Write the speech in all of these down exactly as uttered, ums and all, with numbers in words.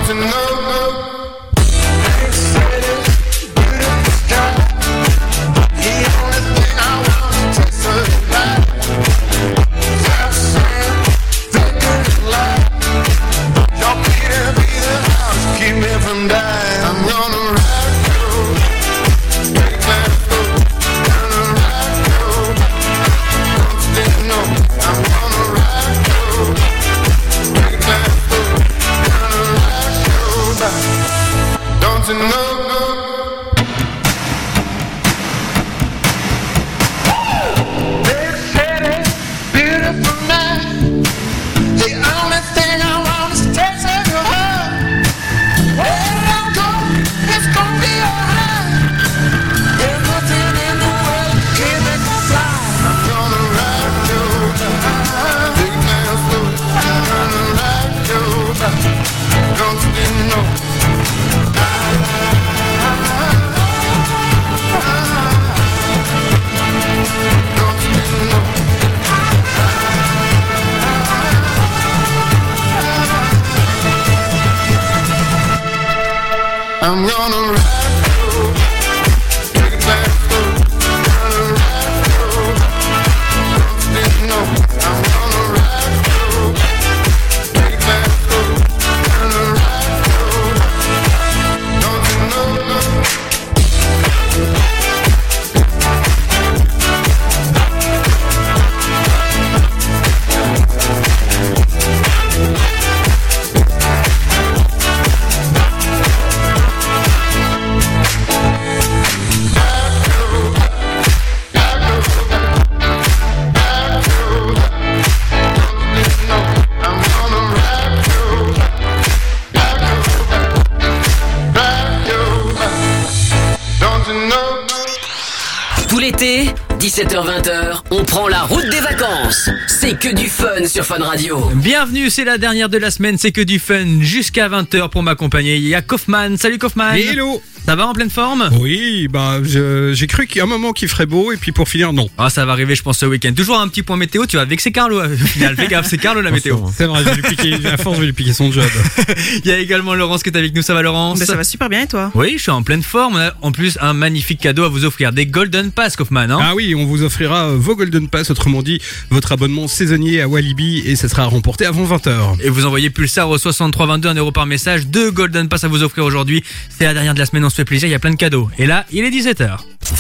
dix-sept heures vingt, on prend la route des vacances. C'est que du fun sur Fun Radio. Bienvenue, c'est la dernière de la semaine, c'est que du fun jusqu'à vingt heures pour m'accompagner. Il y a Kaufman. Salut Kaufman. Hello. Ça va en pleine forme? Oui, bah je, j'ai cru qu'il y a un moment qu'il ferait beau et puis pour finir non. Ah, ça va arriver je pense ce week-end. Toujours un petit point météo, tu vas vexer Carlo au final. Fais gaffe, c'est Carlo la météo. C'est vrai, je vais lui piquer, à force je vais lui piquer son job. Il y a également Laurence qui est avec nous, ça va Laurence? Ben, ça va super bien et toi? Oui, je suis en pleine forme. On a en plus un magnifique cadeau à vous offrir, des Golden Pass Kaufman. Hein. Ah oui, on vous offrira vos Golden Pass, autrement dit votre abonnement saisonnier à Walibi et ça sera remporté avant vingt heures. Et vous envoyez Pulsar au soixante-trois vingt-deux, un euro par message, deux Golden Pass à vous offrir aujourd'hui. C'est la dernière de la semaine, on se fait plaisir, il y a plein de cadeaux. Et là, il est dix-sept heures.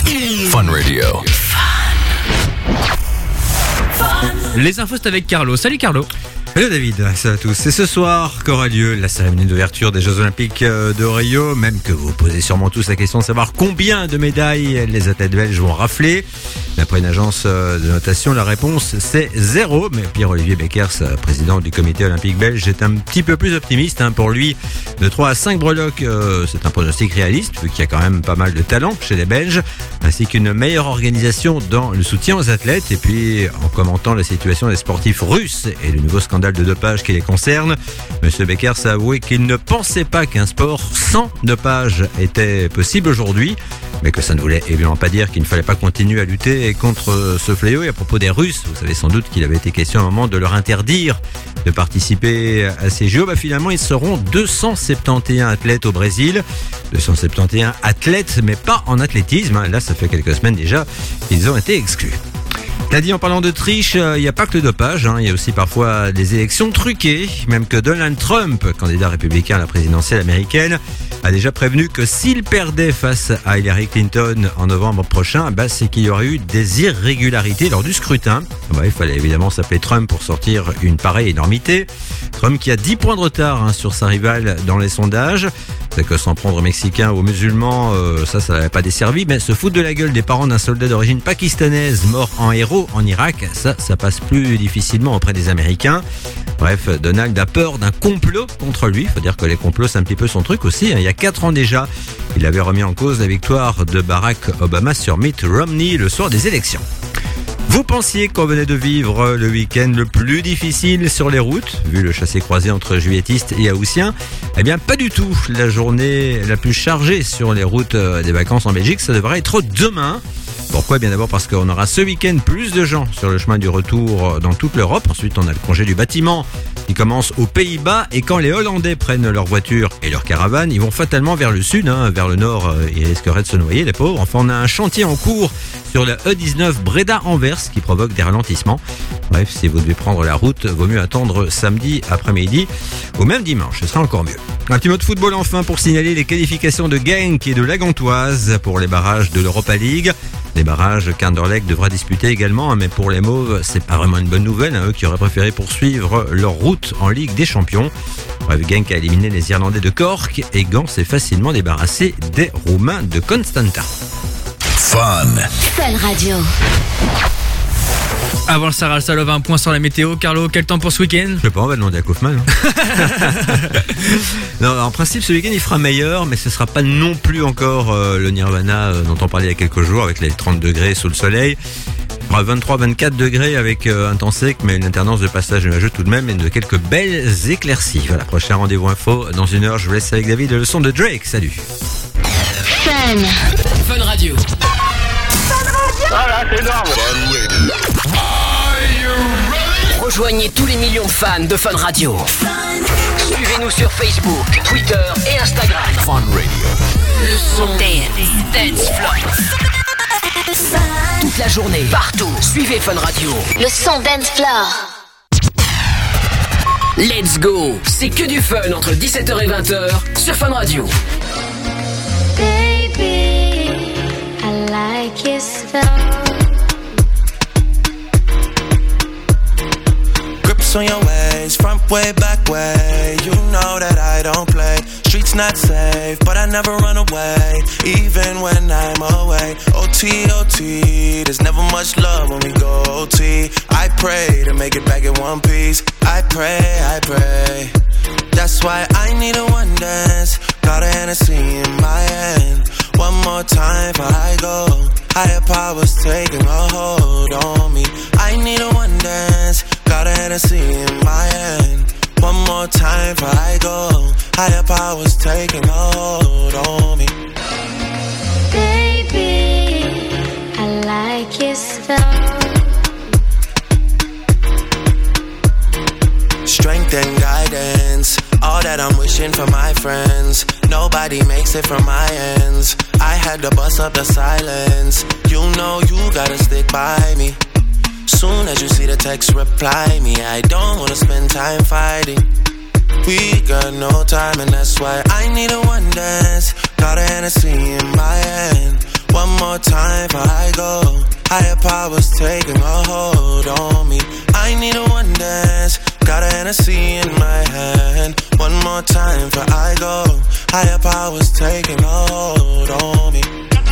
Fun Radio. Fun. Les infos, c'est avec Carlo. Salut Carlo. Hello David, salut à tous. C'est ce soir qu'aura lieu la cérémonie d'ouverture des Jeux Olympiques de Rio. Même que vous posez sûrement tous la question de savoir combien de médailles les athlètes belges vont rafler. D'après une agence de notation, la réponse c'est zéro. Mais Pierre-Olivier Beckers, président du comité olympique belge, est un petit peu plus optimiste. Pour lui, de trois à cinq breloques, c'est un pronostic réaliste, vu qu'il y a quand même pas mal de talent chez les Belges, ainsi qu'une meilleure organisation dans le soutien aux athlètes. Et puis, en commentant la situation des sportifs russes et le nouveau scandale de dopage qui les concerne, Monsieur Beckers a avoué qu'il ne pensait pas qu'un sport sans dopage était possible aujourd'hui, mais que ça ne voulait évidemment pas dire qu'il ne fallait pas continuer à lutter contre ce fléau. Et à propos des Russes, vous savez sans doute qu'il avait été question à un moment de leur interdire de participer à ces Jeux. Bah, finalement, ils seront deux cent soixante et onze athlètes au Brésil, deux cent soixante et onze athlètes, mais pas en athlétisme. Là, ça fait quelques semaines déjà qu'ils ont été exclus. T'as dit en parlant de triche, il euh, n'y a pas que le dopage, hein, il y a aussi parfois des élections truquées, même que Donald Trump, candidat républicain à la présidentielle américaine, a déjà prévenu que s'il perdait face à Hillary Clinton en novembre prochain, bah, c'est qu'il y aurait eu des irrégularités lors du scrutin. Bah, il fallait évidemment s'appeler Trump pour sortir une pareille énormité. Trump qui a dix points de retard hein, sur sa rivale dans les sondages. C'est que s'en prendre aux Mexicains ou aux musulmans, euh, ça, ça n'avait pas desservi, mais se foutre de la gueule des parents d'un soldat d'origine pakistanaise mort en héros en Irak, ça, ça passe plus difficilement auprès des Américains. Bref, Donald a peur d'un complot contre lui. Faut dire que les complots, c'est un petit peu son truc aussi. Il y a quatre ans déjà, il avait remis en cause la victoire de Barack Obama sur Mitt Romney le soir des élections. Vous pensiez qu'on venait de vivre le week-end le plus difficile sur les routes, vu le chassé-croisé entre juilletistes et haussiens? Eh bien, pas du tout. La journée la plus chargée sur les routes des vacances en Belgique, ça devrait être demain. Pourquoi? Bien d'abord parce qu'on aura ce week-end plus de gens sur le chemin du retour dans toute l'Europe. Ensuite, on a le congé du bâtiment qui commence aux Pays-Bas et quand les Hollandais prennent leur voiture et leur caravane, ils vont fatalement vers le sud, hein, vers le nord, euh, ils risqueraient de se noyer, les pauvres. Enfin, on a un chantier en cours sur la E dix-neuf Breda-Anvers qui provoque des ralentissements. Bref, si vous devez prendre la route, vaut mieux attendre samedi après-midi ou même dimanche, ce sera encore mieux. Un petit mot de football enfin pour signaler les qualifications de Genk et de la Gantoise pour les barrages de l'Europa League. Des barrages qu'Anderlecht devra disputer également, mais pour les Mauves, c'est pas vraiment une bonne nouvelle, hein, eux qui auraient préféré poursuivre leur route en Ligue des Champions. Bref, Genk a éliminé les Irlandais de Cork et Gand s'est facilement débarrassé des Roumains de Constanta. Fun. Fun Radio. Avant le Sarah Salov, un point sur la météo. Carlo, quel temps pour ce week-end? Je sais pas, on va demander à Kaufmann. Hein. Non, en principe, ce week-end, il fera meilleur, mais ce sera pas non plus encore euh, le Nirvana euh, dont on parlait il y a quelques jours, avec les trente degrés sous le soleil. Il fera vingt-trois vingt-quatre degrés avec euh, un temps sec, mais une alternance de passage nuageux tout de même et de quelques belles éclaircies. Voilà, prochain rendez-vous info. Dans une heure, je vous laisse avec David le son de Drake. Salut. Fun. Fun Radio. Voilà, c'est énorme. Rejoignez tous les millions de fans de Fun Radio. Suivez-nous sur Facebook, Twitter et Instagram. Fun Radio. Le son Dance, Dance Floor. Toute la journée, partout. Suivez Fun Radio. Le son Dance Floor. Let's go. C'est que du fun entre dix-sept heures et vingt heures sur Fun Radio. Baby, I like your stuff. On your ways, front way, back way. You know that I don't play. Streets not safe, but I never run away, even when I'm away. O T, O T, there's never much love when we go O T. I pray to make it back in one piece. I pray, I pray. That's why I need a one dance. Got a Hennessy in my hand. One more time before I go. Higher powers taking a hold on me. I need a one dance. Got a Hennessy in my hand. One more time before I go. Higher powers taking a hold on me. Baby, I like your stuff. Strength and guidance, all that I'm wishing for my friends. Nobody makes it from my ends. I had to bust up the silence. You know you gotta stick by me. Soon as you see the text, reply me. I don't wanna spend time fighting. We got no time and that's why I need a one dance. Got a Hennessy in my hand. One more time before I go. Higher powers taking a hold on me. I need a one dance. Got a Hennessy in my hand. One more time before I go. Higher powers taking a hold on me.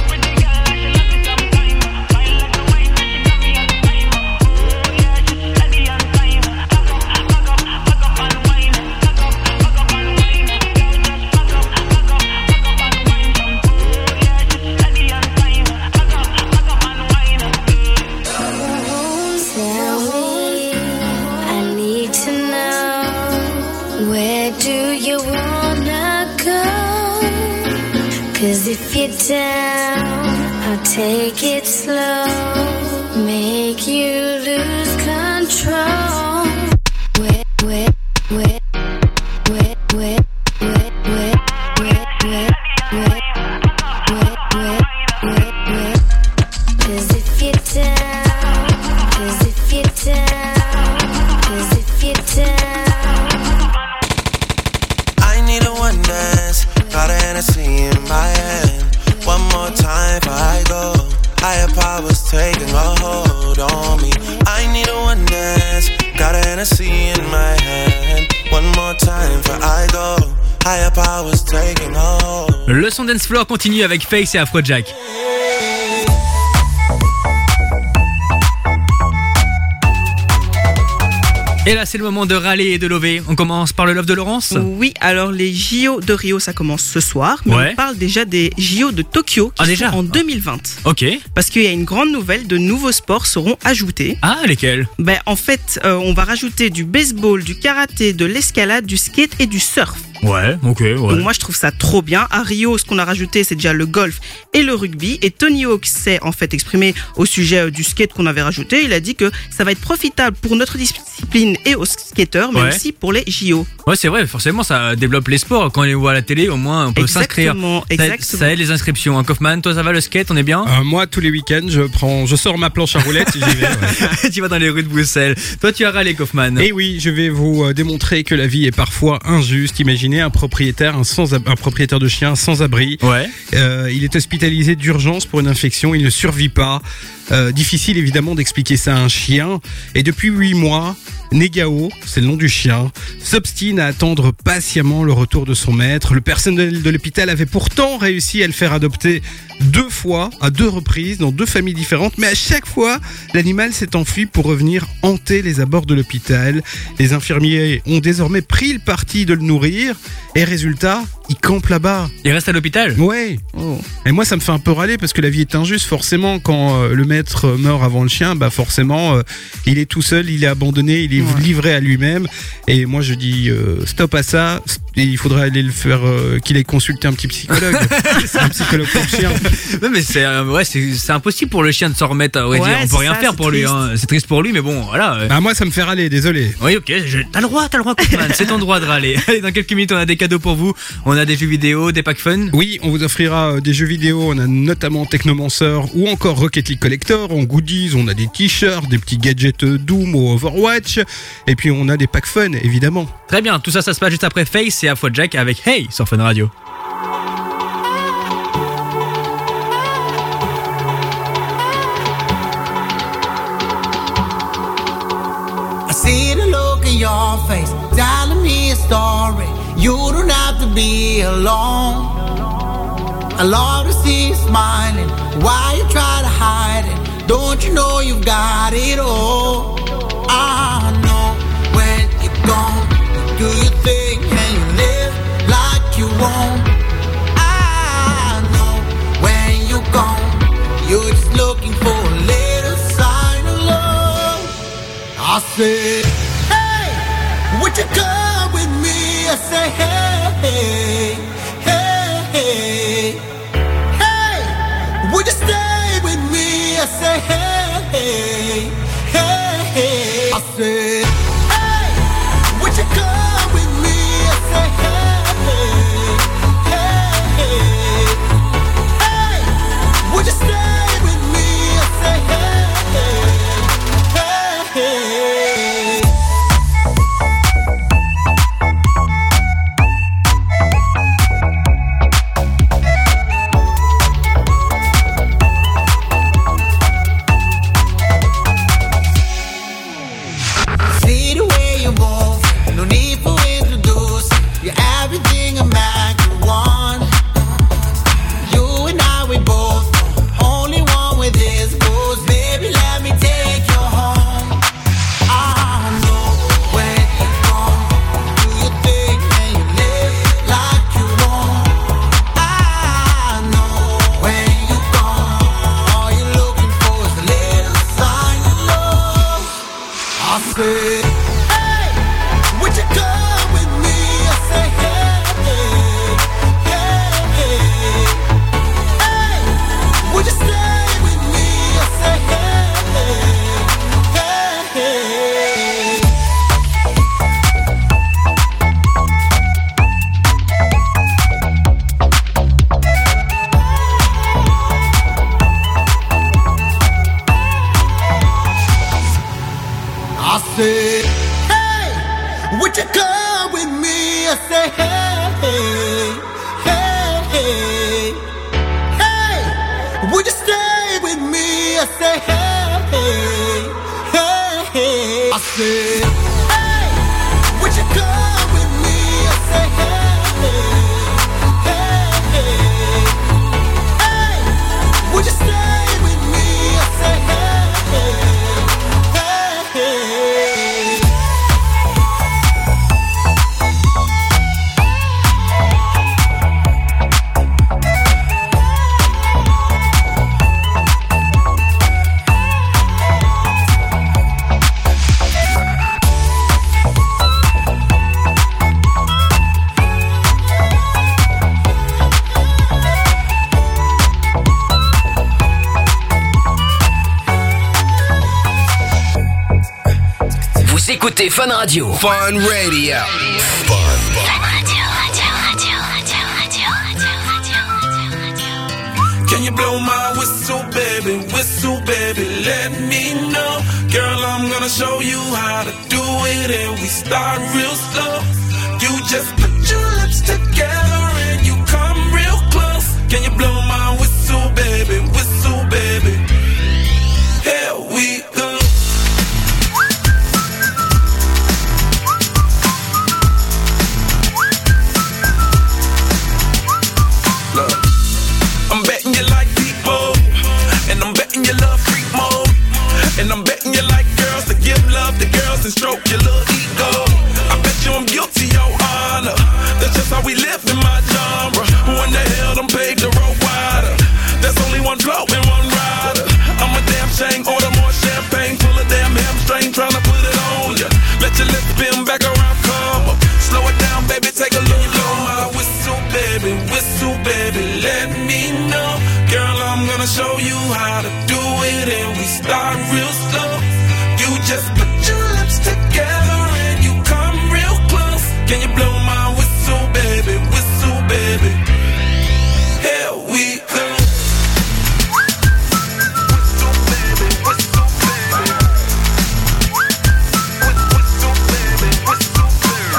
Cause if you're down, I'll take it slow. Make you lose control. Wet, wet, wet, wet, wet, wet, wet, wet, wet, wet, wet, wet, wet, wet. Cause if you're down, cause if you're down, cause if you're down. I need a one dance. Got a Hennessy in my hand. One more time before I go. Higher powers taking a hold on me. I need a one dance. Got a Hennessy in my hand. One more time before I go. Higher powers taking a hold. Le son Dance Floor continue avec Face et Afrojack. Et là, c'est le moment de râler et de lover. On commence par le love de Laurence. Oui, alors les J O de Rio, ça commence ce soir. Mais Ouais. on parle déjà des J O de Tokyo qui Ah, déjà sont en deux mille vingt. Ok. Parce qu'il y a une grande nouvelle, de nouveaux sports seront ajoutés. Ah, lesquels? Ben, en fait, euh, on va rajouter du baseball, du karaté, de l'escalade, du skate et du surf. Ouais, ok, ouais. Donc moi je trouve ça trop bien. À Rio, ce qu'on a rajouté, c'est déjà le golf et le rugby. Et Tony Hawk s'est en fait exprimé au sujet du skate qu'on avait rajouté. Il a dit que ça va être profitable pour notre discipline et aux skateurs, mais Ouais. aussi pour les J O. Ouais, c'est vrai, forcément, ça développe les sports. Quand on les voit à la télé, au moins, on peut s'inscrire. Exactement, Ça aide, exactement. ça aide les inscriptions. Hein, Kaufman, toi, ça va le skate, on est bien? Euh, moi, tous les week-ends, je prends, je sors ma planche à roulettes et j'y vais. Ouais. Tu vas dans les rues de Bruxelles. Toi, tu as râlé, Kaufman. Et oui, je vais vous euh, démontrer que la vie est parfois injuste. Imaginez un propriétaire, un, sans, un propriétaire de chien sans abri. Ouais. Euh, il est hospitalisé d'urgence pour une infection. Il ne survit pas. Euh, difficile évidemment d'expliquer ça à un chien. Et depuis huit mois, Negao, c'est le nom du chien, s'obstine à attendre patiemment le retour de son maître. Le personnel de l'hôpital avait pourtant réussi à le faire adopter deux fois, à deux reprises, dans deux familles différentes, mais à chaque fois, l'animal s'est enfui pour revenir hanter les abords de l'hôpital. Les infirmiers ont désormais pris le parti de le nourrir, et résultat, il campe là-bas. Il reste à l'hôpital? Ouais. Oh. Et moi, ça me fait un peu râler parce que la vie est injuste. Forcément, quand euh, le maître meurt avant le chien, bah forcément, euh, il est tout seul, il est abandonné, il est Ouais. livré à lui-même. Et moi, je dis euh, stop à ça. Et il faudrait aller le faire, euh, qu'il ait consulté un petit psychologue, un psychologue pour le chien. Non, mais c'est euh, ouais, c'est c'est impossible pour le chien de s'en remettre. À vrai Ouais, dire. On peut c'est rien ça, faire c'est pour lui. triste. Hein. C'est triste pour lui, mais bon, voilà. euh. Bah moi, ça me fait râler. Désolé. Oui, ok, je- t'as le droit, t'as le droit, Kaufman. C'est ton droit de râler. Allez, dans quelques minutes, on a des cadeaux pour vous. On a des jeux vidéo, des packs fun. Oui, on vous offrira euh, des jeux vidéo. On a notamment Technomancer ou encore Rocket League Collector. En goodies, on a des t-shirts, des petits gadgets euh, Doom ou Overwatch. Et puis on a des packs fun, évidemment. Très bien, tout ça, ça se passe juste après Face et Afrojack avec Hey sur Fun Radio. I see the look in your face, telling me a story. You don't have to be alone. I love to see you smiling. Why you try to hide it? Don't you know you've got it all? I know when you're gone, you do your thing and you live like you won't. I know when you're gone, you're just looking for a little sign of love. I said, hey, would you come with me? I say, hey, hey, hey, hey, would you stay with me? I say, hey, hey, hey, hey. I said, hey, would you come with me? I say, hey, hey, hey, hey, would you stay with me? I say, hey, hey, hey, hey. See the way you move, no need for introduce. You're everything a man could want. You and I, we both only one with this goes. Baby, let me take you home. I know when you're gone, do your thing and you live like you want. I know when you're gone, all you're looking for is a little sign of love. I said, hey, would you come with me? I say, hey, hey, hey, hey, would you stay with me? I say, hey, hey, hey, hey. I said, hey, would you come with me? I say, hey, hey, hey, hey, would you stay with me? I say, hey, hey, hey, I said, hey, would you come with me? I say, hey, hey, hey, would you stay with me? I say, hey, hey, hey. écoutez Fun Radio. Fun Radio. Fun. Can you blow my whistle, baby, whistle, baby, let me know. Girl, I'm gonna show you how to do it, and we start real slow. You just put your lips together and you come real close. Can you blow my whistle, baby, whistle, baby? Here we go. Look, I'm betting you like people, and I'm betting you love freak mode, and I'm betting you like girls to give love to girls and stroke your little ego. I bet you I'm guilty, your honor. That's just how we live in my genre. Who in the hell done paved the road wider? There's only one flow and one rider. I'm a damn shame, order more champagne, full of damn hamstring, tryna put it on ya. Let your lips spin back around, come up. Slow it down, baby, take a look. Blow my whistle, baby, whistle, baby, let me know. Girl, I'm gonna show you how to do it, and we start real slow. You just put your lips together and you come real close. Can you blow my whistle, baby, whistle, baby? Here we go. Whistle, baby, whistle, baby. Whistle, baby, whistle, baby.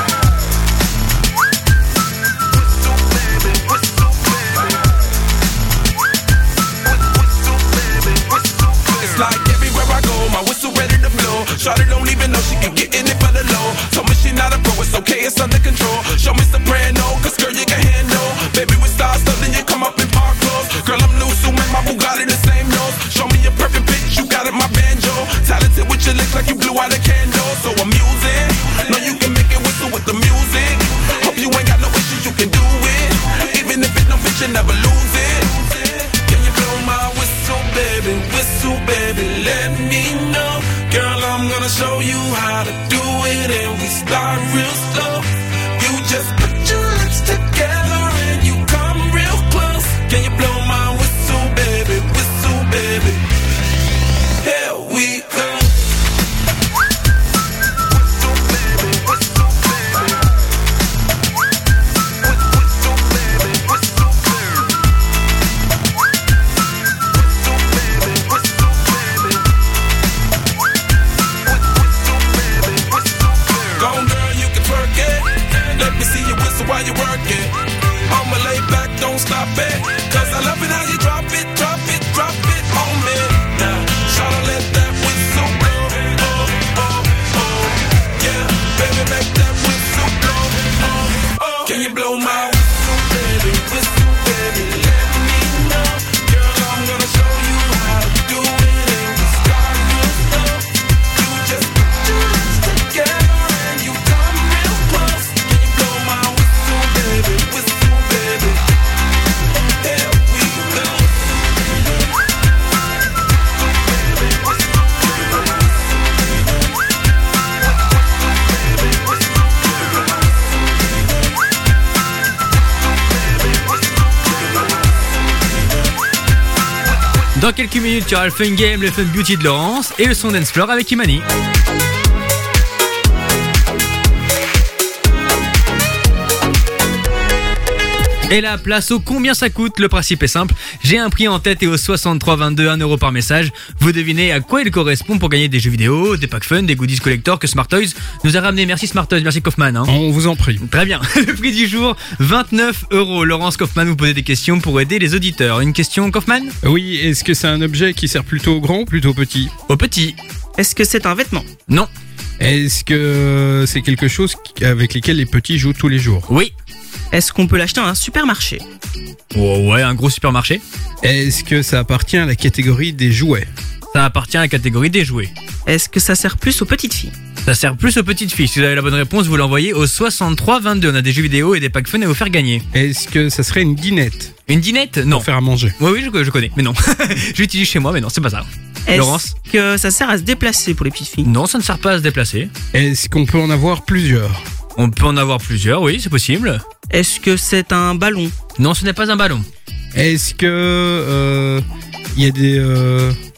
Whistle, baby, whistle, baby. Whistle, baby, whistle, baby. It's like everywhere I go, my whistle ready to blow. Shawty don't even know she can get in it for the low. Told me she not a pro, it's okay, it's under control. Show me soprano, cause girl you can handle. Baby with stars, so then you come up in park clothes. Girl I'm loose, so make my Bugatti the same nose. Show me a perfect pitch, you got it, my banjo. Talented with your lips like you blew out a candle. So I'm using, know you can make it whistle with the music. Hope you ain't got no issues, you can do it. Even if it don't fit, you never lose it. Can you blow my whistle, baby, whistle, baby, let me know. Girl, I'm gonna show you how to do it, and we start real slow. You just put your lips together and you come real close. Can you blow my whistle, baby, whistle, baby? Here we go. Whistle, baby, whistle, baby. Whistle, baby, whistle, baby. Whistle, baby, whistle, baby. Go on, girl, you can twerk it. Let me see you whistle while you work it. I'ma lay back, don't stop it. Cause I love it how you drop it, drop it, drop it on me. Now, tryna let that whistle blow. Oh, oh, oh. Yeah, baby, make that whistle blow. Oh, oh. Can you blow my whistle, baby, whistle, baby? Let me know. Girl, I'm gonna show you how to do it, and we start real slow. You just put your lips together and you come real close. Can you blow my whistle, baby, whistle, baby? Here we go. Dans quelques minutes, il y aura le Fun Game, le Fun Beauty de Laurence et le son Dance Floor avec Imani. Et la place au combien ça coûte, le principe est simple. J'ai un prix en tête et au soixante-trois vingt-deux, un euro par message. Vous devinez à quoi il correspond pour gagner des jeux vidéo, des packs fun, des goodies collector que Smart Toys nous a ramené. Merci Smart Toys, merci Kaufman. Hein. On vous en prie. Très bien. Le prix du jour, vingt-neuf euros. Laurence Kaufman, vous posez des questions pour aider les auditeurs. Une question Kaufman ? Oui, est-ce que c'est un objet qui sert plutôt au grand ou plutôt au petit ? Au petit. Est-ce que c'est un vêtement? Non. Est-ce que c'est quelque chose avec lequel les petits jouent tous les jours? Oui. Est-ce qu'on peut l'acheter dans un supermarché? Oh ouais, un gros supermarché. Est-ce que ça appartient à la catégorie des jouets? Ça appartient à la catégorie des jouets. Est-ce que ça sert plus aux petites filles? Ça sert plus aux petites filles. Si vous avez la bonne réponse, vous l'envoyez au soixante-trois vingt-deux. On a des jeux vidéo et des packs fun à vous faire gagner. Est-ce que ça serait une dinette? Une dinette? Non. Pour faire à manger? Oui, oui, je, je connais, mais non. Je l'utilise chez moi, mais non, c'est pas ça. Est-ce Laurence? que ça sert à se déplacer pour les petites filles? Non, ça ne sert pas à se déplacer. Est-ce qu'on peut en avoir plusieurs? On peut en avoir plusieurs, oui, c'est possible. Est-ce que c'est un ballon? Non, ce n'est pas un ballon. Est-ce que euh, y a des euh,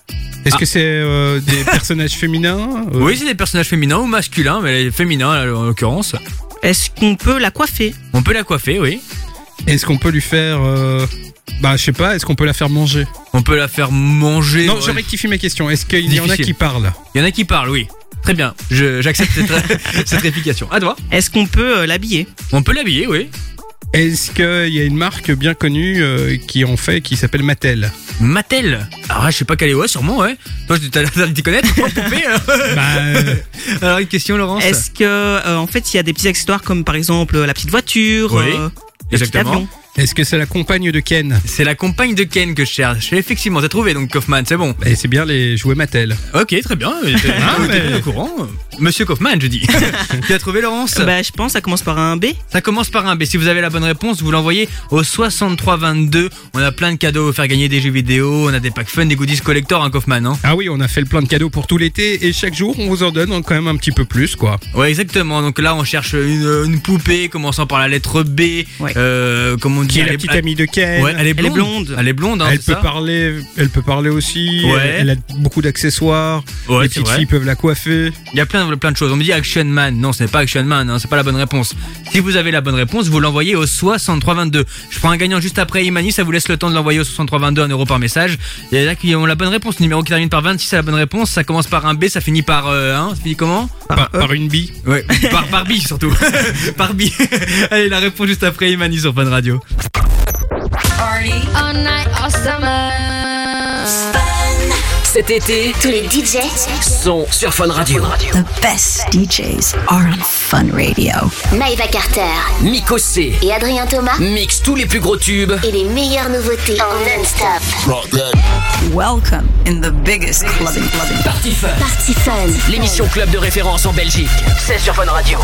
Est-ce Ah. que c'est euh, des personnages féminins euh, Oui, c'est des personnages féminins ou masculins, mais féminins là, en l'occurrence. Est-ce qu'on peut la coiffer? On peut la coiffer, oui. Est-ce qu'on peut lui faire... euh, Bah, je sais pas, est-ce qu'on peut la faire manger? On peut la faire manger. Non, ouais. je rectifie ma question. Est-ce qu'il y en a Difficile. qui parlent? Il y en a qui parlent, oui. Très bien, je- j'accepte cette, cette réplication. À toi. Est-ce qu'on peut euh, l'habiller? On peut l'habiller, oui. Est-ce qu'il y a une marque bien connue euh, qui en fait, qui s'appelle Mattel? Mattel. Alors là, je sais pas quelle est, ouais, sûrement, ouais. Toi, tu as l'air de t'y connaître, pour poupée. alors. Bah, euh, Alors, une question, Laurence. Est-ce que, euh, en fait, il y a des petits accessoires comme par exemple la petite voiture, Oui, euh, le petit exactement. avion? est-ce que c'est la compagne de Ken? C'est la compagne de Ken que je cherche. Effectivement, t'as trouvé, donc Kaufman, c'est bon. Et c'est bien les jouets Mattel. Ok, très bien. T'es Ah, t'es mais- au courant. Monsieur Kaufman, je dis. Tu as trouvé, Laurence? Bah, je pense, ça commence par un B. Ça commence par un B. Si vous avez la bonne réponse, vous l'envoyez au soixante-trois vingt-deux. On a plein de cadeaux à vous faire gagner, des jeux vidéo, on a des packs fun, des goodies collector, hein, Kaufman, hein. Ah oui, on a fait le plein de cadeaux pour tout l'été et chaque jour on vous en donne quand même un petit peu plus quoi. Ouais, exactement. Donc là, on cherche une, une poupée commençant par la lettre B. Ouais. Euh, comment on dit Qui est elle la petite amie de Ken. Ouais, elle est Elle est blonde. blonde. Elle est blonde, hein, Elle c'est peut ça parler, elle peut parler aussi. Ouais. Elle, elle a beaucoup d'accessoires. Ouais, les c'est petites vrai. filles peuvent la coiffer. Il y a plein, plein de choses. On me dit Action Man. Non, ce n'est pas Action Man, hein, c'est pas la bonne réponse. Si vous avez la bonne réponse, vous l'envoyez au soixante-trois vingt-deux. Je prends un gagnant juste après Imani, ça vous laisse le temps de l'envoyer au soixante-trois vingt-deux, un euro par message. Il y en a qui ont la bonne réponse. Le numéro qui termine par vingt-six, c'est la bonne réponse. Ça commence par un B, ça finit par euh, un. Ça finit comment? Par, par une bille. Ouais, par, par B surtout. Par B. Allez, la réponse juste après Imani sur Fun Radio. All night, all summer. Cet été, Tous les D J sont sur Fun Radio. The best D Js are on Fun Radio. Maïva Carter Miko C et Adrien Thomas mixe tous les plus gros tubes et les meilleures nouveautés en non-stop. Welcome in the biggest clubbing clubbing. Party Fun. Party Fun. L'émission club de référence en Belgique. C'est sur Fun Radio.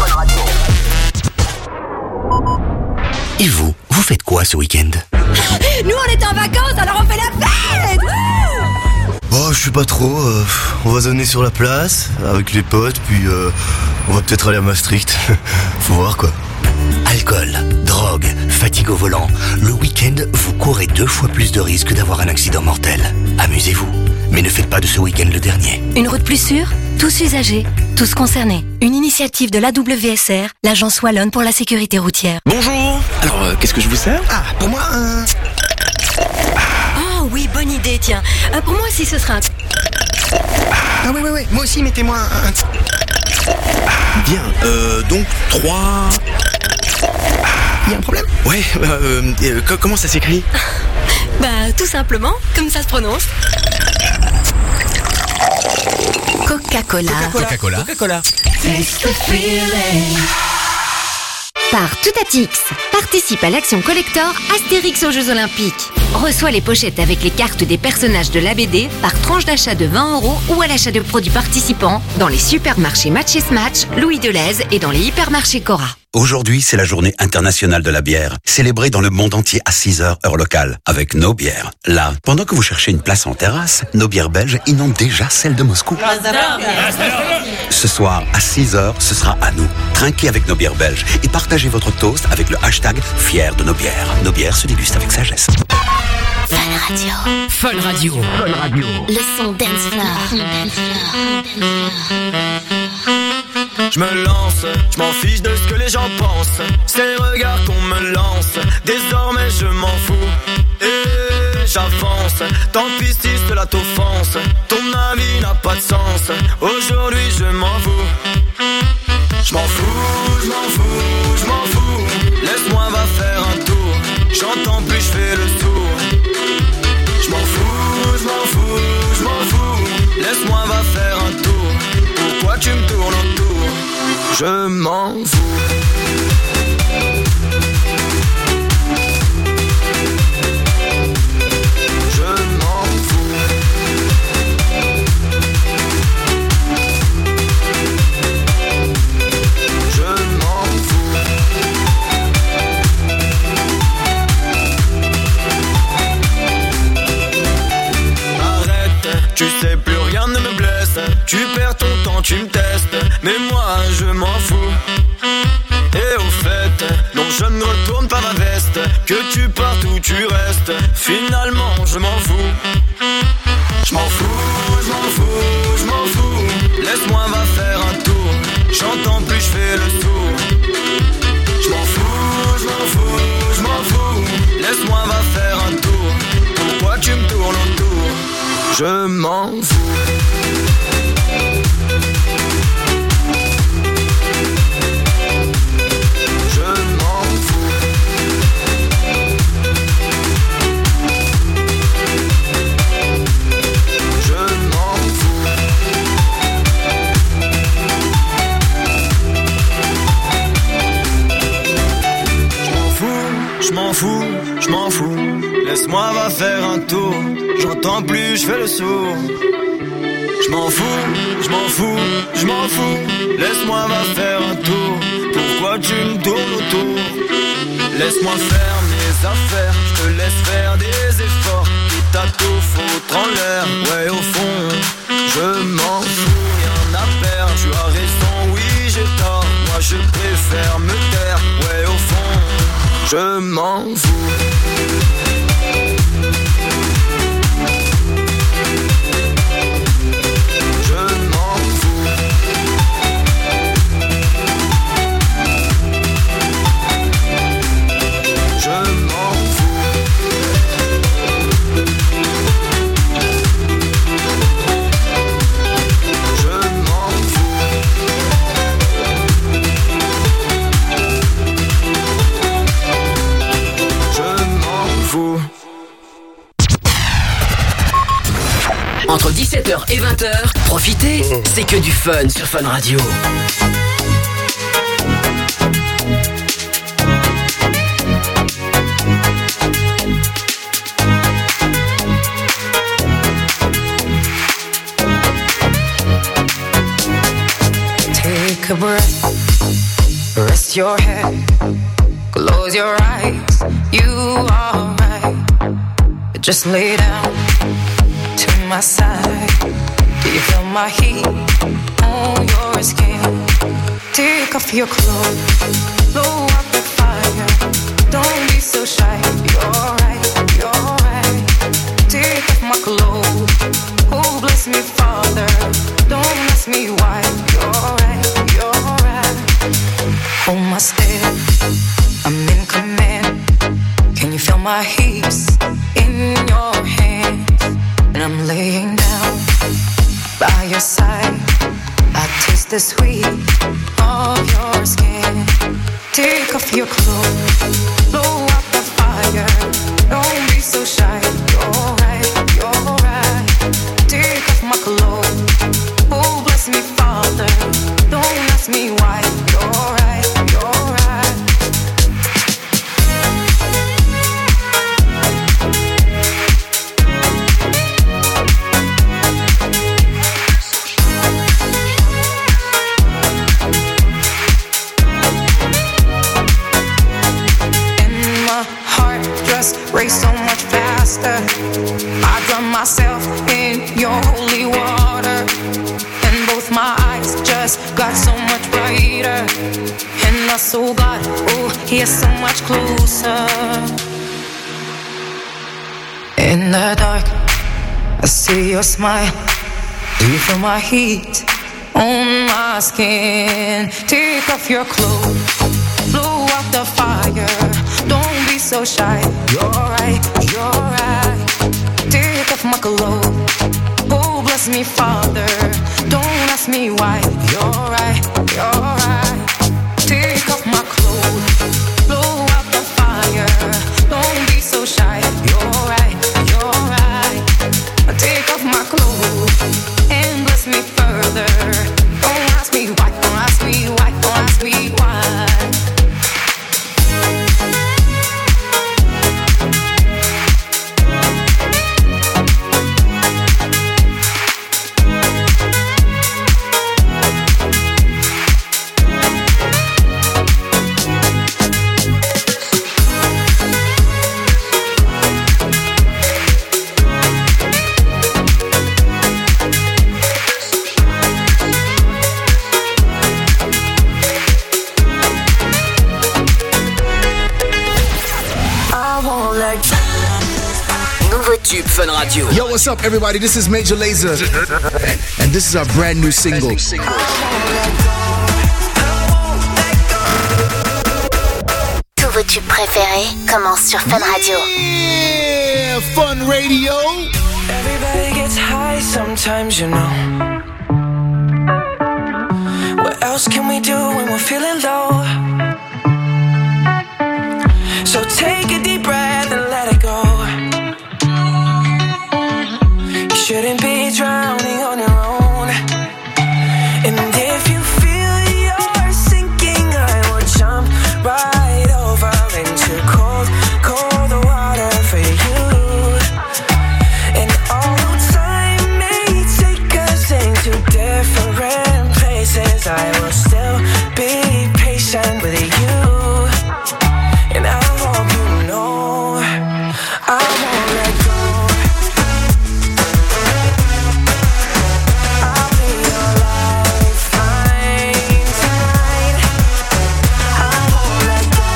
Et vous, vous faites quoi ce week-end? Nous on est en vacances alors on fait la fête. Oh, je sais pas trop. euh, on va zoner sur la place avec les potes, puis euh, on va peut-être aller à Maastricht. Faut voir quoi. Alcool, drogue, fatigue au volant. Le week-end, vous courez deux fois plus de risques d'avoir un accident mortel. Amusez-vous, mais ne faites pas de ce week-end le dernier. Une route plus sûre, tous usagers, tous concernés. Une initiative de l'A W S R, l'agence wallonne pour la sécurité routière. Bonjour. Alors, euh, qu'est-ce que je vous sers? Ah, pour moi, un... Oh oui, bonne idée, tiens. Euh, pour moi aussi, ce sera un... Ah oui, oui, oui, moi aussi, mettez-moi un... Bien, euh, donc, trois... Il y a un problème? Ouais, euh, euh, co- comment ça s'écrit? Bah, tout simplement, comme ça se prononce. Coca-Cola. Coca-Cola. Coca-Cola. Par Toutatix, participe à l'action collector Astérix aux Jeux Olympiques. Reçois les pochettes avec les cartes des personnages de la B D par tranche d'achat de vingt euros ou à l'achat de produits participants dans les supermarchés Match et Smatch, Louis Deleuze et dans les hypermarchés Cora. Aujourd'hui, c'est la journée internationale de la bière, célébrée dans le monde entier à six heures heure locale, avec nos bières. Là, pendant que vous cherchez une place en terrasse, nos bières belges inondent déjà celle de Moscou. Ce soir, à six heures, ce sera à nous. Trinquez avec nos bières belges et partagez votre toast avec le hashtag Fier de nos bières. Nos bières se dégustent avec sagesse. Fun Radio. Fun Radio. Fun Radio. Le son dance floor. Je me lance, je m'en fiche de ce que les gens pensent. C'est les regards qu'on me lance. Désormais je m'en fous. Et j'avance. Tant pis si cela t'offense. Ton avis n'a pas de sens. Aujourd'hui je m'en fous. Je m'en fous, je m'en fous, je m'en fous. Laisse-moi va faire un tour. J'entends plus, je fais le sourd. Je m'en fous, je m'en fous, je m'en fous. Laisse-moi va faire un tour. Pourquoi tu me tournes autour? Je m'en fous. Tu sais plus rien ne me blesse. Tu perds ton temps, tu me testes. Mais moi je m'en fous. Et au fait, non je ne retourne pas ma veste. Que tu partes ou tu restes, finalement je m'en fous. Je m'en fous, je m'en fous, je m'en fous. Laisse-moi va faire un tour. J'entends plus, je fais le sourd. Je m'en fous, je m'en fous, je m'en fous. Laisse-moi va faire un tour. Pourquoi tu me tournes autour? Je m'en fous. Je m'en fous, je m'en fous. Laisse-moi va faire un tour. J'entends plus, je fais le sourd. Je m'en fous, je m'en fous, je m'en fous. Laisse-moi va faire un tour. Pourquoi tu me tournes autour? Laisse-moi faire mes affaires. Je te laisse faire des efforts. Quitte à tout foutre en l'air. Ouais, au fond, je m'en fous, rien à perdre. Tu as raison, oui, j'ai tort. Moi, je préfère me taire. Ouais, au fond, je m'en fous. Entre dix-sept heures et vingt heures, profitez, c'est que du fun sur Fun Radio. Take a breath, rest your head, close your eyes, you are right. Just lay down to my side. Do you feel my heat on your skin? Take off your clothes, blow up the fire. Don't be so shy. You're right, you're right. Take off my clothes. Oh, bless me, Father. Don't ask me why. You're right, you're right. Hold my step, I'm in command. Can you feel my heat in your hands? And I'm laying down by your side. I taste the sweet of your skin. Take off your clothes, blow up the fire. Don't be so shy. You're right, you're right. Take off my clothes. Oh, bless me, Father. Don't ask me why. You're right, you're right. Race so much faster. I drown myself in your holy water, and both my eyes just got so much brighter. And my soul got, oh, here so much closer. In the dark, I see your smile. Do you feel my heat on my skin? Take off your clothes, blow out the fire. Don't be so shy. You're right, you're right. Take off my clothes. Oh, bless me, Father. Don't ask me why. You're right, you're right. Take off my clothes. Blow out the fire. Don't be so shy. You're right, you're right. Take off my clothes and bless me further. Don't ask me why, don't ask me why, don't ask me why. nouveau tube Fun Radio. Yo, what's up, everybody? This is Major Lazer, and this is our brand new single. Tous vos tubes préférés commencent sur Fun Radio. Yeah, Fun Radio. Everybody gets high sometimes, you know. What else can we do when we're feeling low? So take a deep breath and let it go. You shouldn't be drowning on your own. And if you feel you're sinking, I will jump right over into cold, cold water for you. And although time may take us into different places, I will still be patient with you. And I hope you know I won't let go. I'll be your lifeline tonight. I won't let go.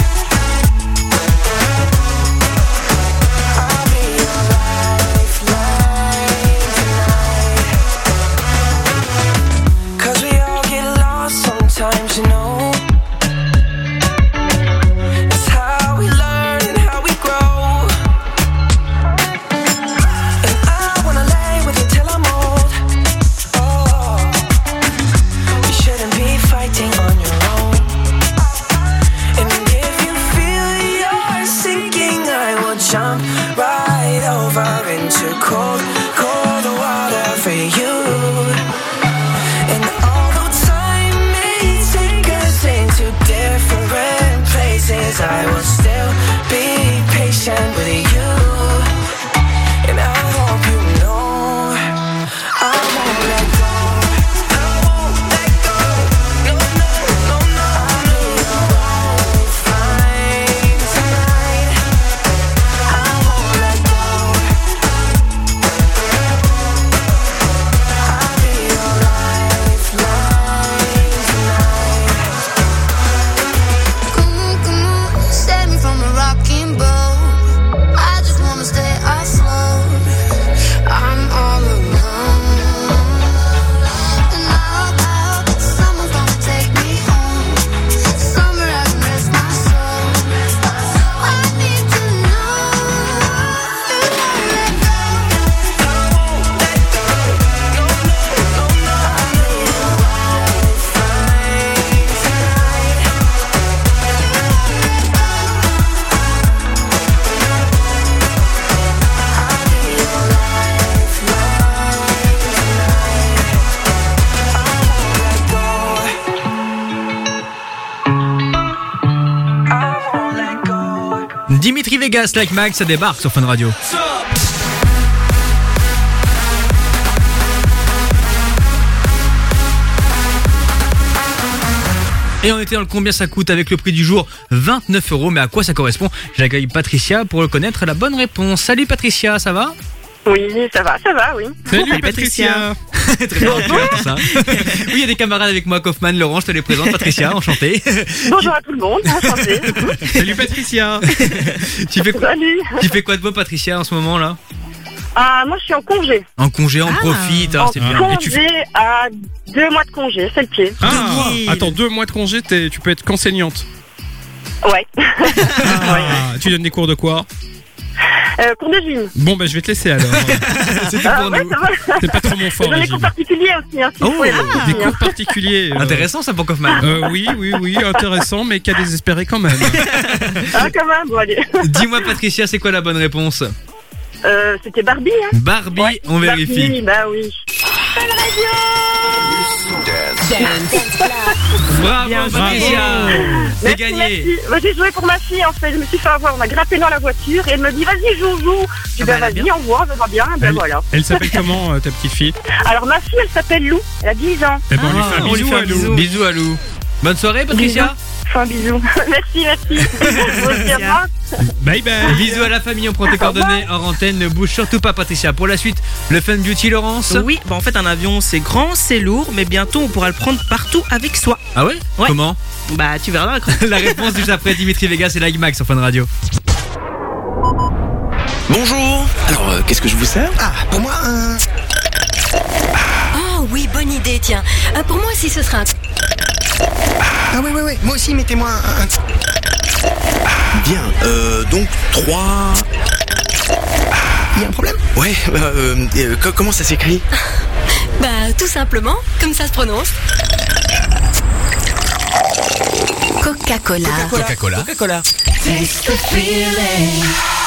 I'll be your lifeline tonight. 'Cause we all get lost sometimes, you know. Jump right over into cold, cold water for you. And although time may take us into different places, I will still be patient with you. And I hope you know I won't let go. I won't let go. No, no, no, no. I'll be your lifeline tonight. Dimitri Vegas, Like Mike, ça débarque sur Fun Radio. Et on était dans le combien ça coûte avec le prix du jour vingt-neuf euros. Mais à quoi ça correspond? J'accueille Patricia pour connaître la bonne réponse. Salut Patricia, ça va? Oui, ça va, ça va, oui. Salut, Salut Patricia. Très bien, tout ça. Oui, il y a des camarades avec moi, Kaufman, Laurent, je te les présente. Patricia, enchanté. Bonjour à tout le monde, enchanté. Salut Patricia. tu, fais quoi, Salut. tu fais quoi de beau Patricia en ce moment là? Ah, moi je suis en congé. En congé, on ah, profite. En c'est bien. congé tu fais... à deux mois de congé, c'est le pied. Ah, attends, deux mois de congé, tu peux être qu'enseignante. Ouais. Ah, ouais. Tu donnes des cours de quoi? Euh, cours de gym. Bon, bah je vais te laisser alors. C'est tout ah, pour ouais, nous. C'est pas trop mon fort. J'ai des cours particuliers aussi. Hein, oh, ah, des cours particuliers. Euh... Intéressant ça pour Kaufman. Euh, oui, oui, oui, intéressant, mais qu'à désespérer quand même. Ah, quand même, bon allez. Dis-moi Patricia, c'est quoi la bonne réponse? Euh, c'était Barbie, hein. Barbie, ouais, on vérifie. Barbie, bah oui. Fun Radio. Bravo bien, Patricia. C'est gagné. Merci. Moi, j'ai joué pour ma fille en fait. Je me suis fait avoir. On a grimpé dans la voiture et elle me dit vas-y joue joue. Je dis ah, ben bah, vas-y on voit, ça va bien. Ben elle, voilà. Elle s'appelle comment euh, ta petite fille? Alors ma fille elle s'appelle Lou. Elle a dix ans. Eh ben, ah, on lui fait un bisou, on lui fait un bisou. Bisous à Lou. Bonne soirée Patricia. Enfin bisous. Merci merci. Bye bye. Bisous à la famille, on prend tes coordonnées hors antenne. Ne bouge surtout pas Patricia. Pour la suite, le Fun Beauty Laurence. Oui, bah en fait un avion c'est grand, c'est lourd, mais bientôt on pourra le prendre partout avec soi. Ah ouais, ouais. Comment? Bah tu verras. La réponse juste après Dimitri Vegas et Like Max sur Fun Radio. Bonjour, Alors, euh, qu'est-ce que je vous sers? Ah, pour moi, un... Oh oui, bonne idée, tiens. Euh, pour moi aussi, ce sera un... Ah oui, oui, oui, moi aussi, mettez-moi un... un... Bien, euh, donc, trois... Il y a un problème? Ouais, euh, euh, comment ça s'écrit? Bah, tout simplement, comme ça se prononce. Coca-Cola. Coca-Cola. Coca-Cola. Taste the feeling.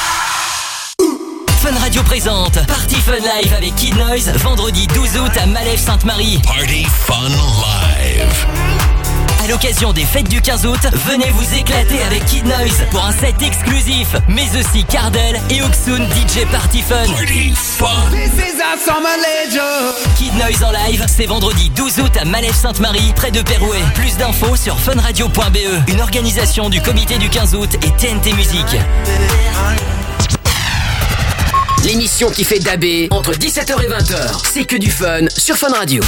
Fun Radio présente Party Fun Live avec Kid Noise, vendredi douze août à Malève-Sainte-Marie. Party Fun Live. À l'occasion des fêtes du quinze août, venez vous éclater avec Kid Noise pour un set exclusif, mais aussi Cardel et Oxoon D J Party Fun. Party Fun. This is our summer legend. Kid Noise en live, c'est vendredi douze août à Malève-Sainte-Marie, près de Pérouet. Plus d'infos sur funradio point b e, une organisation du comité du quinze août et T N T Musique. L'émission qui fait dabber entre dix-sept heures et vingt heures, c'est que du fun sur Fun Radio.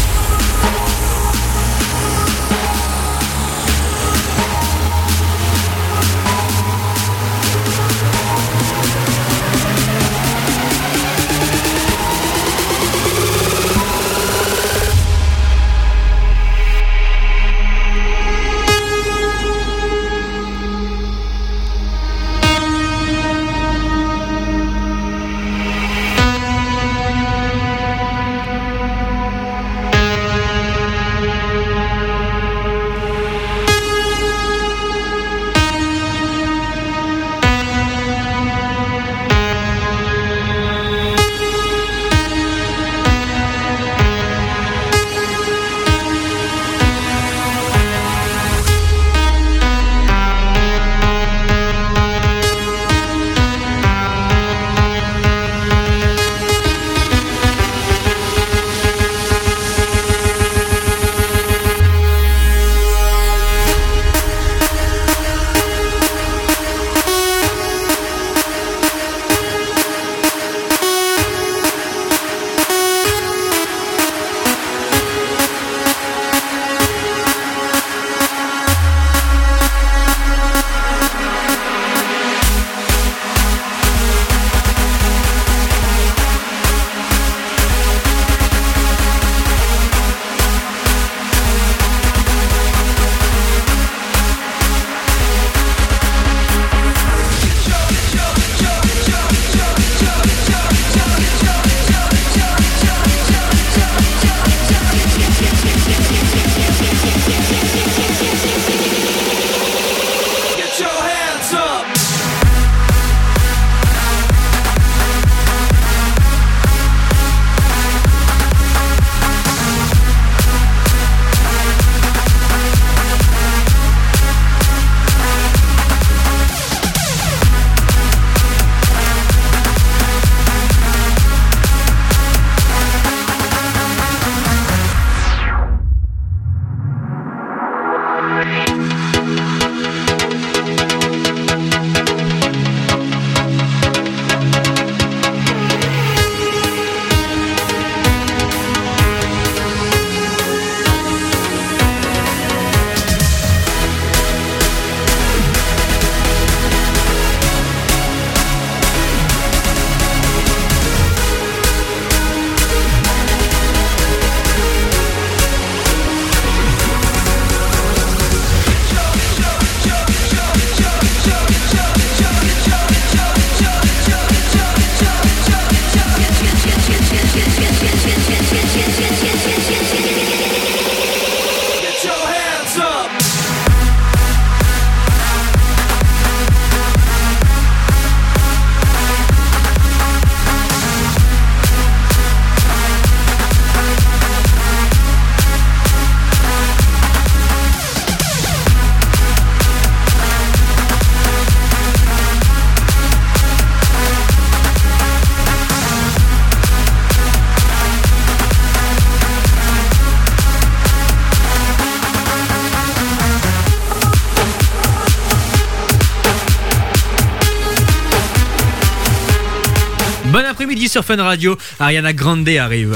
Bon après-midi sur Fun Radio, Ariana Grande arrive.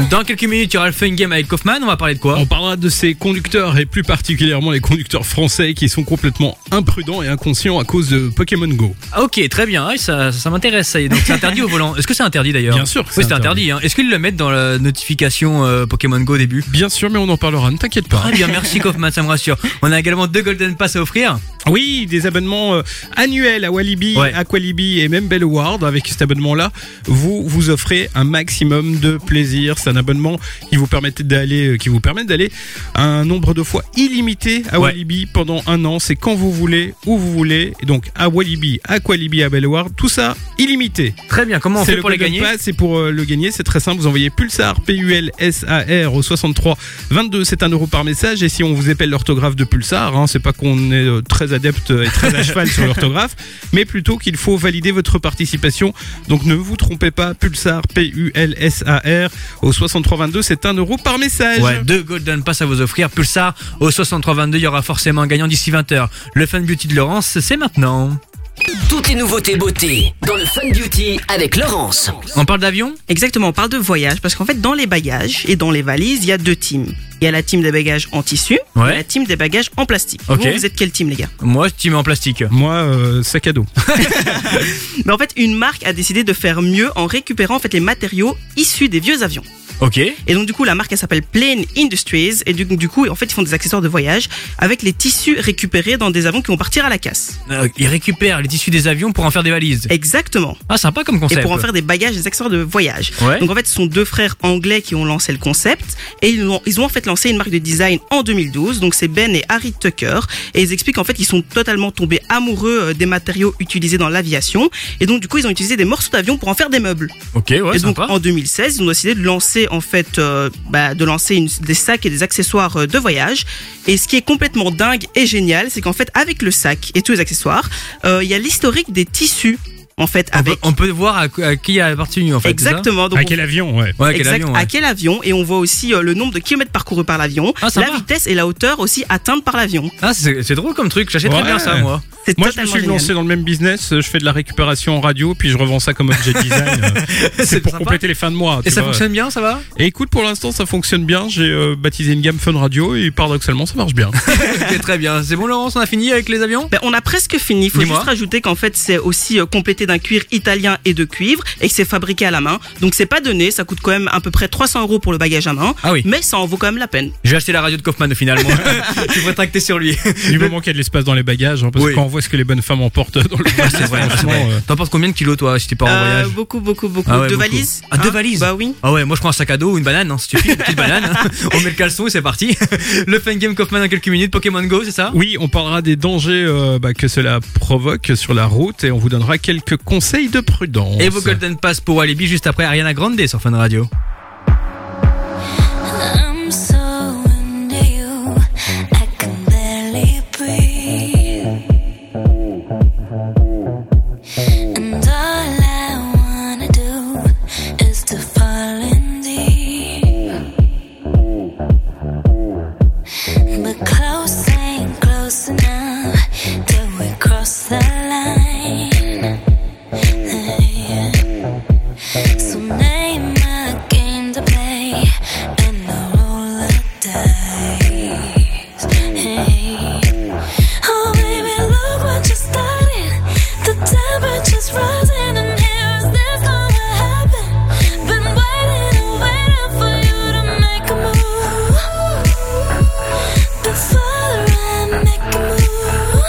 Dans quelques minutes, il y aura le Fun Game avec Kaufman. On va parler de quoi? On parlera de ces conducteurs et plus particulièrement les conducteurs français qui sont complètement imprudents et inconscients à cause de Pokémon Go. Ah, ok, très bien. Ouais, ça, ça m'intéresse. Ça y est. Donc c'est interdit au volant. Est-ce que c'est interdit d'ailleurs? Bien sûr que Oui, c'est c'est interdit. hein. Est-ce qu'ils le mettent dans la notification euh, Pokémon Go au début? Bien sûr, mais on en parlera, ne t'inquiète pas. Très bien, merci Kaufman, ça me rassure. On a également deux Golden Pass à offrir. Oui, des abonnements euh, annuels à Walibi, Ouais. Aqualibi et même Bell Award. Avec cet abonnement-là, vous vous offrez un maximum de plaisir. C'est un abonnement qui vous permet d'aller, euh, qui vous permet d'aller un nombre de fois illimité à Ouais. Walibi pendant un an. C'est quand vous voulez, où vous voulez. Et donc à Walibi, Aqualibi, à Bell Award, tout ça illimité. Très bien, comment on C'est fait le pour les Golden gagner? Pass, c'est pour euh, le gagner, c'est très simple. Vous envoyez Pulsar, P U L S A R au soixante-trois vingt-deux, c'est un euro par message. Et si on vous épelle l'orthographe de Pulsar, hein, c'est pas qu'on est euh, très adepte et très à cheval sur l'orthographe, mais plutôt qu'il faut valider votre participation. Donc ne vous trompez pas, Pulsar, P U L S A R au soixante-trois vingt-deux, c'est un euro par message. Ouais, deux Golden Pass à vous offrir. Pulsar au soixante-trois vingt-deux, il y aura forcément un gagnant d'ici vingt heures. Le Fun Beauty de Laurence, c'est maintenant. Toutes les nouveautés beauté dans le Fun Beauty avec Laurence. On parle d'avion? Exactement, on parle de voyage parce qu'en fait dans les bagages et dans les valises, il y a deux teams. Il y a la team des bagages en tissu Ouais. et la team des bagages en plastique. Ok. Vous, vous êtes quelle team les gars? Moi, tu mets en plastique. Moi, euh, sac à dos. Mais en fait, une marque a décidé de faire mieux en récupérant en fait les matériaux issus des vieux avions. Ok. Et donc du coup la marque elle s'appelle Plane Industries et du, du coup en fait ils font des accessoires de voyage avec les tissus récupérés dans des avions qui vont partir à la casse. Euh, ils récupèrent les tissus des avions pour en faire des valises. Exactement. Ah, sympa comme concept. Et pour en faire des bagages, des accessoires de voyage. Ouais. Donc en fait ce sont deux frères anglais qui ont lancé le concept et ils ont, ils ont en fait lancé une marque de design en deux mille douze. Donc c'est Ben et Harry Tucker et ils expliquent en fait qu'ils sont totalement tombés amoureux euh, des matériaux utilisés dans l'aviation et donc du coup ils ont utilisé des morceaux d'avion pour en faire des meubles. Ok, ouais, et donc sympa. en deux mille seize ils ont décidé de lancer en fait euh, bah, de lancer une, des sacs et des accessoires euh, de voyage. Et ce qui est complètement dingue et génial, c'est qu'en fait avec le sac et tous les accessoires, euh, il y a l'historique des tissus. En fait, On avec. peut, on peut voir à, à qui a appartenu en fait. Exactement. Donc À on- quel avion, ouais. Ouais, quel exact, avion, ouais. à quel avion et on voit aussi euh, le nombre de kilomètres parcourus par l'avion, Ah, sympa. la vitesse et la hauteur aussi atteinte par l'avion. Ah, c'est c'est drôle comme truc. J'achèterais Ouais. bien ça, moi. C'est Moi, je me totalement suis génial. lancé dans le même business. Je fais de la récupération en radio, puis je revends ça comme objet de design. Euh, C'est C'est pour sympa. compléter les fins de mois. Et tu ça vois. fonctionne bien, ça va? Et écoute, pour l'instant, ça fonctionne bien. J'ai euh, baptisé une gamme Fun Radio et paradoxalement, ça marche bien. Ok, très bien. C'est bon, Laurence, on a fini avec les avions? Ben, on a presque fini. Il faut Dis-moi. juste rajouter qu'en fait, c'est aussi euh, complété d'un cuir italien et de cuivre et que c'est fabriqué à la main. Donc, c'est pas donné. Ça coûte quand même à peu près trois cents euros pour le bagage à main. Ah oui. Mais ça en vaut quand même la peine. Je vais acheter la radio de Kaufman au final, moi. Je pourrais tracter sur lui. Du moment qu'il y a de l'espace dans les bagages, hein, parce Oui. que quand on voit ce que les bonnes femmes emportent dans le Ouais, c'est vrai, c'est vrai. euh, T'en penses combien de kilos, toi, si t'es pas en Euh, voyage? beaucoup, beaucoup, beaucoup. Ah ouais, Deux beaucoup. valises. Ah, deux Hein valises? Bah oui. Ah ouais, moi je prends un sac à dos ou une banane, hein, si tu fais une petite banane. hein. On met le caleçon et c'est parti. Le Fun Game Kaufman dans quelques minutes. Pokémon Go, c'est ça? Oui, on parlera des dangers euh, bah, que cela provoque sur la route et on vous donnera quelques conseils de prudence. Et vos Golden Pass pour Walibi juste après Ariana Grande sur Fun Radio. I'm so into you, I can barely breathe. And all I wanna do is to fall in deep. But close ain't close enough till we cross the line. So name a game to play and I'll roll the dice. Hey. Oh baby, look what you started. The temperature's rising and here is this gonna happen. Been waiting and waiting for you to make a move. Before I make a move.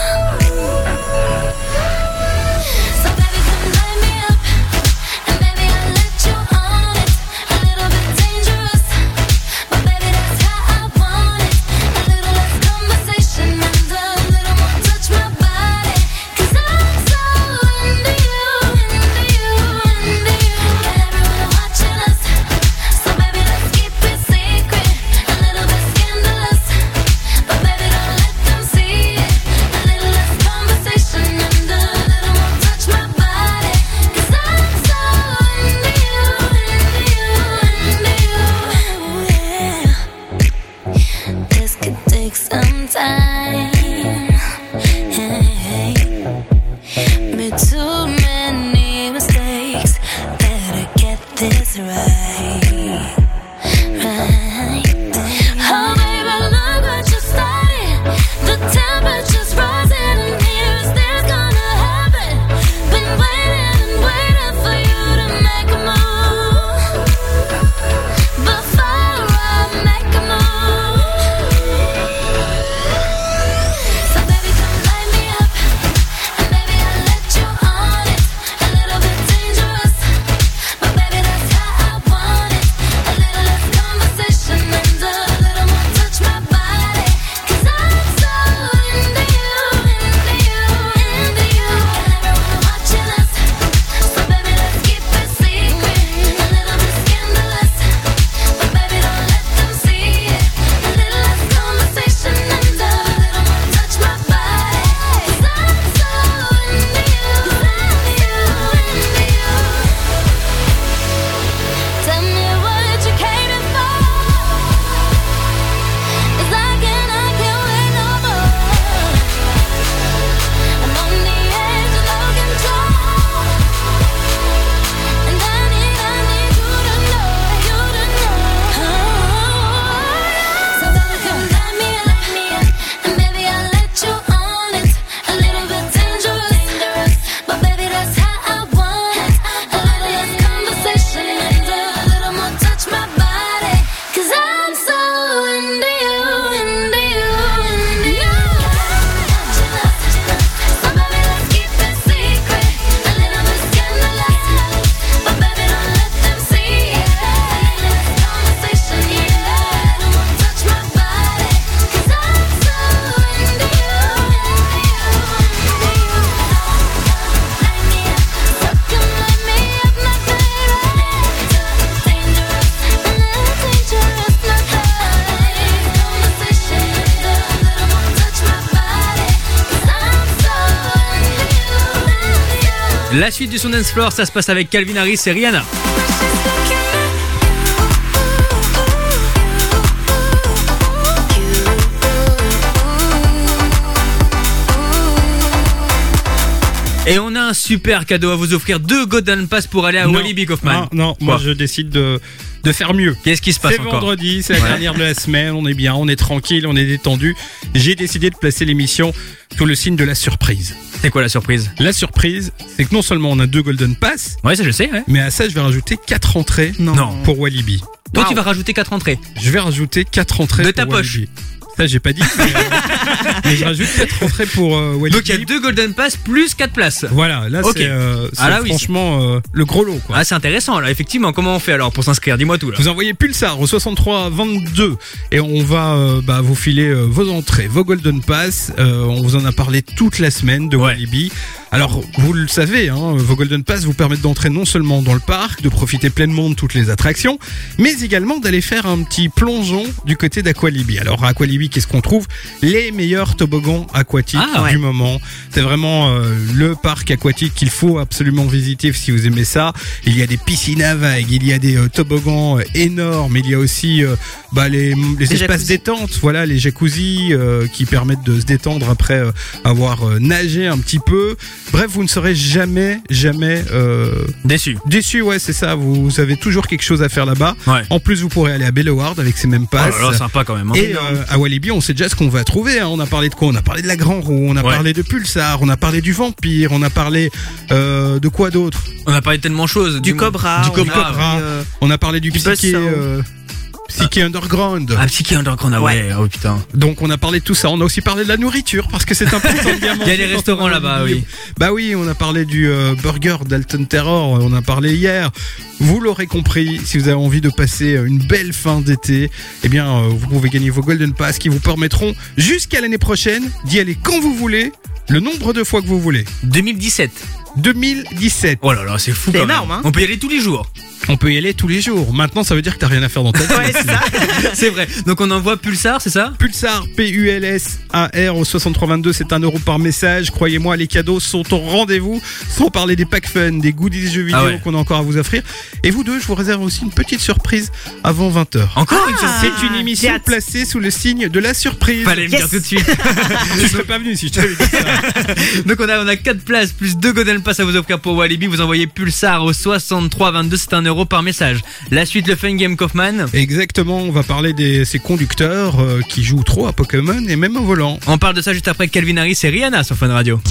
So baby, come light me up. And baby, I'll let you on it. A little bit dangerous, but baby, that's how I want it. A little less conversation and a little more touch my body. 'Cause I'm so into you, into you, into you. Got everyone watching us, so baby, let's keep it secret. A little bit scandalous, but baby, don't let them see it. A little less conversation and a little more touch my body. 'Cause I'm so into you, into you, into you, yeah. This could take some time. Hey, made too many mistakes. Better get this right. La suite du son Dance Floor, ça se passe avec Calvin Harris et Rihanna. Et on a un super cadeau à vous offrir, deux Golden Pass pour aller à Non. Walibi Kaufman. Ah, non, moi je décide de, de faire mieux. Qu'est-ce qui se passe C'est encore vendredi, c'est la Ouais. dernière de la semaine, on est bien, on est tranquille, on est détendu. J'ai décidé de placer l'émission sous le signe de la surprise. C'est quoi la surprise? La surprise, c'est que non seulement on a deux Golden Pass, Ouais, ça je sais, ouais. mais à ça je vais rajouter quatre entrées Non. pour Walibi. Toi, tu vas rajouter quatre entrées. Je vais rajouter quatre entrées De pour ta poche. Walibi. Ça j'ai pas dit, mais, euh, mais je rajoute quatre entrées pour euh, Walibi. Donc il y a deux Golden Pass plus quatre places. Voilà, là Ok. c'est, euh, c'est Ah là, oui, franchement euh, le gros lot quoi. Ah, c'est intéressant là, effectivement. Comment on fait alors pour s'inscrire? Dis-moi tout là. Vous envoyez Pulsar au soixante-trois vingt-deux et on va euh, bah, vous filer euh, vos entrées, vos Golden Pass. Euh, on vous en a parlé toute la semaine de Walibi. Alors vous le savez, hein, vos Golden Pass vous permettent d'entrer non seulement dans le parc, de profiter pleinement de toutes les attractions, mais également d'aller faire un petit plongeon du côté d'Aqualibi. Alors à Aqualibi, qu'est-ce qu'on trouve? Les meilleurs toboggans aquatiques Ah, ouais. du moment. C'est vraiment euh, le parc aquatique qu'il faut absolument visiter si vous aimez ça. Il y a des piscines à vagues, il y a des euh, toboggans euh, énormes, il y a aussi euh, bah, les, les Les espaces jacuzzis. détente, voilà, les jacuzzis euh, qui permettent de se détendre après euh, avoir euh, nagé un petit peu. Bref, vous ne serez jamais, jamais euh, Déçu. déçu. Ouais, c'est ça. Vous avez toujours quelque chose à faire là-bas. Ouais. En plus, vous pourrez aller à Belleward avec ces mêmes Oh passes. là là, sympa quand même. hein. Et euh, à Walibi, on sait déjà ce qu'on va trouver. hein. On a parlé de quoi? On a parlé de la Grand Roue, on a Ouais. parlé de Pulsar, on a parlé du Vampire, on a parlé euh, de quoi d'autre? On a parlé de tellement de choses. Du dis-moi. Cobra. Du on Cobra. a parlé, euh, On a parlé du du Psyché, Buzzsaw. euh, Psyché Underground. Ah, Psyché Underground, ah ouais. Oh putain. Donc on a parlé de tout ça. On a aussi parlé de la nourriture parce que c'est important de bien Il y manger a les quand restaurants on va là-bas, au milieu. oui. Bah oui, on a parlé du euh, burger d'Alton Terror. On a parlé hier. Vous l'aurez compris, si vous avez envie de passer une belle fin d'été, eh bien euh, vous pouvez gagner vos Golden Pass qui vous permettront jusqu'à l'année prochaine d'y aller quand vous voulez, le nombre de fois que vous voulez. deux mille dix-sept. deux mille dix-sept. Oh là là, c'est fou C'est quand énorme, même. hein. On peut y aller tous les jours. On peut y aller tous les jours. Maintenant, ça veut dire que t'as rien à faire dans ta vie. Ouais, c'est ça. C'est vrai. Donc on envoie Pulsar, c'est ça? Pulsar, P U L S A R au soixante-trois vingt-deux, c'est un euro par message. Croyez-moi, les cadeaux sont au rendez-vous. Sans parler des packs fun, des goodies jeux vidéo Ah ouais. qu'on a encore à vous offrir. Et vous deux, je vous réserve aussi une petite surprise avant vingt heures. Encore une Ah. surprise. C'est une émission j'ai hâte. placée sous le signe de la surprise. Fallait me Yes. dire tout de suite. Je serais pas venu si je t'avais dit ça. Donc on a on a quatre places plus deux Golden Pass à vous offrir pour Walibi. Vous envoyez Pulsar au soixante-trois vingt-deux, c'est un euro par message. La suite, le Fun Game Kaufman. Exactement, on va parler de ces conducteurs euh, qui jouent trop à Pokémon et même au volant. On parle de ça juste après Calvin Harris et Rihanna sur Fun Radio.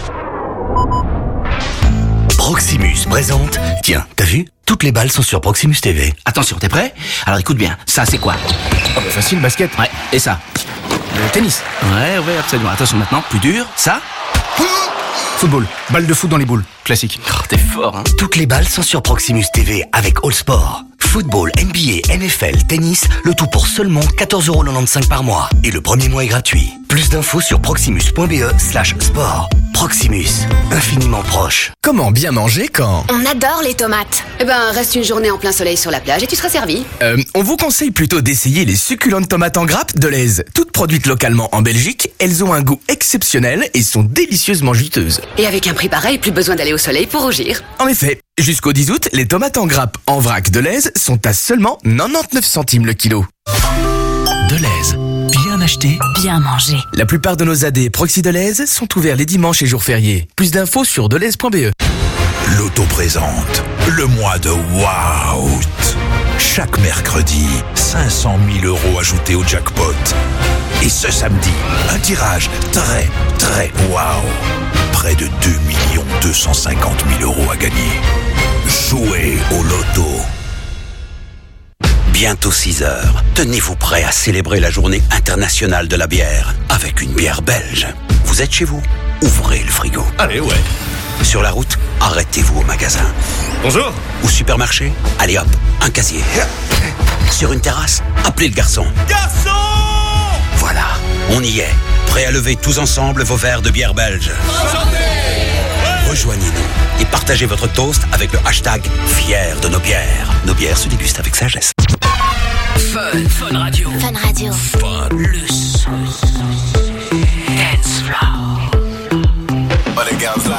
Proximus présente. Tiens, t'as vu? Toutes les balles sont sur Proximus T V. Attention, t'es prêt? Alors écoute bien, ça c'est quoi? Oh bah facile, basket. Ouais, et ça? Le tennis. Ouais, ouais, absolument. Attention maintenant, plus dur, ça? Football. Balle de foot dans les boules. Classique. Oh, t'es fort, hein? Toutes les balles sont sur Proximus T V avec All Sport. Football, N B A, N F L, tennis, le tout pour seulement quatorze euros quatre-vingt-quinze par mois. Et le premier mois est gratuit. Plus d'infos sur proximus.be slash sport. Proximus, infiniment proche. Comment bien manger quand On adore les tomates. Eh ben, reste une journée en plein soleil sur la plage et tu seras servi. euh, On vous conseille plutôt d'essayer les succulentes tomates en grappe de Lez. Toutes produites localement en Belgique, elles ont un goût exceptionnel et sont délicieusement juteuses. Et avec un prix pareil, plus besoin d'aller au soleil pour rougir. En effet, jusqu'au dix août, les tomates en grappe en vrac de Lez sont à seulement quatre-vingt-dix-neuf centimes le kilo. Deleuze, bien acheté, bien mangé. La plupart de nos A D Proxy Deleuze sont ouverts les dimanches et jours fériés. Plus d'infos sur deleuze point be. L'auto présente le mois de Wow. Chaque mercredi, cinq cent mille euros ajoutés au jackpot. Et ce samedi, un tirage très, très wow. Près de deux millions deux cent cinquante mille euros à gagner. Jouez au loto. Bientôt six heures. Tenez-vous prêt à célébrer la journée internationale de la bière avec une bière belge. Vous êtes chez vous? Ouvrez le frigo. Allez, ouais. Sur la route, arrêtez-vous au magasin. Bonjour. Au supermarché, allez hop, un casier. Sur une terrasse, appelez le garçon. Garçon! Voilà, on y est. Prêt à lever tous ensemble vos verres de bière belge. Rejoignez-nous et partagez votre toast avec le hashtag Fier de nos bières. Nos bières se dégustent avec sagesse. Fun, Fun Radio. Fun Radio. Fun. Le son. Dance floor. All the girls like.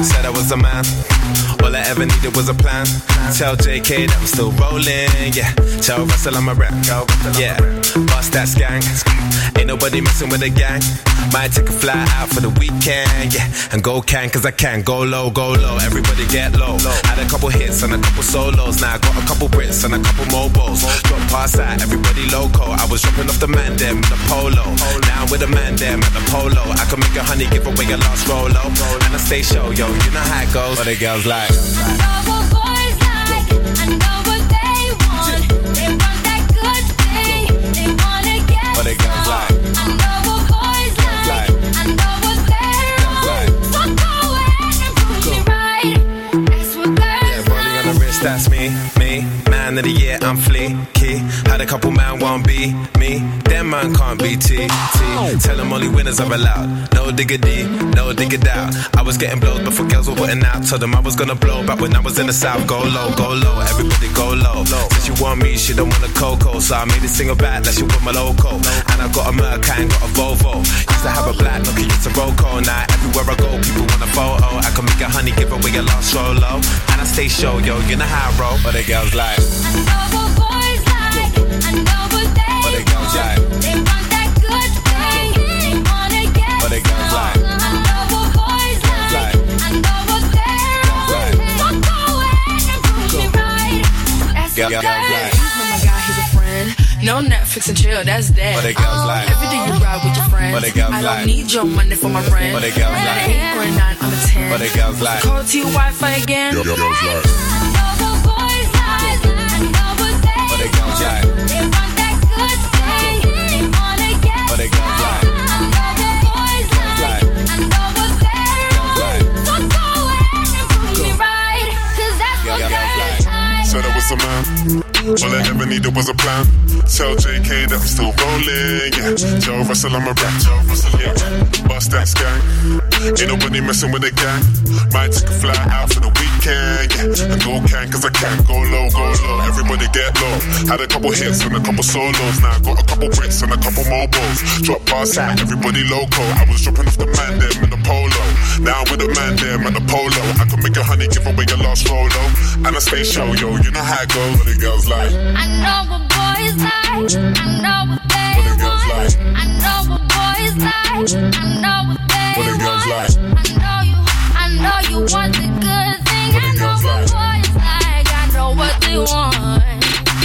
said I was a man. All I ever needed was a plan. Tell J K that I'm still rolling, yeah. Tell Russell I'm a rap, yeah. Bust that skank. Ain't nobody messing with the gang. Might take a fly out for the weekend, yeah. And go can, cause I can. Go low, go low, everybody get low. Had a couple hits and a couple solos. Now I got a couple Brits and a couple mobiles. Drop past that, everybody loco. I was dropping off the man them in the polo. Now with a man them at the polo. I can make a honey give away a lost Rolo. And I stay show, yo, you know how it goes. What the girls like. I know what boys like, I know what they want. They want that good thing, they wanna get What the girls like. I know what boys like, I know what they're on. So go ahead and prove me right. That's what girls Rolling on the wrist, that's me, me. Man of the year, I'm fleeky. Had a couple man won't be me. Them man can't be T, T. Tell them only winners are allowed. No diggity, no dig it out. I was getting blows before girls were putting out. Told them I was gonna blow back when I was in the south. Go low, go low, everybody go low. Said she want me, she don't want a Coco. So I made a single back that she want my loco. And I got a Merc, I ain't got a Volvo. Used to have a black Nokia, used to Roco. Now everywhere I go, people want a photo. I can make a honey, give away a lost Rolo. And I stay show, yo, you know how I roll. But the girls like. I know what boys like, I know what they What the girls like. They want that good thing, they wanna get What the girls like. I know what boys like, I know what they're on. So go ahead and prove me right. That's Girl, what girls girls like. Oh my god, he's a friend. No Netflix and chill, that's that. What the girls like. Every day you ride with your friends. What the girls I don't like. need your money for my rent. What the girls I got like. an eight or a nine, I'm a ten. What the girls like. Call to your Wi-Fi again. Girl, girls like. I know what boys like, I know what they What the girls like. They want that good thing, they wanna get What the girls like. I know what boys like, I know what they're on. So go ahead and prove me right, 'cause that's what girls like. Said I was a man. All I ever needed was a plan. Tell J K that I'm still rolling, yeah. Tell Russell I'm a rap, yeah. Bust that skank. Ain't nobody messing with the gang. Might take a fly out for the weekend, yeah. And go can, cause I can. Go low, go low, everybody get low. Had a couple hits and a couple solos. Now I got a couple Brits and a couple mobiles. Drop past that, everybody loco. I was dropping off the man them in the polo. Now with the man them at the polo. I can make a honey give away a lost Rolo. And I stay show, yo, you know how it goes. What the girls like. I know what boys like, I know what they What the girls want. like. I know what boys like, I know what they What the girls want. like. I know you, I know you want the good thing. What the I know girls what like. boys like, I know what they want.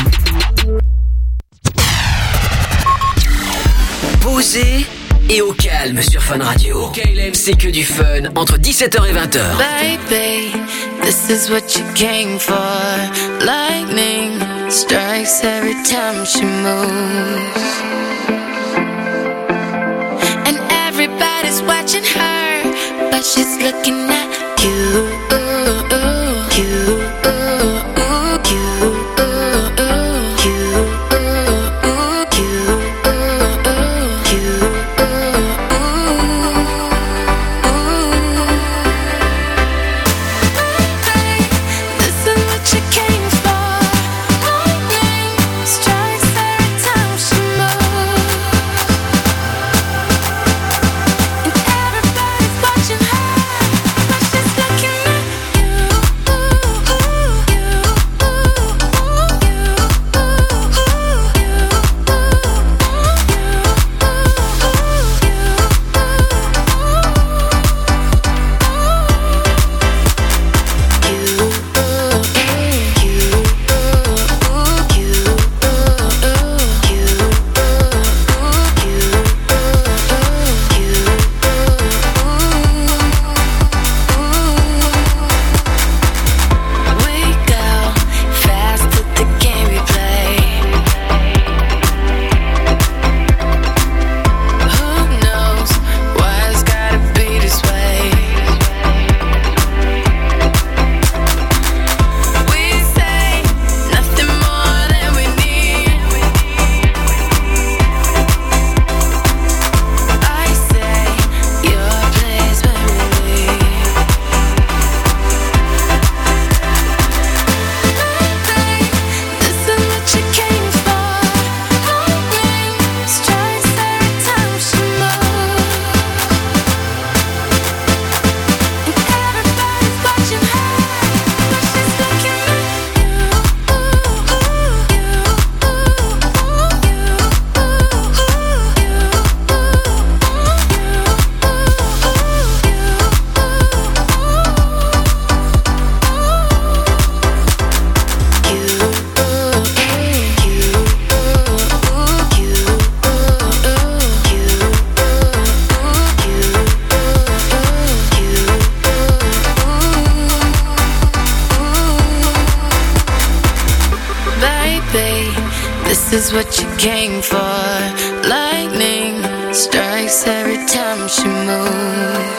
Posé et au calme sur Fun Radio. C'est que du fun entre dix-sept heures et vingt heures. Baby, this is what you came for. Lightning strikes every time she moves. And everybody's watching her, but she's looking at you. You. Watching her, but she's looking at is what you came for. Lightning strikes every time she moves.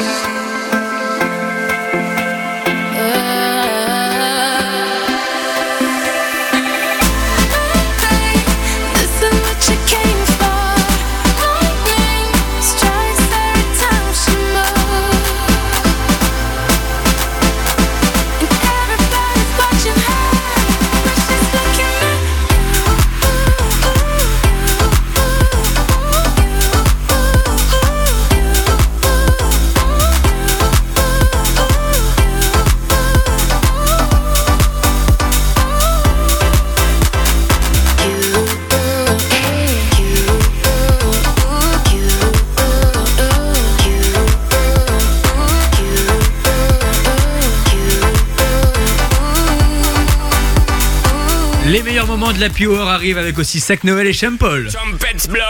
Les meilleurs moments de la Hour arrivent avec aussi Sac Noël et Sean Paul. Trumpets blow.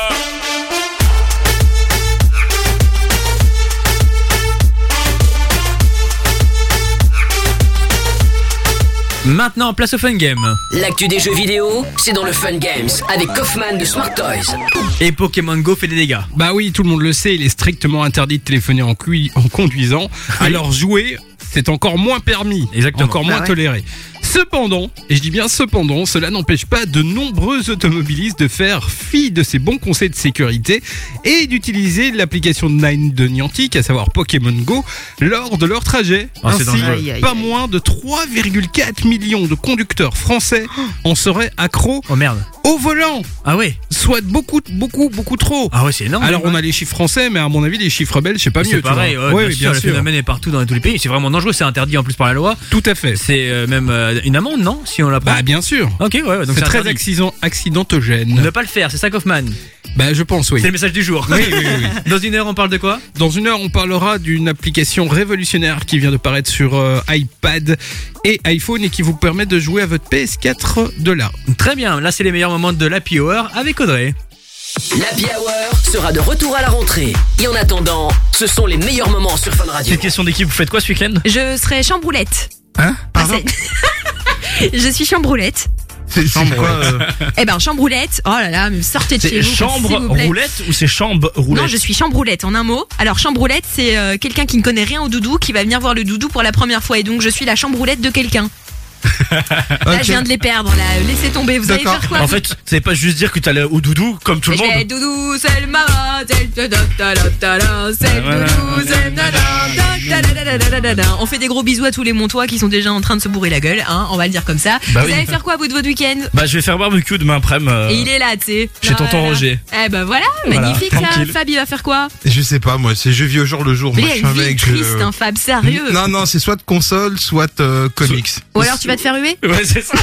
Maintenant, place au Fun Game. L'actu des jeux vidéo, c'est dans le Fun Games avec Kaufman de Smart Toys. Et Pokémon Go fait des dégâts. Bah oui, tout le monde le sait, il est strictement interdit de téléphoner en, cui- en conduisant. Alors jouer, c'est encore moins permis, Exactement. encore moins Ah ouais. toléré. Cependant, et je dis bien cependant, cela n'empêche pas de nombreux automobilistes de faire fi de ces bons conseils de sécurité et d'utiliser l'application de Nine de Niantic, à savoir Pokémon Go, lors de leur trajet. Oh, c'est Ainsi, dangereux. Aïe, aïe, pas aïe. moins de trois virgule quatre millions de conducteurs français en seraient accros Oh merde. au volant. Ah ouais. Soit beaucoup, beaucoup, beaucoup trop. Ah ouais, c'est énorme. Alors on a les chiffres français, mais à mon avis les chiffres belges c'est pas mieux. C'est tu pareil, vois. ouais, Ouais, bien, oui, sûr, bien le sûr. phénomène est partout dans tous les pays. C'est vraiment dangereux, c'est interdit en plus par la loi. Tout à fait. C'est euh, même euh, une amende, non? Si on l'apprend. Bah bien sûr. Ok, ouais, ouais, donc C'est c'est très interdit. accident, accidentogène. Ne pas le faire, c'est ça Kaufman. Bah je pense oui. C'est le message du jour. Oui, oui, oui. Dans une heure, on parle de quoi? Dans une heure on parlera d'une application révolutionnaire qui vient de paraître sur euh, iPad et iPhone et qui vous permet de jouer à votre P S quatre de là. Très bien, là c'est les meilleurs moments de l'Happy Hour avec Audrey. L'Happy Hour sera de retour à la rentrée. Et en attendant, ce sont les meilleurs moments sur Fun Radio. Cette question d'équipe, vous faites quoi ce week-end? Je serai chambroulette. Hein? Pardon. Je suis chambroulette. C'est c'est quoi euh, Eh ben, chambroulette. Oh là là, mais sortez de C'est chez vous. chambre s'il vous plaît. roulette ou c'est chambre roulette? Non, je suis chambroulette en un mot. Alors, chambroulette, c'est euh, quelqu'un qui ne connaît rien au doudou qui va venir voir le doudou pour la première fois. Et donc, je suis la chambroulette de quelqu'un. Là, je viens de les perdre, là. Laissez tomber. Vous allez faire quoi? En fait, c'est pas juste dire que t'allais au doudou comme tout le Je monde. vais doudou, c'est le maman, c'est le ta ta ta ta ta, c'est le doudou, c'est le ta ta ta ta ta ta ta ta. On fait des gros bisous à tous les Montois qui sont déjà en train de se bourrer la gueule, hein, on va le dire comme ça. Bah Vous oui. allez faire quoi à bout de votre week-end? Bah, je vais faire barbecue demain après-midi. euh, Et il est là, tu sais. Chez tonton Voilà. Roger. Eh ben voilà, Voilà, magnifique ça. tranquille. Fab, il va faire quoi? Je sais pas, moi, c'est je vis au jour le jour. Mais Moi, il je a suis une un vie mec. triste, je- hein, Fab, sérieux. Non, non, c'est soit console, soit euh, comics. Ou alors tu vas te faire huer? Ouais, c'est ça.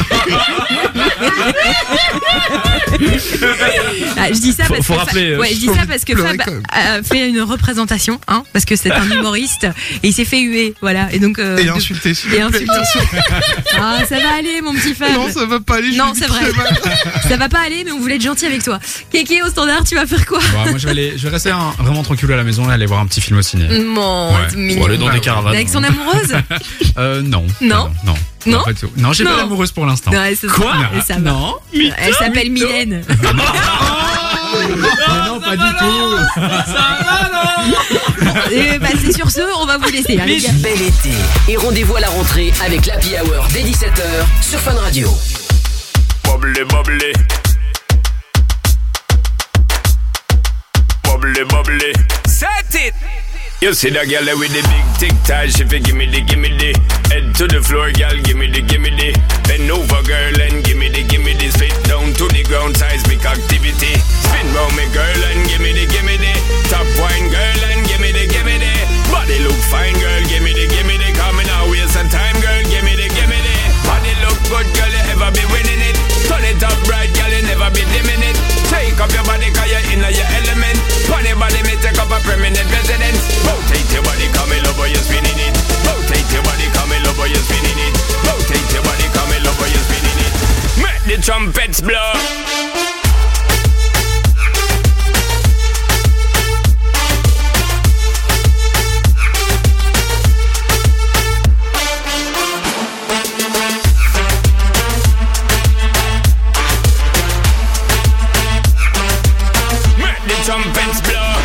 Ah, je dis ça Faut- parce faut que rappeler, Fab, euh, ouais, je dis faut ça parce que pleurer Fab quand même. a fait une représentation, hein, parce que c'est un humoriste et il s'est fait huer, voilà. Et donc euh, Et de- insulter, s'il et vous plaît, insulter. bien sûr. Ah, ça va aller, mon petit Fab. Non, ça va pas aller, je Non, lui c'est dis vrai. très mal. Ça va pas aller, mais on voulait être gentil avec toi. Kéké au standard, tu vas faire quoi? Bon, moi je vais, aller, je vais rester un- vraiment tranquille à la maison et aller voir un petit film au ciné. Mon, Ouais. c'est mignon. Pour aller dans des caravanes. Avec son amoureuse? Euh, non. Non. Non. Non. Pas du tout. Non, j'ai Non. pas d'amoureuse pour l'instant. Ouais, c'est ça. Quoi? Et ça va. Non. Elle s'appelle Mylène. non, pas du tout. Et bah, c'est sur ce, on va vous laisser. hein, les gars. Bel été. Et rendez-vous à la rentrée avec l'Happy Hour dès dix-sept heures sur Fun Radio. Bubbly, bubbly. Bubbly, bubbly. Set it! You see that girl with the big tic tac, she fi gimme the, gimme the. Head to the floor, girl, gimme the, gimme the. Bend over, girl, and gimme the, gimme the. Spit down to the ground, seismic activity. Spin round me, girl, and gimme the, gimme the. Top wine, girl, and gimme the, gimme the. Body look fine, girl, gimme the, gimme the. Coming out, waste some time, girl, gimme the, gimme the. Body look good, girl, you ever be winning it. Turn it up right, girl, you never be dimming it. Take up your body, cause you're in your element. Funny body, me take up a permanent residence. Rotate your body, come in love, you're spinning it. Rotate your body, come in love, you're spinning it. Rotate your body, come in love, you're spinning it. Make the trumpets blow. trumpets blow.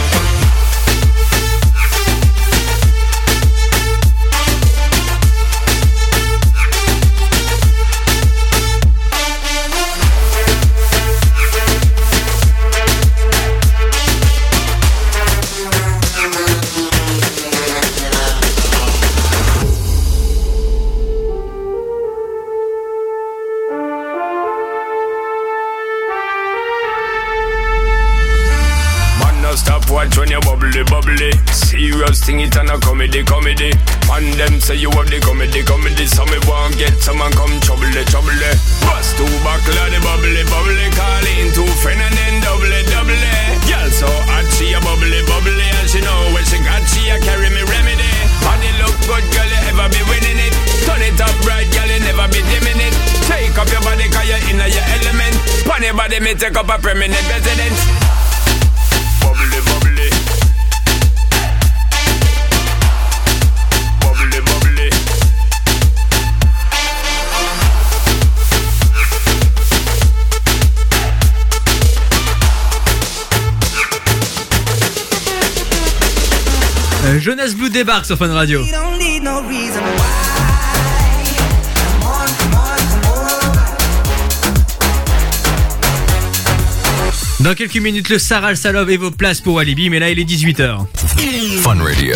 Stop watch when you bubbly, bubbly. Serious thing, it and a comedy, comedy. And them say you have the comedy, comedy. So me won't get someone come trouble, trouble. Bust two buckle of the bubbly, bubbly. Call in two friend and then double, double. Girl so hot, she a bubbly, bubbly. And she know when she got, she a carry me remedy. Body look good, girl, you ever be winning it. Turn it up right, girl, you never be dimming it. Take up your body, cause you're in your element. Pon your body, me take up a permanent residence. Bubbly, bubbly. Bubbly, bubbly. Euh, Jonas Blue débarque sur Fun Radio. Dans quelques minutes, le Sarah Salov et vos places pour Alibi, mais là il est dix-huit heures. Fun Radio.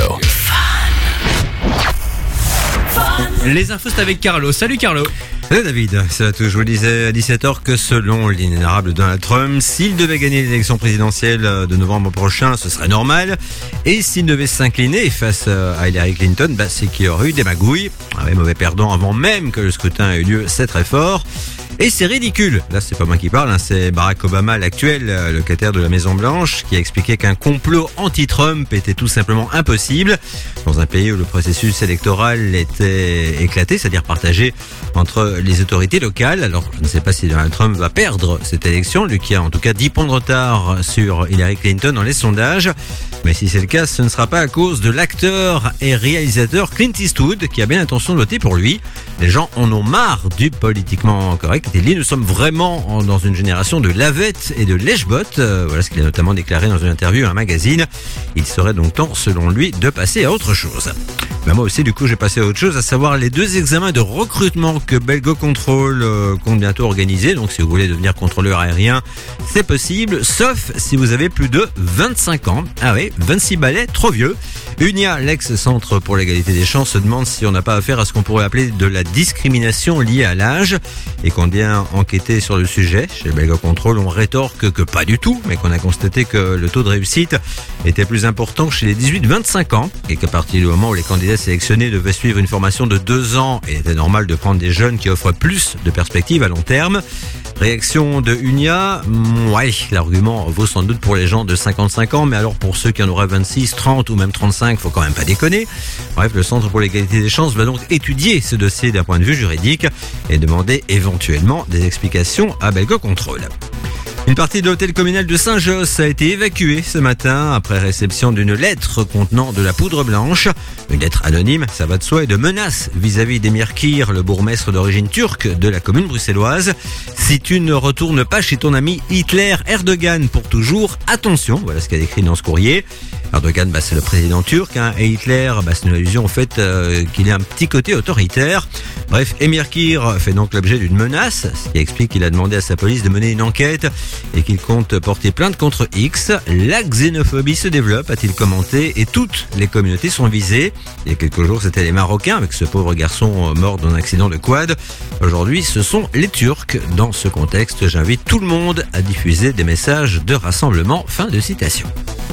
Les infos c'est avec Carlo. Salut Carlo. Salut David, c'est tout. Je vous le disais à dix-sept heures que selon l'inénarrable Donald Trump, s'il devait gagner l'élection présidentielle de novembre prochain, ce serait normal. Et s'il devait s'incliner face à Hillary Clinton, bah, c'est qu'il y aurait eu des magouilles. Un mauvais perdant avant même que le scrutin ait eu lieu, c'est très fort. Et c'est ridicule. Là, c'est pas moi qui parle, hein, c'est Barack Obama, l'actuel locataire de la Maison Blanche, qui a expliqué qu'un complot anti-Trump était tout simplement impossible dans un pays où le processus électoral était éclaté, c'est-à-dire partagé entre les autorités locales. Alors, je ne sais pas si Donald Trump va perdre cette élection, lui qui a en tout cas dix points de retard sur Hillary Clinton dans les sondages. Mais si c'est le cas, ce ne sera pas à cause de l'acteur et réalisateur Clint Eastwood, qui a bien l'intention de voter pour lui. Les gens en ont marre du politiquement correct. Il dit, nous sommes vraiment dans une génération de lavettes et de lèche-bottes. Euh, voilà ce qu'il a notamment déclaré dans une interview à un magazine. Il serait donc temps, selon lui, de passer à autre chose. Ben moi aussi, du coup, j'ai passé à autre chose, à savoir les deux examens de recrutement que Belgo Control euh, compte bientôt organiser. Donc, si vous voulez devenir contrôleur aérien, c'est possible, sauf si vous avez plus de vingt-cinq ans. Ah oui, vingt-six balais, trop vieux. Unia, l'ex-centre pour l'égalité des chances, se demande si on n'a pas affaire à ce qu'on pourrait appeler de la discrimination liée à l'âge et qu'on vient enquêter sur le sujet. Chez Belgo Control, on rétorque que pas du tout, mais qu'on a constaté que le taux de réussite était plus important chez les dix-huit vingt-cinq ans et qu'à partir du moment où les candidats sélectionnés devaient suivre une formation de deux ans, il était normal de prendre des jeunes qui offrent plus de perspectives à long terme. Réaction de Unia, ouais, l'argument vaut sans doute pour les gens de cinquante-cinq ans, mais alors pour ceux qui en auraient vingt-six, trente ou même trente-cinq, faut quand même pas déconner. Bref, le Centre pour l'égalité des chances va donc étudier ce dossier d'un point de vue juridique et demander éventuellement des explications à Belgo Control. Une partie de l'hôtel communal de Saint-Josse a été évacuée ce matin après réception d'une lettre contenant de la poudre blanche. Une lettre anonyme, ça va de soi, et de menaces vis-à-vis d'Emir Kir, le bourgmestre d'origine turque de la commune bruxelloise. Si tu ne retournes pas chez ton ami Hitler, Erdogan pour toujours, attention, voilà ce qu'il y a écrit dans ce courrier. Erdogan, bah, c'est le président turc, hein, et Hitler, bah, c'est une allusion au fait euh, qu'il a un petit côté autoritaire. Bref, Emir Kir fait donc l'objet d'une menace, ce qui explique qu'il a demandé à sa police de mener une enquête et qu'il compte porter plainte contre X. La xénophobie se développe, a-t-il commenté, et toutes les communautés sont visées. Il y a quelques jours, c'était les Marocains, avec ce pauvre garçon mort dans un accident de quad. Aujourd'hui, ce sont les Turcs. Dans ce contexte, j'invite tout le monde à diffuser des messages de rassemblement. Fin de citation.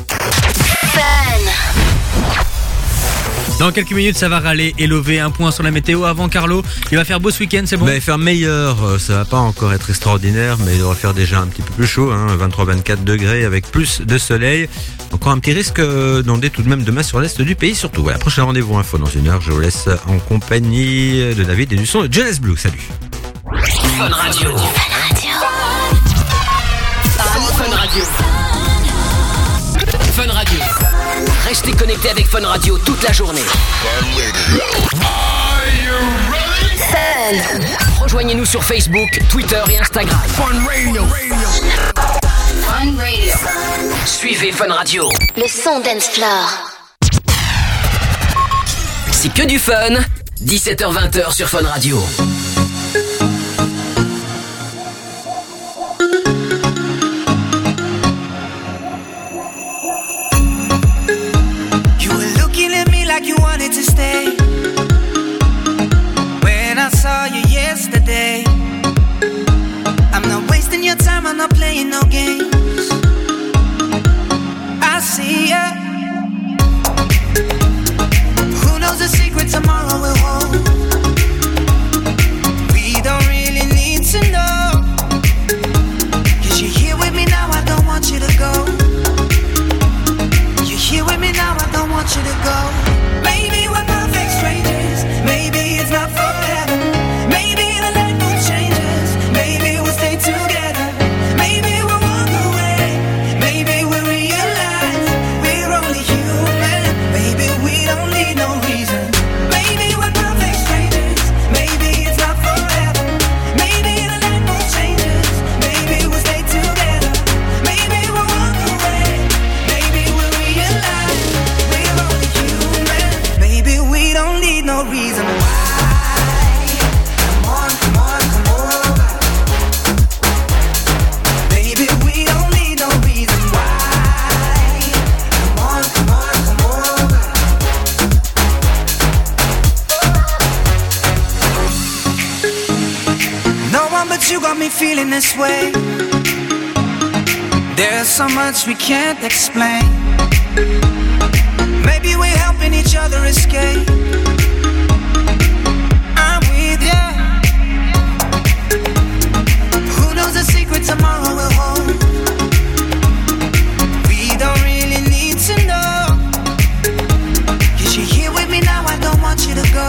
Dans quelques minutes, ça va râler et lever un point sur la météo avant Carlo. Il va faire beau ce week-end, c'est bon? Il va faire meilleur, ça va pas encore être extraordinaire, mais il devrait faire déjà un petit peu plus chaud, hein, vingt-trois à vingt-quatre degrés avec plus de soleil. Encore un petit risque d'onder tout de même demain sur l'est du pays, surtout. Voilà, prochain rendez-vous info dans une heure. Je vous laisse en compagnie de David et du son de Jonas Blue. Salut. Fun Radio. Fun Radio. Fun Radio. Fun Radio. Restez connectés avec Fun Radio toute la journée. Fun. Rejoignez-nous sur Facebook, Twitter et Instagram. Fun Radio. Fun Radio. Suivez Fun Radio. Le son dance floor. C'est que du fun. dix-sept heures vingt sur Fun Radio. You were looking at me like you wanted to stay. When I saw you yesterday, I'm not wasting your time, I'm not playing no games. I see ya. Who knows the secret tomorrow will hold? We don't really need to know. Cause you're here with me now, I don't want you to go. You're here with me now, I don't want you to go. Maybe we're perfect strangers, maybe it's not forever. Maybe the light will change us, maybe we'll stay together. Maybe we'll walk away, maybe we'll realize we're only human. Maybe we don't need no reason. Maybe we're perfect strangers, maybe it's not forever. Maybe the light will change us, maybe we'll stay together. Maybe we'll walk away, maybe we'll realize we're only human. Maybe we don't need no reason why. Come on, come on, come over. Maybe we don't need no reason why. Come on, come on, come over. No one but you got me feeling this way. There's so much we can't explain. Maybe we're helping each other escape. I'm with ya. Who knows the secret tomorrow will hold? We don't really need to know. Cause you're here with me now, I don't want you to go.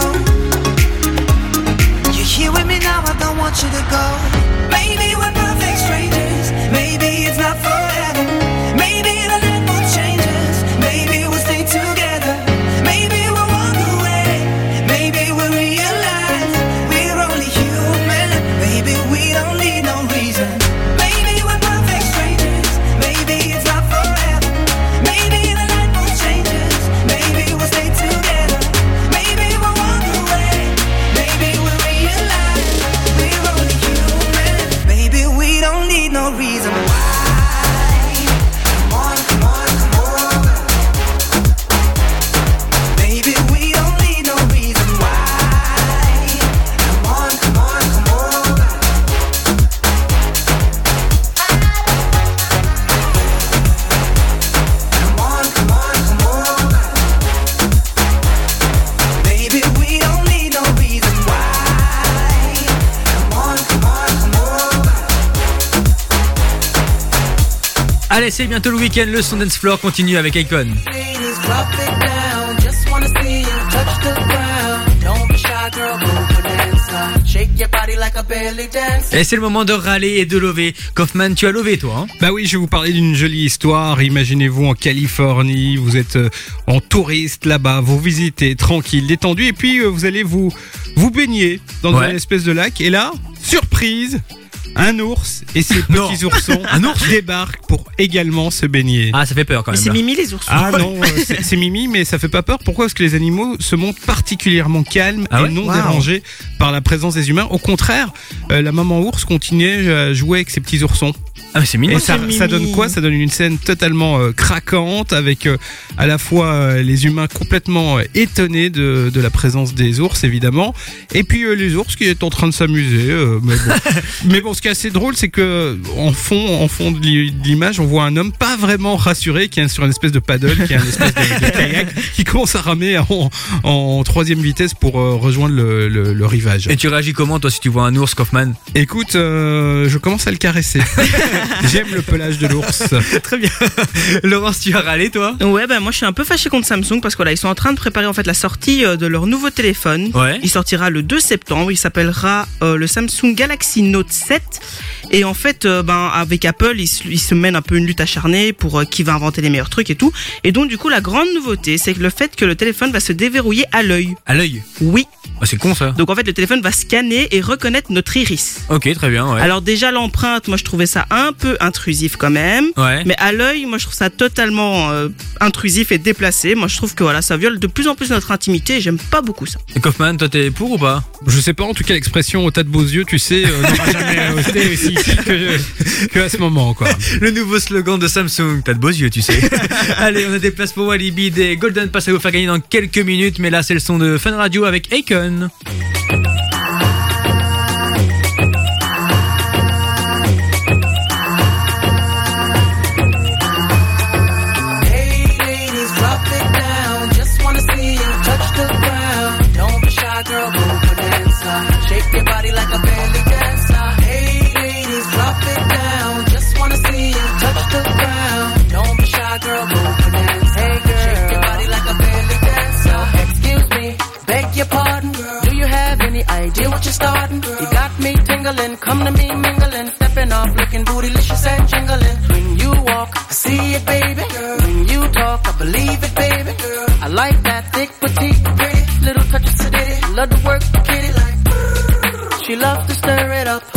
You're here with me now, I don't want you to go. Maybe we're perfect strangers, maybe it's not forever. Maybe the light will change us, maybe we'll stay together. Maybe we'll walk away, maybe we'll realize we're only human. Maybe we don't need no reason. Maybe we're perfect strangers, maybe it's not forever. Maybe the light will change us, maybe we'll stay together. Maybe we'll walk away, maybe we'll realize we're only human. Maybe we don't need no reason why. Come on, come on, come over. Maybe we don't need no reason why. Come on, come on, come over. Come on, come on, come over. Maybe we don't need no reason why. Come on, come on, come over. Allez, c'est bientôt le week-end, le son dance floor continue avec Icon. Ladies, drop it down. Just wanna see you touch the ground. Don't be shy, girl, move your dance. Shake your body like a belly dance. Et c'est le moment de râler et de lover. Kaufman, tu as lové toi, hein? Bah oui, je vais vous parler d'une jolie histoire. Imaginez-vous en Californie, vous êtes euh, en touriste là-bas, vous visitez tranquille, détendu, et puis euh, vous allez vous vous baigner dans Ouais. une espèce de lac. Et là, surprise, un ours et ses petits oursons Un ours débarquent pour également se baigner. Ah, ça fait peur quand Mais même. c'est là. Mimi les oursons. Ah non, euh, c'est c'est Mimi, mais ça fait pas peur. Pourquoi? Parce que les animaux se montrent particulièrement calmes Ah ouais et non Wow. dérangés par la présence des humains. Au contraire, euh, la maman ours continuait à jouer avec ses petits oursons. Ah, mais c'est mignon. Et ça, c'est ça Mimi. donne quoi? Ça donne une scène totalement euh, craquante avec euh, à la fois euh, les humains complètement euh, étonnés de, de la présence des ours évidemment, et puis euh, les ours qui est en train de s'amuser. euh, mais, bon. mais bon, ce qui est assez drôle, c'est que en fond, en fond de l'i- de l'image, on voit un homme pas vraiment rassuré qui est sur une espèce de paddle, qui est une espèce de, de kayak, qui commence à ramer en, en troisième vitesse pour euh, rejoindre le, le, le rivage. Et tu réagis comment toi si tu vois un ours, Kaufman? Écoute, euh, je commence à le caresser. J'aime le pelage de l'ours. Très bien. Laurence, tu as râlé toi? Ouais, bah moi je suis un peu fâché contre Samsung parce que là ils sont en train de préparer en fait la sortie euh, de leur nouveau téléphone. Ouais. Il sortira le deux septembre. Il s'appellera euh, le Samsung Galaxy Note sept. Et en fait, euh, ben avec Apple, ils se, ils se mènent un peu une lutte acharnée pour euh, qui va inventer les meilleurs trucs et tout. Et donc du coup, la grande nouveauté, c'est que le fait que le téléphone va se déverrouiller à l'œil. À l'œil. Oui. Ah, c'est con ça. Donc en fait, le téléphone va scanner et reconnaître notre iris. Ok, très bien. Ouais. Alors déjà l'empreinte, moi je trouvais ça un peu intrusif quand même. Ouais. Mais à l'œil, moi je trouve ça totalement euh, intrusif et déplacé. Moi je trouve que voilà, ça viole de plus en plus notre intimité. Et j'aime pas beaucoup ça. Et Kaufman, toi t'es pour ou pas? Je sais pas, en tout cas l'expression au tas de beaux yeux, tu sais, euh, n'aura jamais été aussi ici que, que à ce moment quoi. Le nouveau slogan de Samsung, t'as de beaux yeux tu sais. Allez, on a des places pour Walibi, des Golden Pass à vous faire gagner dans quelques minutes. Mais là c'est le son de Fun Radio avec Akon. Girl, go bonanza. Shake your body like a belly dancer. Hey, ladies, drop it down. Just wanna see you touch the ground. Don't be shy, girl, go bonanza. Hey, girl, shake your body like a belly dancer. Excuse me, beg your pardon, girl. Do you have any idea what you're starting? Girl? You got me tingling, come to me mingling, stepping off, looking bootylicious and jingling. When you walk, I see it, baby. Girl. When you talk, I believe it, baby. Girl. I like that thick, petite, pretty, little touch of sedity. Love to work the kitty like she loves to stir it up.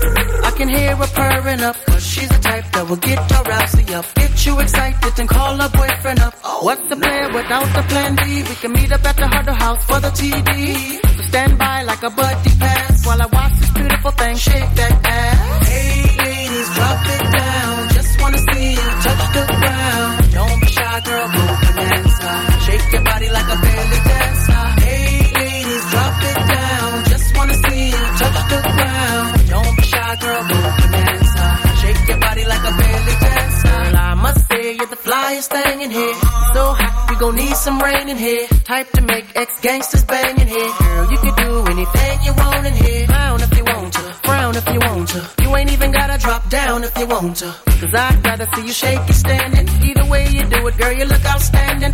I can hear her purring up, cause she's the type that will get your rousey up. Get you excited and call her boyfriend up. What's the plan without the plan B? We can meet up at the Huddle House for the T V. So stand by like a buddy pass while I watch this beautiful thing shake that ass. Hey ladies, drop it down. Just wanna see you touch the ground. Don't be shy, girl, go bonanza. Shake your body like a belly dancer. Hey ladies, drop it down. Just wanna see you touch the ground. Don't be shy, girl, go bonanza. Shake your body like a belly dancer. Girl, I must say you're the flyest thing in here. So hot, we gon' need some rain in here. Type to make ex-gangsters bang in here. Girl, you can do anything you want in here. Frown if you want to, frown if you want to. You ain't even gotta drop down if you want to. Cause I'd rather see you shake it standing. Either way you do it, girl, you look outstanding.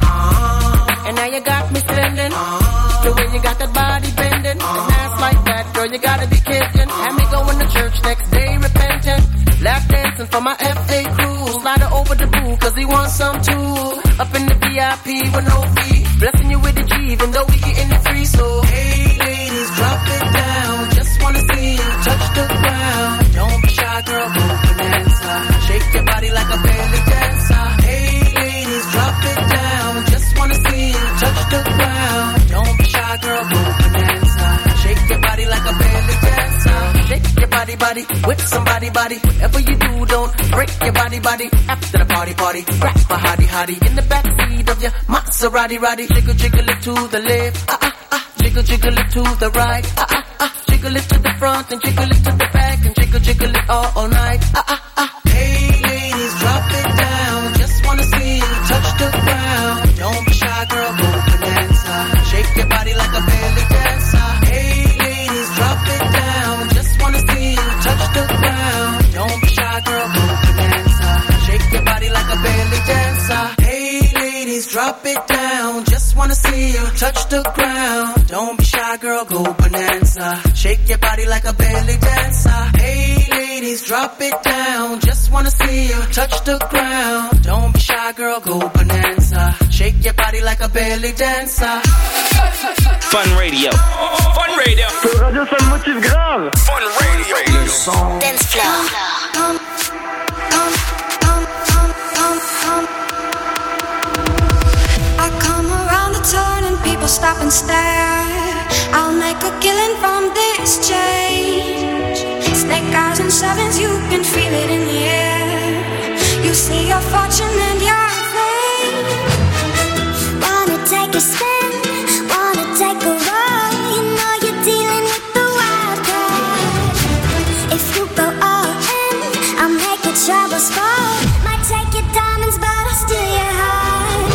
Uh, and now you got me standing. Uh, the way you got that body bending. And ass like that, girl, you gotta be kidding. Had me going to church next day repentant. Lap dancing for my F A crew. Slide her over the boo, cause he wants some too. Up in the V I P with no fee. Blessing you with the G, even though we getting it free. So, hey ladies, drop it down. Just wanna see you touch the ground. Don't be shy, girl, go bonanza. Shake your body like a belly dancer. Hey ladies, drop it down. Just wanna see you touch the ground. Don't be shy, girl, go bonanza. Shake your body like a belly dancer. Shake your body, body, with somebody, body. Whatever you do, don't break your body, body. After the party, party, grab a hottie, hottie in the backseat of your Maserati, Roddy. Jiggle, jiggle it to the left, ah ah ah. Jiggle, jiggle it to the right, ah ah ah. Jiggle it to the front and jiggle it to the back and jiggle, jiggle it all, all night, ah ah ah. Hey ladies, drop it down. Just wanna see you touch the ground. Don't be shy, girl, go bonanza. Shake your body like a belly dancer. Hey ladies, drop it down. Just wanna see you touch the ground. Don't be shy, girl, go bonanza. Shake your body like a belly dancer. Hey ladies, drop it down. Just wanna see you touch the ground. Don't be shy, girl, go bonanza. Shake your body like a belly dancer. Hey ladies, drop it down. Just wanna see you touch the ground. Don't be shy, girl, go bonanza. Shake your body like a belly dancer. Fun Radio. Fun Radio. Fun Radio, ça me motive grave. Fun Radio. Le son. Dance floor. I come around the turn and people stop and stare. I'll make a killing from this change. Snake eyes and sevens, you can feel it in the air. You see your fortune and your fame. Wanna take a spin, wanna take a ride. You know you're dealing with the wild card. If you go all in, I'll make your troubles fall. Might take your diamonds, but I'll steal your heart.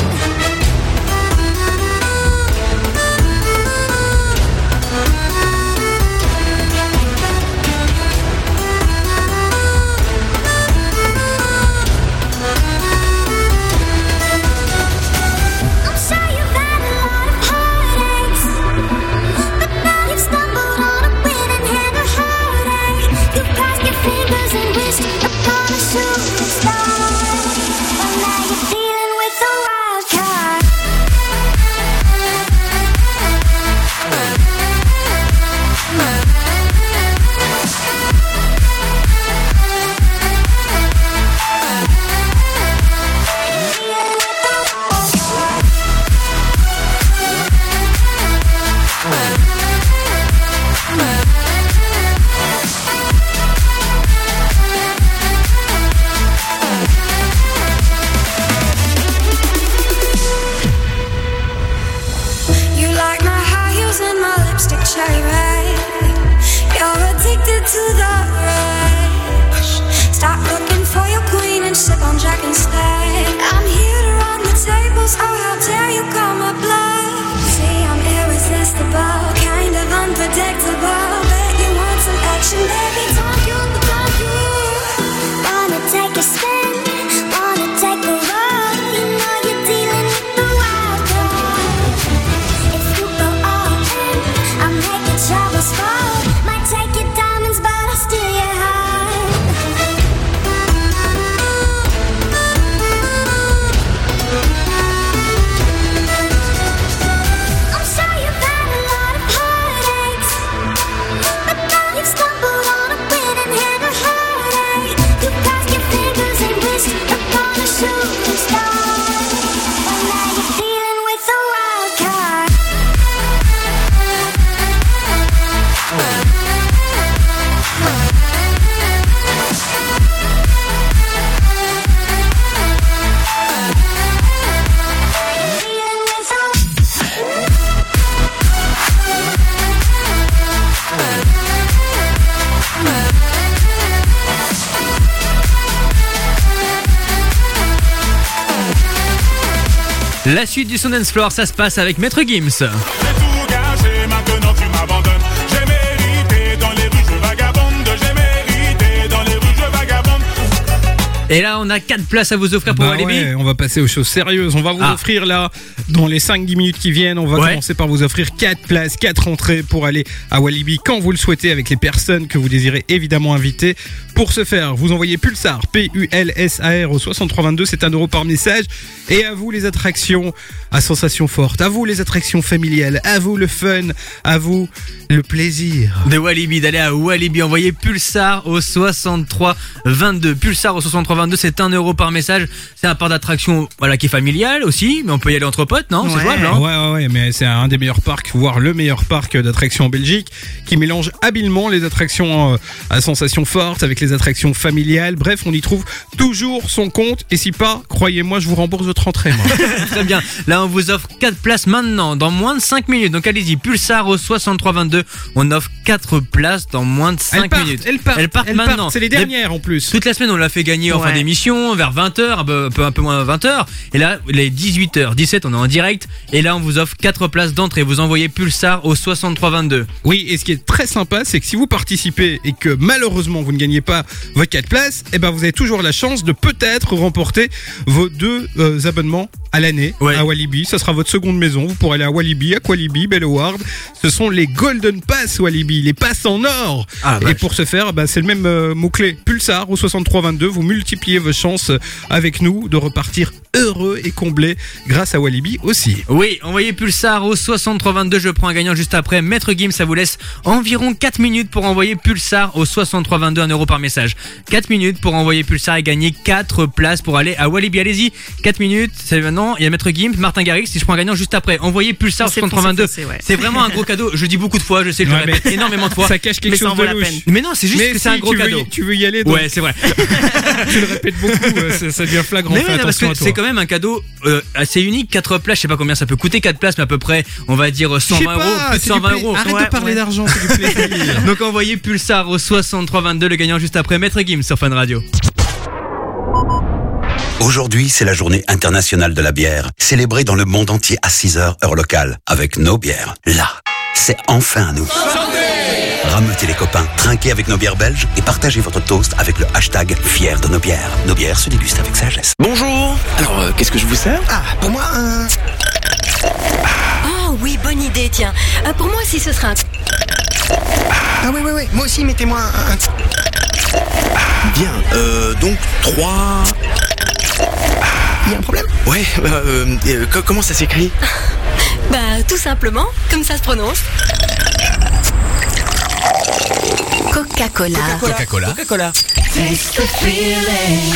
La suite du Son Dance Floor, ça se passe avec Maître Gims. J'ai tout gâché, maintenant tu m'abandonnes. J'ai mérité, dans les rues je vagabonde. J'ai mérité, dans les rues je vagabonde. Et là, on a quatre places à vous offrir pour Bah Walibi. ouais, on va passer aux choses sérieuses. On va vous Ah. offrir là, dans les cinq dix minutes qui viennent, on va Ouais. commencer par vous offrir quatre places, quatre entrées pour aller à Walibi quand vous le souhaitez avec les personnes que vous désirez évidemment inviter. Pour ce faire, vous envoyez Pulsar, P U L S A R au soixante-trois vingt-deux, c'est un euro par message. Et à vous les attractions à sensations fortes, à vous les attractions familiales, à vous le fun, à vous le plaisir. De Walibi, d'aller à Walibi, envoyez Pulsar au soixante-trois vingt-deux. Pulsar au soixante-trois vingt-deux, c'est un euro par message. C'est un parc d'attraction, voilà, qui est familial aussi, mais on peut y aller entre potes, non? C'est Ouais. jouable, hein? Ouais, ouais, ouais, mais c'est un des meilleurs parcs, voire le meilleur parc d'attractions en Belgique, qui mélange habilement les attractions euh, à sensations fortes avec les attractions familiales. Bref, on y trouve toujours son compte. Et si pas, croyez-moi, je vous rembourse votre entrée, moi. Très bien. Là, on vous offre quatre places maintenant, dans moins de cinq minutes. Donc allez-y, Pulsar au soixante-trois vingt-deux. On offre quatre places dans moins de cinq Elles partent, minutes. elles partent, Elles partent elles maintenant. partent, c'est les dernières, en plus. Toute la semaine, on l'a fait gagner en fin Ouais. d'émission, vers vingt heures, un peu, un peu, un peu moins vingt heures. Et là, les dix-huit heures dix-sept, on est en direct. Et là, on vous offre quatre places d'entrée. Vous envoyez Pulsar au soixante-trois vingt-deux. Oui, et ce qui est très sympa, c'est que si vous participez et que malheureusement vous ne gagnez pas vos quatre places, eh ben vous avez toujours la chance de peut-être remporter vos deux euh, abonnements à l'année à Walibi. Ça sera votre seconde maison. Vous pourrez aller à Walibi, Aqualibi, Belloward. Ce sont les Golden Pass Walibi, les passes en or. Ah, et vache. pour ce faire, bah, c'est le même euh, mot-clé. Pulsar au soixante-trois vingt-deux. Vous multipliez vos chances avec nous de repartir heureux et comblés grâce à Walibi aussi. Oui, envoyez Pulsar au soixante-trois vingt-deux. Je prends un gagnant juste après. Maître Gims, ça vous laisse environ quatre minutes pour envoyer Pulsar au soixante-trois vingt-deux, un euro par message. quatre minutes pour envoyer Pulsar et gagner quatre places pour aller à Walibi. Allez-y, quatre minutes. C'est maintenant. Il y a Maître Gims, Martin Garrix. Si je prends un gagnant juste après, envoyez Pulsar au Foncez, soixante-trois vingt-deux. foncez, foncez, ouais. C'est vraiment un gros cadeau. Je dis beaucoup de fois, je sais, je le Ouais, répète mais énormément de fois. ça cache quelque Mais ça chose en vaut de la louche. peine. Mais non, c'est juste Mais que si, c'est un gros tu veux y- cadeau. tu veux y aller, donc. Ouais, c'est vrai. Tu le répètes beaucoup, euh, ça, ça devient flagrant. Mais Fais ouais, non, parce attention que à toi. c'est quand même un cadeau euh, assez unique. quatre places, je sais pas combien ça peut coûter. quatre places, mais à peu près, on va dire cent vingt Je sais euros. pas, Plus de c'est cent du vingt pla- euros. Arrête Ouais, de parler ouais. d'argent, c'est du plaisir. Donc envoyez Pulsar au soixante-trois vingt-deux, le gagnant juste après Maître Gims sur Fun Radio. Aujourd'hui, c'est la journée internationale de la bière, célébrée dans le monde entier à six heures, heure locale, avec nos bières. Là, c'est enfin à nous. Rameutez les copains, trinquez avec nos bières belges et partagez votre toast avec le hashtag fier de nos bières. Nos bières se dégustent avec sagesse. Bonjour. Alors, euh, qu'est-ce que je vous sers? Ah, pour moi, un... Oh oui, bonne idée, tiens. Euh, pour moi aussi, ce sera un... Ah oui, oui, oui. Moi aussi, mettez-moi un... un- Bien. Euh, donc, trois... Il y a un problème? Ouais, euh, euh, co- comment ça s'écrit? Bah, tout simplement, comme ça se prononce. Coca-Cola. Coca-Cola. Coca-Cola. Taste the feeling.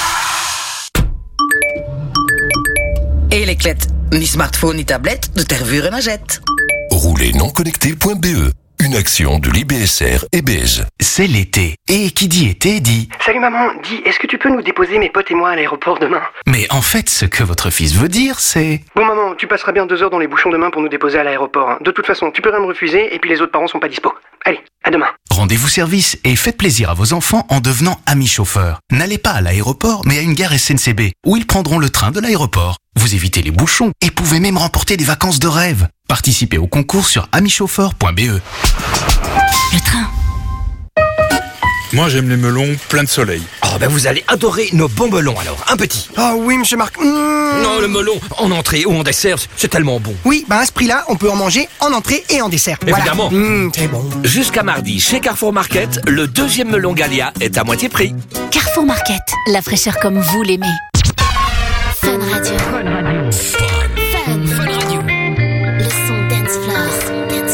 Et les clettes, ni smartphone ni tablette, de Tervure et Magette. Rouler non connecté point B E. Une action de l'I B S R et Beige. C'est l'été. Et qui dit été dit... Salut maman, dis, est-ce que tu peux nous déposer mes potes et moi à l'aéroport demain? Mais en fait, ce que votre fils veut dire, c'est... Bon maman, tu passeras bien deux heures dans les bouchons demain pour nous déposer à l'aéroport. hein. De toute façon, tu peux rien me refuser et puis les autres parents sont pas dispo. Allez, à demain. Rendez-vous service et faites plaisir à vos enfants en devenant amis chauffeurs. N'allez pas à l'aéroport, mais à une gare S N C B, où ils prendront le train de l'aéroport. Vous évitez les bouchons et pouvez même remporter des vacances de rêve. Participez au concours sur ami chauffeur point B E. Le train. Moi, j'aime les melons plein de soleil. Oh, ben vous allez adorer nos bons melons alors. Un petit. Oh oui, monsieur Marc. Mmh. Non, le melon, en entrée ou en dessert, c'est tellement bon. Oui, bah à ce prix-là, on peut en manger en entrée et en dessert. Voilà. Évidemment. Mmh, c'est bon. Jusqu'à mardi, chez Carrefour Market, le deuxième melon Gallia est à moitié prix. Carrefour Market, la fraîcheur comme vous l'aimez. Fun Radio. Fun. Fun Radio. Le son dance floor. Dance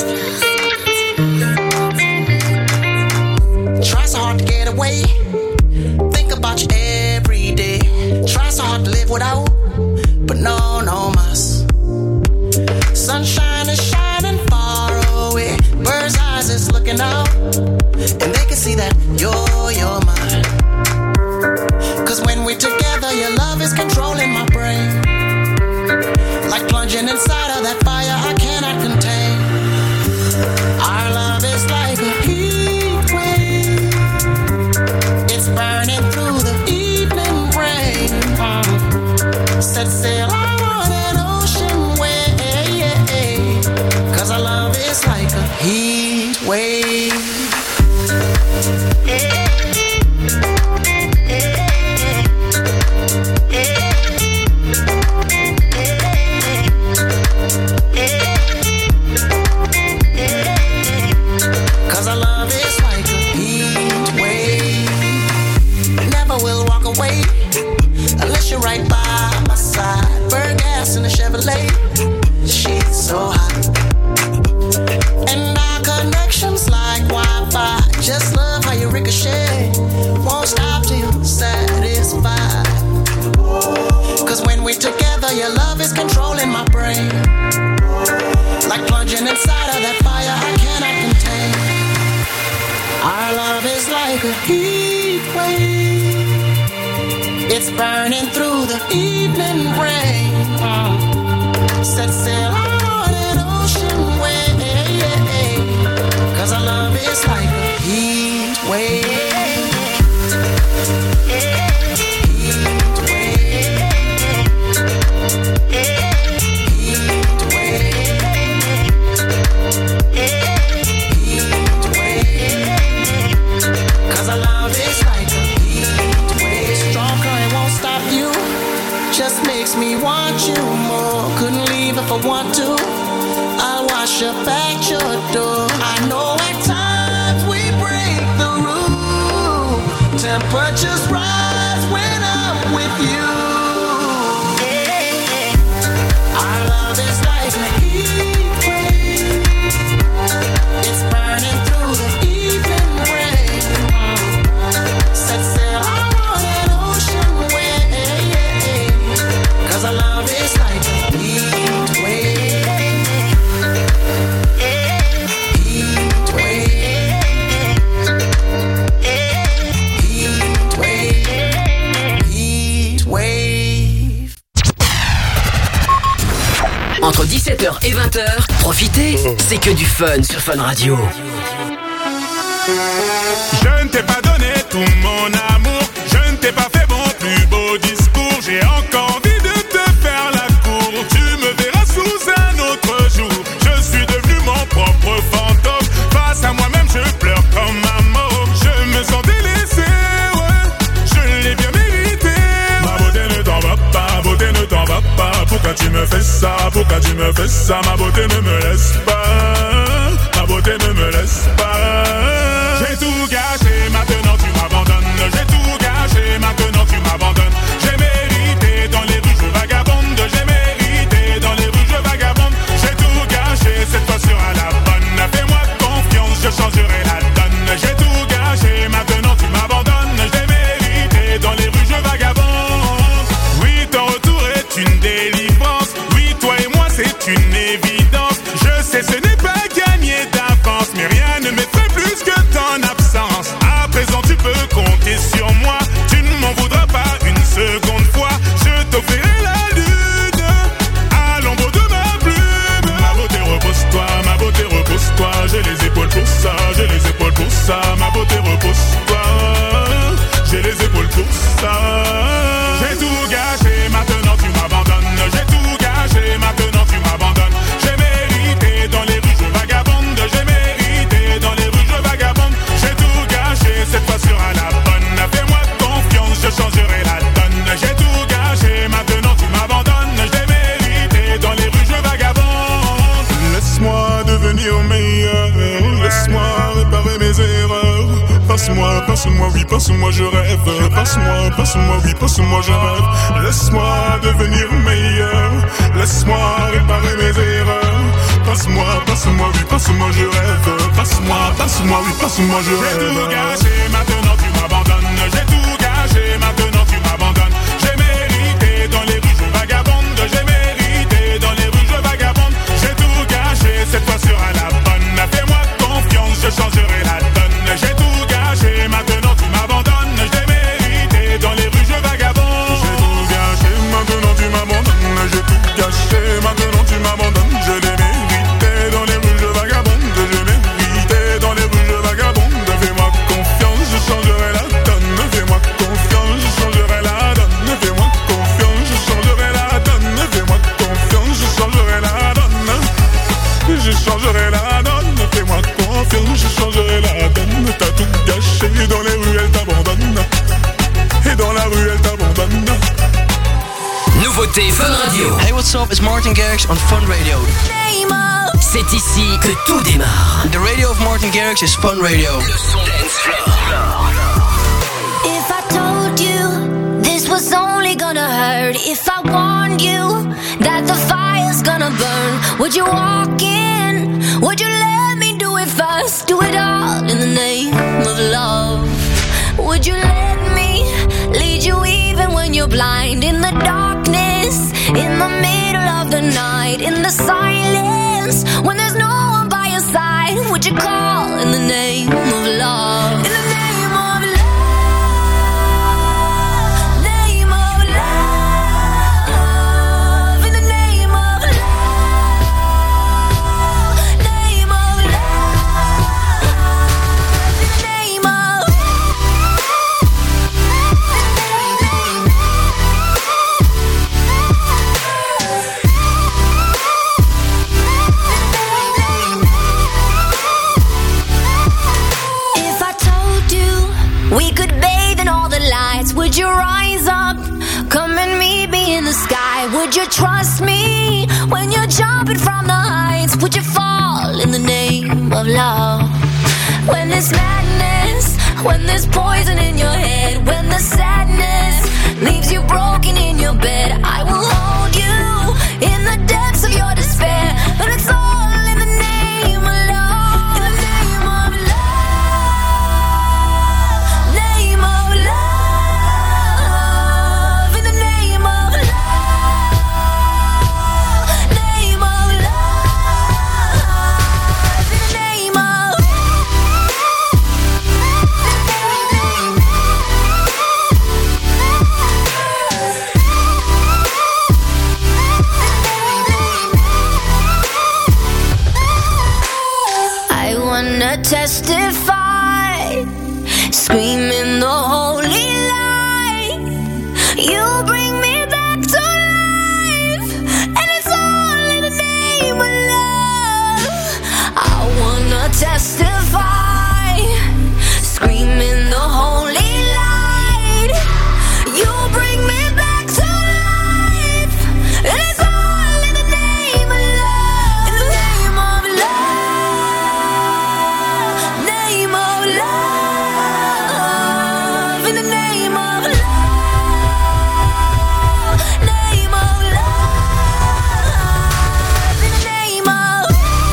floor. Try so hard to get away. Think about you every day. Try so hard to live without, but no, no mas. Sunshine is shining far away. Bird's eyes is looking out, and they can see that you're, you're mine. Cause when we're together, your love is controlling my brain. Like plunging inside of that fire I cannot contain. Our love is like a heat wave. It's burning through the evening rain. Set sail, I want it wave. Cause our love is like a heat wave. Never will walk away unless you're right by my side. Burn gas in a Chevrolet. She's so hot. And our connection's like Wi-Fi. Just love how you ricochet. Won't stop till you're satisfied. Cause when we're together, your love is controlling my brain. Like plunging inside of that fire I cannot contain. Our love is like a heat wave. It's burning through the evening rain. Set sail on an ocean wave. Cause our love is like a heat wave. Cause our love is like a heat wave. Strong current won't stop you. Just makes me want you more. Couldn't leave if I want to. I'll wash up at your door. I know at times we break the rule. Temperatures rise when I'm with you. Our love is like a heat wave. It's burning through the evening rain. Set sail on an ocean wave. Cause our love is like a heat wave. Heat wave. Heat wave. Heat wave. Entre dix-sept heures et vingt heures, profitez, c'est que du fun sur Fun Radio. Je ne t'ai pas donné tout mon amour. Je ne t'ai pas fait mon plus beau discours. J'ai encore envie de te faire la cour. Tu me verras sous un autre jour. Je suis devenu mon propre fantôme. Face à moi-même je pleure comme un mort. Je me sens délaissé, ouais. Je l'ai bien mérité. Ma beauté ne t'en va pas, beauté ne t'en va pas. Pourquoi tu me fais ça, pourquoi tu me fais ça? Ma beauté ne me laisse pas, ma beauté ne me laisse pas. J'ai tout gâché, maintenant tu m'abandonnes. J'ai tout gâché, maintenant tu m'abandonnes. J'ai mérité, dans les rues je vagabonde. J'ai mérité, dans les rues je vagabonde. J'ai tout gâché, cette fois sera la bonne. Fais-moi confiance, je changerai la donne. J'ai tout gâché, maintenant tu m'abandonnes. J'ai mérité, dans les rues je vagabonde. Oui, ton retour est une délivrance. Oui, toi et moi c'est une évidence. Je sais ce n'est pas gagné d'avance, mais rien ne m'effraie plus que ton absence. À présent tu peux compter sur moi. Tu ne m'en voudras pas une seconde fois. Je t'offrirai la lune à l'ombre de ma plume. Ma beauté repose-toi, ma beauté repose-toi. J'ai les épaules pour ça, j'ai les épaules pour ça. Ma beauté repose-toi, j'ai les épaules pour ça. J'ai tout gâché, maintenant tu m'abandonnes. J'ai tout gâché, maintenant tu m'abandonnes. J'ai mérité, dans les rues je vagabonde. J'ai mérité, dans les rues je vagabonde. J'ai tout gâché, cette fois sera la bonne. Fais-moi confiance, je changerai la donne. J'ai tout gâché, maintenant tu m'abandonnes. J'ai mérité, dans les rues je vagabonde. Laisse-moi devenir meilleur. Laisse-moi réparer mes erreurs. Passe-moi, passe-moi, oui, passe-moi, je rêve. Passe-moi, passe-moi, oui, passe-moi, je rêve. Laisse-moi devenir meilleur. Laisse-moi réparer mes erreurs. Passe-moi, passe-moi, oui, passe-moi, je rêve. Passe-moi, passe-moi, oui, passe-moi, je rêve. J'ai tout gâché, maintenant tu m'abandonnes. J'ai tout gâché, maintenant tu m'abandonnes. J'ai mérité, dans les rues je vagabonde. J'ai mérité, dans les rues je vagabonde. J'ai tout gâché, cette fois sera la bonne. Fais-moi confiance, je changerai la donne. J'ai tout gâché, maintenant tu m'abandonnes. J'ai mérité, dans les rues je vagabonde. J'ai tout gâché, maintenant tu m'abandonnes. J'ai tout gâché, maintenant tu m'abandonnes. Je l'ai mérité, dans les rues je vagabonde. J'ai mérité, dans les rues je vagabonde. Fais-moi confiance, je changerai la donne. Fais-moi confiance, je changerai la donne. écoutez Fun Radio. Hey, what's up? It's Martin Garrix on Fun Radio. C'est ici que tout démarre. The radio of Martin Garrix is Fun Radio. Le son dance floor. If I told you this was only gonna hurt, if I warned you that the fire's gonna burn, would you walk in? Would you let me do it first? Do it all in the name of love. Would you let me lead you even when you're blind? In the darkness, in the middle of the night, in the silence, when there's no one by your side, would you call in the name of love? In the name of love. Name of love. In the name of love. Name of love. In the name of If I told you we could bathe in all the lights, would you rise up? Come and meet me in the sky. Would you trust me when you're jumping from the heights? Would you fall in the name of love? When there's madness, when there's poison in your head, when the sadness leaves you broken in your bed, I will hold you in the depths of your despair. But it's all in the name of love. In the name of love. Name of love. In the name of love. Name of love. In the name of I wanna testify, screaming the holy light. You bring me back to life, and it's all in the name of love. I wanna testify, screaming the holy light. You bring me back to life, and it's all in the name of love. In the name of love. Name of love. In the name of love. Name of love. In the name of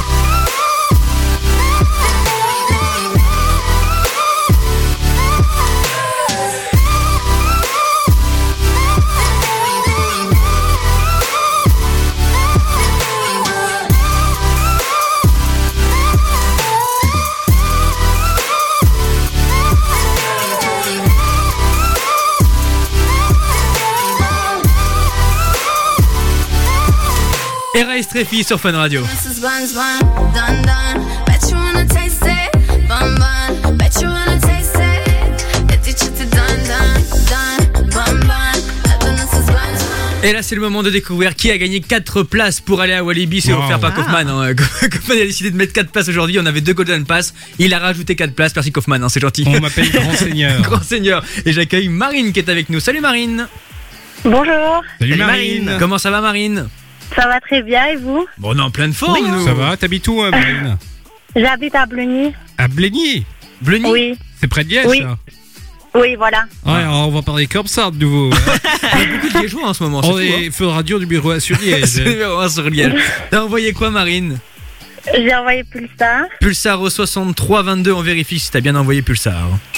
Era Estrefi sur Fun Radio. This is buns bun, done done. Bet you wanna taste it, bun bun. Bet you wanna taste it. Bet you chitty done done done, bun bun. This is buns bun. Et là, c'est le moment de découvrir qui a gagné quatre places pour aller à Walibi. C'est Wow. offert par Kaufman. Hein. Kaufman a décidé de mettre quatre places aujourd'hui. On avait deux Golden Pass. Il a rajouté quatre places. Merci Kaufman, hein, c'est gentil. On m'appelle Grand Seigneur. Grand Seigneur. Et j'accueille Marine qui est avec nous. Salut Marine. Bonjour. Salut Marine. Comment ça va Marine? Ça va très bien et vous? Bon, on est en pleine forme, Oui, nous. Ça va? T'habites où, euh, Marine? J'habite à Blugny. À Blény. Blugny? Oui. C'est près de Liège, Oui. ça? Oui, voilà. Ouais, alors on va parler comme ça de nouveau. Il y a beaucoup de Liégeois en ce moment. On c'est fou, est Fun Radio numéro un sur hein. Liège. C'est numéro un sur Liège. T'as envoyé quoi Marine? J'ai envoyé Pulsar. Pulsar au soixante-trois vingt-deux. On vérifie si t'as bien envoyé Pulsar.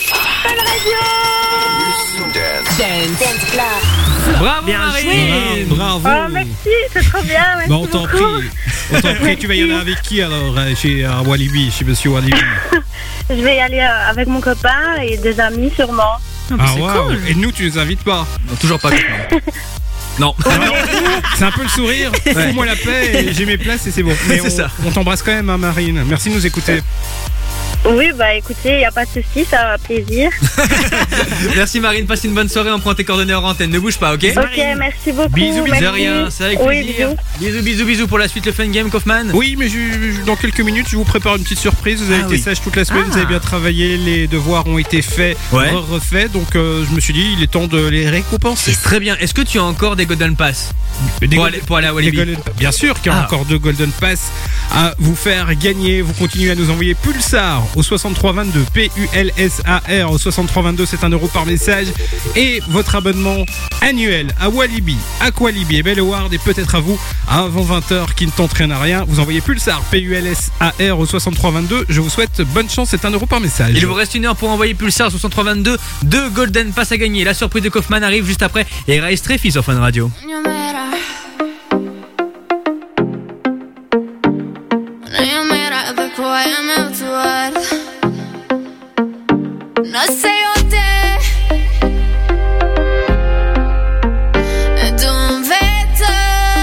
Bravo Bien Marine. joué. Bravo. Oh, merci, c'est trop bien. Merci Bon, on t'en beaucoup. prie. On t'en prie. Tu vas y aller avec qui alors euh, chez à Walibi, chez Monsieur Walibi? Je vais y aller euh, avec mon copain et des amis sûrement. Ah waouh. Et nous, tu nous invites pas? Non, toujours pas. Non. C'est un peu le sourire. Fous-moi la paix et j'ai mes places et c'est bon. Mais C'est on, ça. on t'embrasse quand même, hein, Marine. Merci de nous écouter. Oui, bah écoutez, il n'y a pas de souci, ça va plaisir. Merci Marine, passe une bonne soirée, on prend tes coordonnées en antenne, ne bouge pas, ok? Ok, merci beaucoup. Bisous, bisous. merci. De rien, c'est avec Oui, plaisir. bisous. Bisous, bisous, bisous pour la suite, le fun game, Kaufman. Oui, mais je- je- dans quelques minutes, je vous prépare une petite surprise. Vous avez Ah été oui. sage toute la semaine, Ah. vous avez bien travaillé, les devoirs ont été faits, Ouais. re- refaits. Donc, euh, je me suis dit, il est temps de les récompenser. C'est très bien. Est-ce que tu as encore des Golden Pass Des pour, Golden- aller, pour aller à des Walibi? Golden- Bien sûr qu'il y a Ah. encore deux Golden Pass à vous faire gagner. Vous continuez à nous envoyer Pulsar au soixante-trois vingt-deux, P U L S A R au soixante-trois vingt-deux, c'est un euro par message. Et votre abonnement annuel à Walibi, Aqualibi et Belleward et peut-être à vous avant vingt heures qui ne tente rien à rien. Vous envoyez Pulsar, P U L S A R au soixante-trois vingt-deux. Je vous souhaite bonne chance, c'est un euro par message. Il vous reste une heure pour envoyer Pulsar soixante-trois vingt-deux. Deux Golden Pass à gagner. La surprise de Kaufman arrive juste après. Et Rise Treffy sur Fun Radio. No matter, no matter the quiet I'm out to what. No say all day, don't veta.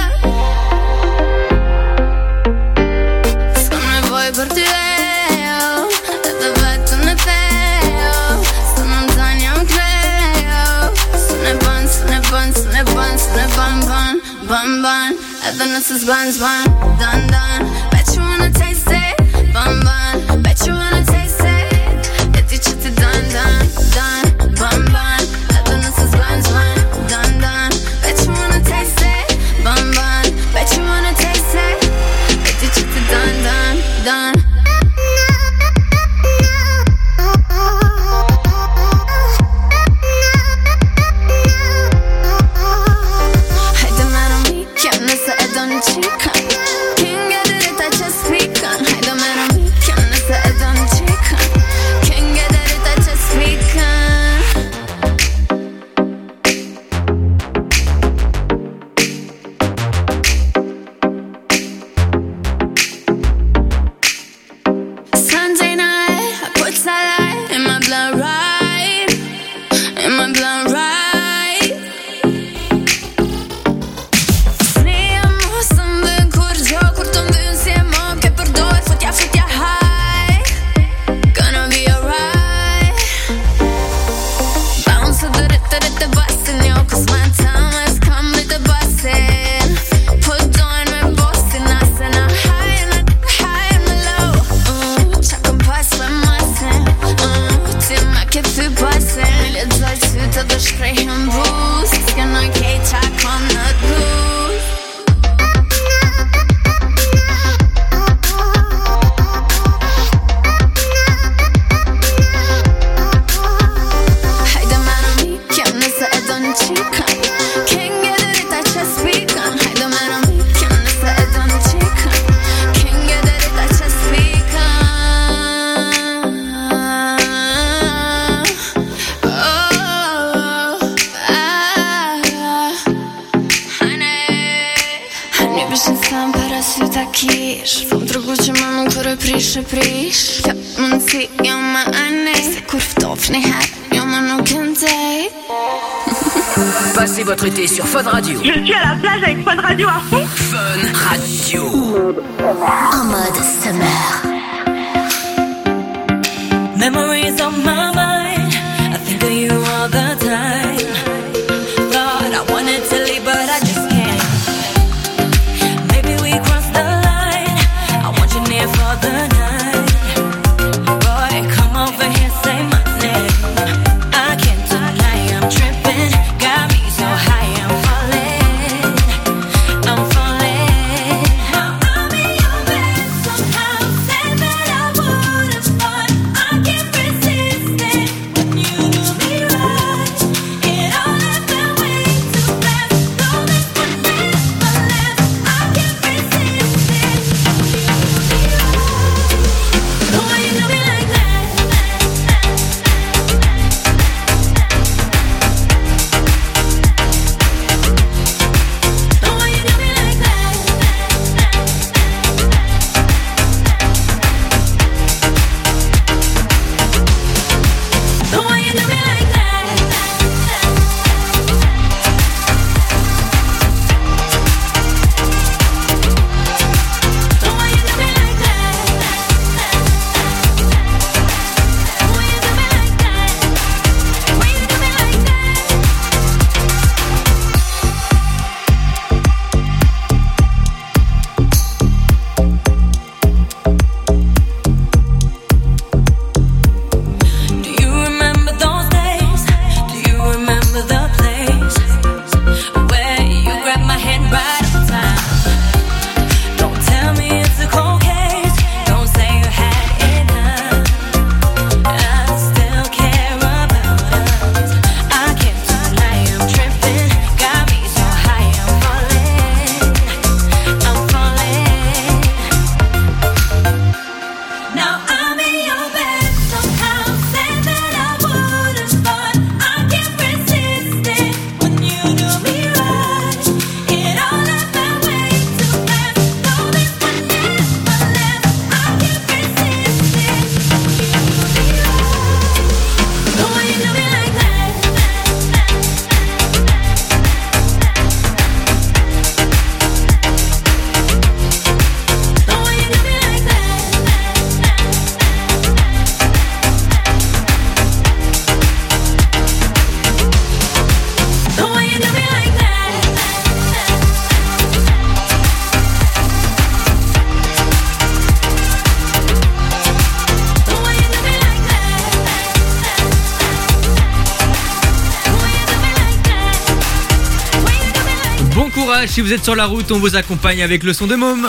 Sono poi per te, e te vetto ne teo. Sono lontani un creo. Sono ban, sono ban, sono ban, sono ban, ban, ban, ban. E the nuts is buns, bun, dun, dun. Bet you wanna taste it, bun, bun. Bet you wanna taste it. E dici ti dun, dun, dun, bun, bun. E the nuts is buns, bun, dun, dun. Bet you wanna taste it, bun, bun. Bet you wanna taste it. E dici ti dun, dun, dun. Hai de mano mi, chiam nessa e don chica. Can't get it if I just speak on. Hai de mano mi, chiam nessa e don chica. Can't get it if I just speak on. Sunday night, I put sunlight in my blood right, in my blood right. Sniamo som kur gjo kur të mbyn si e më ke përdoj futja futja high. Gonna be alright. Bounce the rit the rit the bustin' yo, cause my time has come with the bustin'. Put on my boss and I said I'm high and I high and low. Mm, check and pass my muscle. Mm, till my kid feel bustin'. Let's go to the straight and boost. It's gonna get check on the goose. Hai de mano mi, chiam nessa e don chica. Can't get it if I just speak on. Hai de mano mi, chiam nessa e don chica. Can't get it if I just speak on. Oh, ah, honey. Honey, biex nisam para sy takish. Fëm tregu që më nuk kërë prish e prish. Jo, më nësi, jo më ane. Se kur ftofni herë, jo më nuk e ndej. Passez votre été sur Fun Radio. Je suis à la plage avec Fun Radio à fond. Fun Radio. En mode summer. Memories on my mind. I think of you all the time. Thought I wanted to leave, but I just can't. Maybe we crossed the line. I want you near for the night. Boy, come over here, say my name. I can't deny I'm tripping. Got me so high, I'm falling. I'm falling. I'll be your man. courage, si vous êtes sur la route, on vous accompagne avec le son de Môme.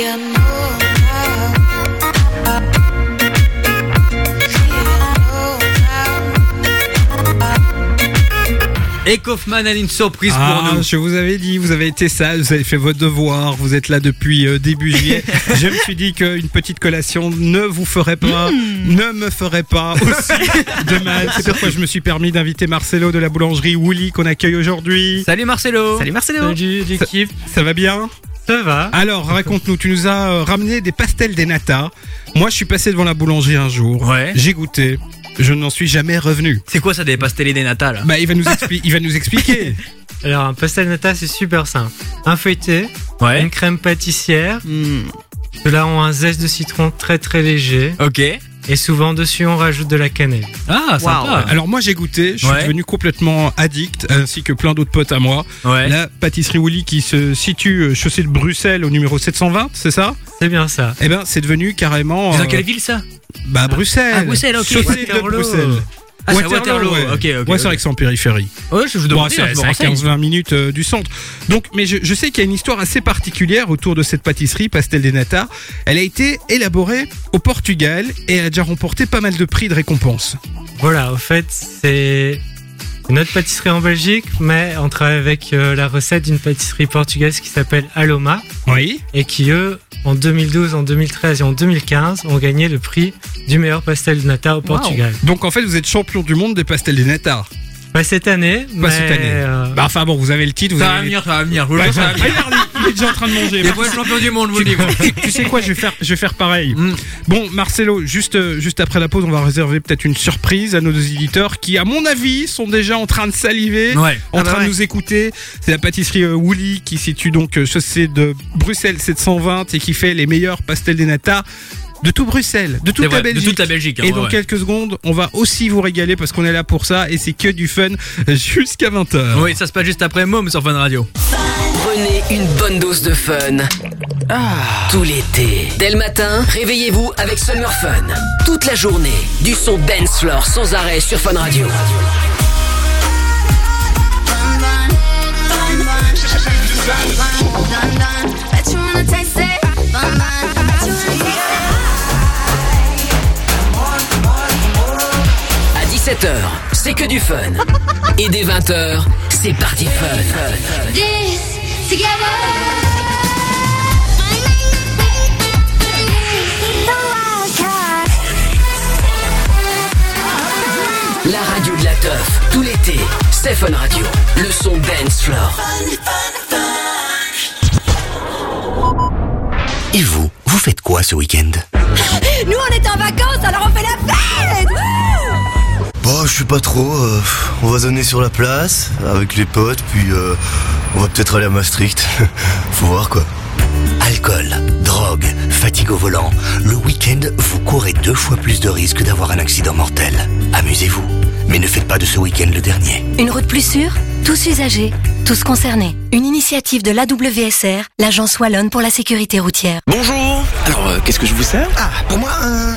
Et Kaufman a une surprise Ah, pour nous. je vous avais dit, vous avez été sage, vous avez fait votre devoir, vous êtes là depuis euh, début juillet. Je me suis dit qu'une petite collation ne vous ferait pas, ne me ferait pas aussi de mal. C'est pourquoi je me suis permis d'inviter Marcelo de la boulangerie Woolly qu'on accueille aujourd'hui. Salut Marcelo. Salut Marcelo. Salut l'équipe. Ça, ça va bien? Ça va. Alors, raconte-nous, tu nous as euh, ramené des pastels des nata. Moi, je suis passé devant la boulangerie un jour. Ouais. J'ai goûté. Je n'en suis jamais revenu. C'est quoi ça, des pastels des nata là? Bah, il va nous, expli- il va nous expliquer. Alors, un pastel nata, c'est super simple. Un feuilleté, Ouais. une crème pâtissière. Hmm. Ceux-là ont un zeste de citron très très léger. Ok. Et souvent, dessus, on rajoute de la cannelle. Ah, sympa. Alors moi j'ai goûté, je suis Ouais. devenu complètement addict, ainsi que plein d'autres potes à moi. Ouais. La pâtisserie Woolly qui se situe euh, chaussée de Bruxelles au numéro sept cent vingt, c'est ça? C'est bien ça. Eh ben c'est devenu carrément... C'est dans euh, quelle ville ça? Bah Bruxelles. Ah, Bruxelles, ok. Chaussée de Waterloo. Bruxelles. Ah, c'est à Waterloo, ouais. ok, ok, Ouais, ok. c'est vrai que c'est en périphérie. Ouais, je vous Bon, demande. c'est à- c'est à quinze vingt minutes euh, du centre. Donc, mais je, je sais qu'il y a une histoire assez particulière autour de cette pâtisserie, Pastel des Nata. Elle a été élaborée au Portugal et elle a déjà remporté pas mal de prix de récompense. Voilà, au fait, c'est notre pâtisserie en Belgique, mais on travaille avec euh, la recette d'une pâtisserie portugaise qui s'appelle Aloma. Oui. Et qui, eux, en deux mille douze, en deux mille treize et en deux mille quinze, ont gagné le prix du meilleur pastel de nata au Portugal. Donc en fait, vous êtes champion du monde des pastels des Nata. Pas cette année, Pas mais cette année. euh, Bah enfin bon, vous avez le titre. Vous Ça va avez... venir, ça va venir. Je vous le Ouais, jure, ça va venir. regarde, il est déjà en train de manger. Il est pas champion du monde, je vous le dis. moi. Tu, tu sais quoi, je vais faire, je vais faire pareil. Mm. Bon, Marcelo, juste, euh, juste après la pause, on va réserver peut-être une surprise à nos éditeurs qui, à mon avis, sont déjà en train de saliver, Ouais. en Ah bah train ouais. de nous écouter. C'est la pâtisserie euh, Woolly qui situe donc euh, chaussée de Bruxelles sept cent vingt et qui fait les meilleurs pastels des nata de tout Bruxelles, de toute C'est la vrai, de Belgique. toute la Belgique, hein, et ouais, dans ouais. quelques secondes, on va aussi vous régaler parce qu'on est là pour ça et c'est que du fun jusqu'à vingt heures. Oui, ça se passe juste après Môme sur Fun Radio. Prenez une bonne dose de fun. Tout l'été. Dès le matin, réveillez-vous avec Summer Fun. Toute la journée, du son dance floor sans arrêt sur Fun Radio. À dix-sept heures, c'est que du fun. Et dès vingt heures, c'est parti fun. La radio de la teuf, tout l'été, c'est Fun Radio. Le son dance floor. Et vous, vous faites quoi ce week-end? Nous, on est en vacances, alors on fait la fête. Bah, je sais pas trop. euh, on va zoner sur la place avec les potes, puis euh, on va peut-être aller à Maastricht. Faut voir quoi. Alcool, drogue, fatigue au volant. Le week-end, vous courez deux fois plus de risques d'avoir un accident mortel. Amusez-vous, mais ne faites pas de ce week-end le dernier. Une route plus sûre, tous usagers, tous concernés. Une initiative de l'A W S R, l'Agence Wallonne pour la sécurité routière. Bonjour. Alors, euh, qu'est-ce que je vous sers? Ah, pour moi, un...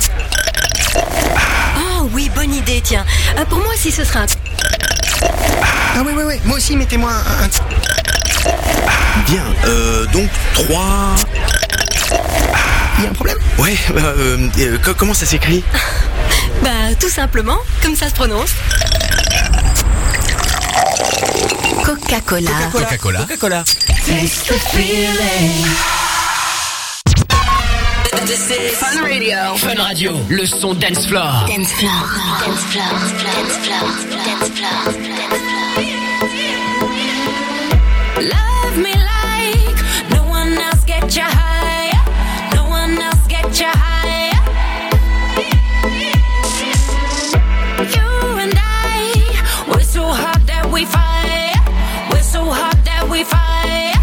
Oh oui, bonne idée, tiens. Euh, pour moi aussi, ce sera un... Ah oui, oui, oui, moi aussi, mettez-moi un... Bien, euh, donc, trois... Il y a un problème? Ouais, bah, euh, euh, co- comment ça s'écrit? Bah, tout simplement, comme ça se prononce. Coca-Cola. Coca-Cola. Coca-Cola. Taste the feeling. This is Fun Radio. Fun Radio. Le son dance floor. Dance floor. Dance floor. Dance floor. Dance floor. Love me like no one else get you high. No one else get you high. You and I, we're so hot that we fight. We're so hot that we fight.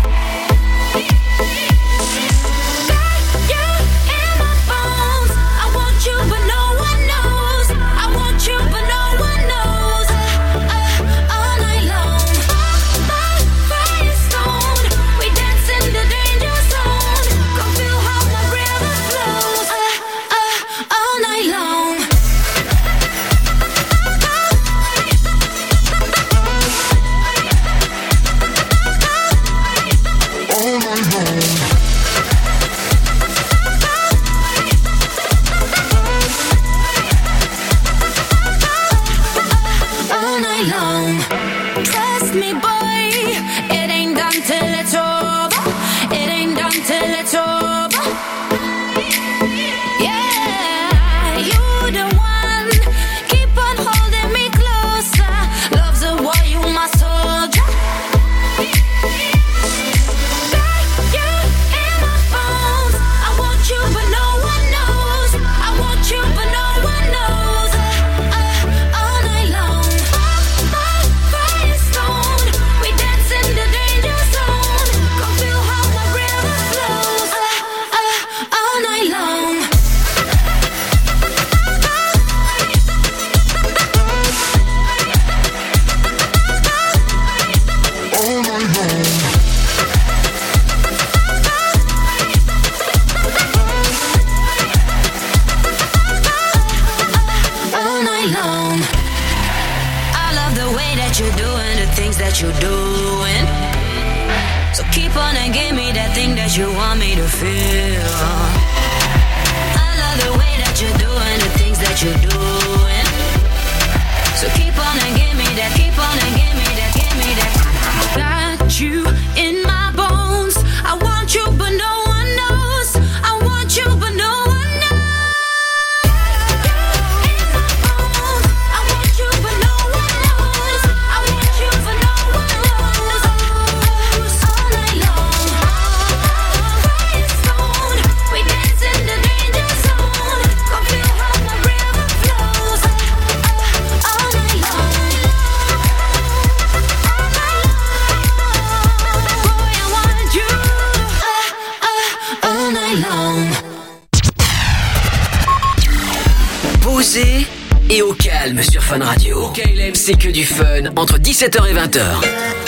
Got you in my bones. I want you, but no one knows. I want you, but no one knows. Uh, uh, All night long. Trust me, boy, it ain't done till it's over. It ain't done till it's over. Yeah, you the one. Keep on holding me closer. Love's a war, you my soldier. Got you in my bones. I want you, but no one knows. I want you, but no one knows. Uh, all night long. Firestone, we dance in the danger zone. Go feel how my river flows. Uh, uh, all night long. All night long. All night long. I love the way that you're doing the things that you're doing. So keep on and give me that thing that you want me to feel. I love the way that you're doing the things that you're doing. So keep on and give me that, keep on and give me that, give me that. Got you in my bones. I want you, but no one knows. I want you, but no one knows. In my bones. I want you, but no one knows. I want you, but no one knows. All night long. Firestone, we dance in the danger zone. Go feel how my river flows. All night long. Boy, I want you. All night long. Posé et au calme sur Fun Radio. K L M, c'est que du fun entre dix-sept heures et vingt heures.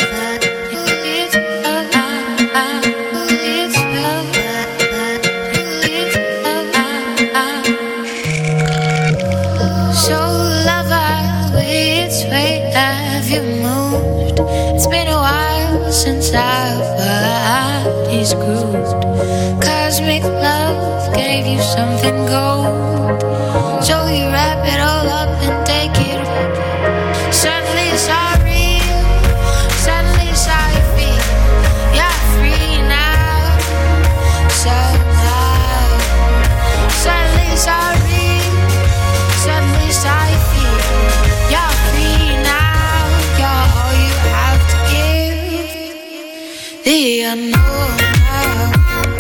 So lover, which way have you moved? It's been a while since our bodies grooved. Cosmic love gave you something gold. So you wrap it all up and take it. Suddenly it's all real. Suddenly it's how you feel. You're free now. Somehow. Suddenly it's all real. Suddenly it's how you feel. You're free now. You're all you have to give. The unknown now.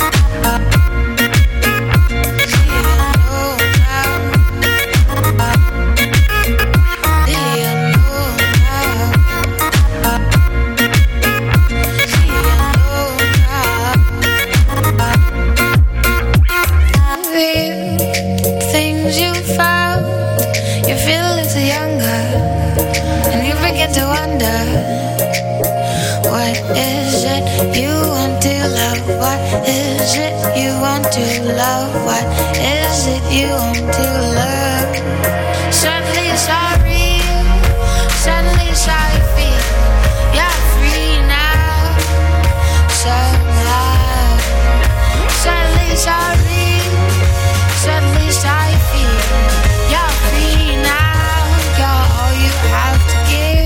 Things you found, you feel a little younger, and you begin to wonder, what is it you want to love? What is it you want to love? What is it you want to love? Suddenly it's all real. Suddenly it's how you feel. You're free now. Somehow. Suddenly it's all real. Suddenly it's how you feel. You're free now. You're all you have to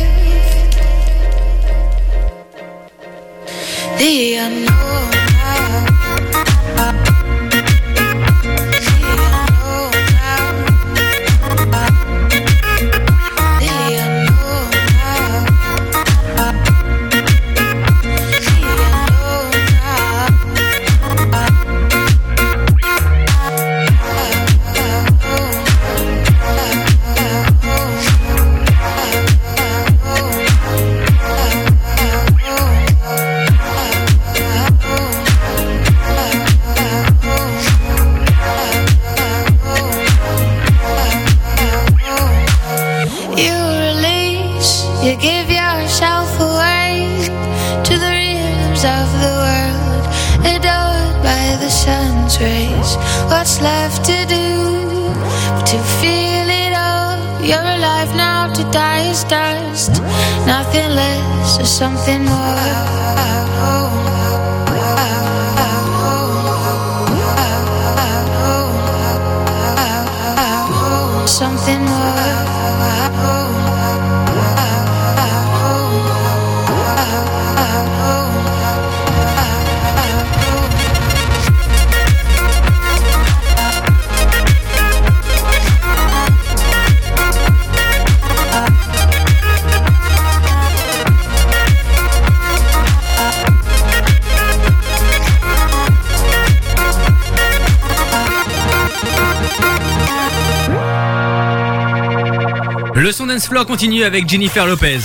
give. The unknown now. You give yourself away to the rhythms of the world, adored by the sun's rays. What's left to do but to feel it all? You're alive now, to die is dust. Nothing less or something more. Le son dance floor continue avec Jennifer Lopez.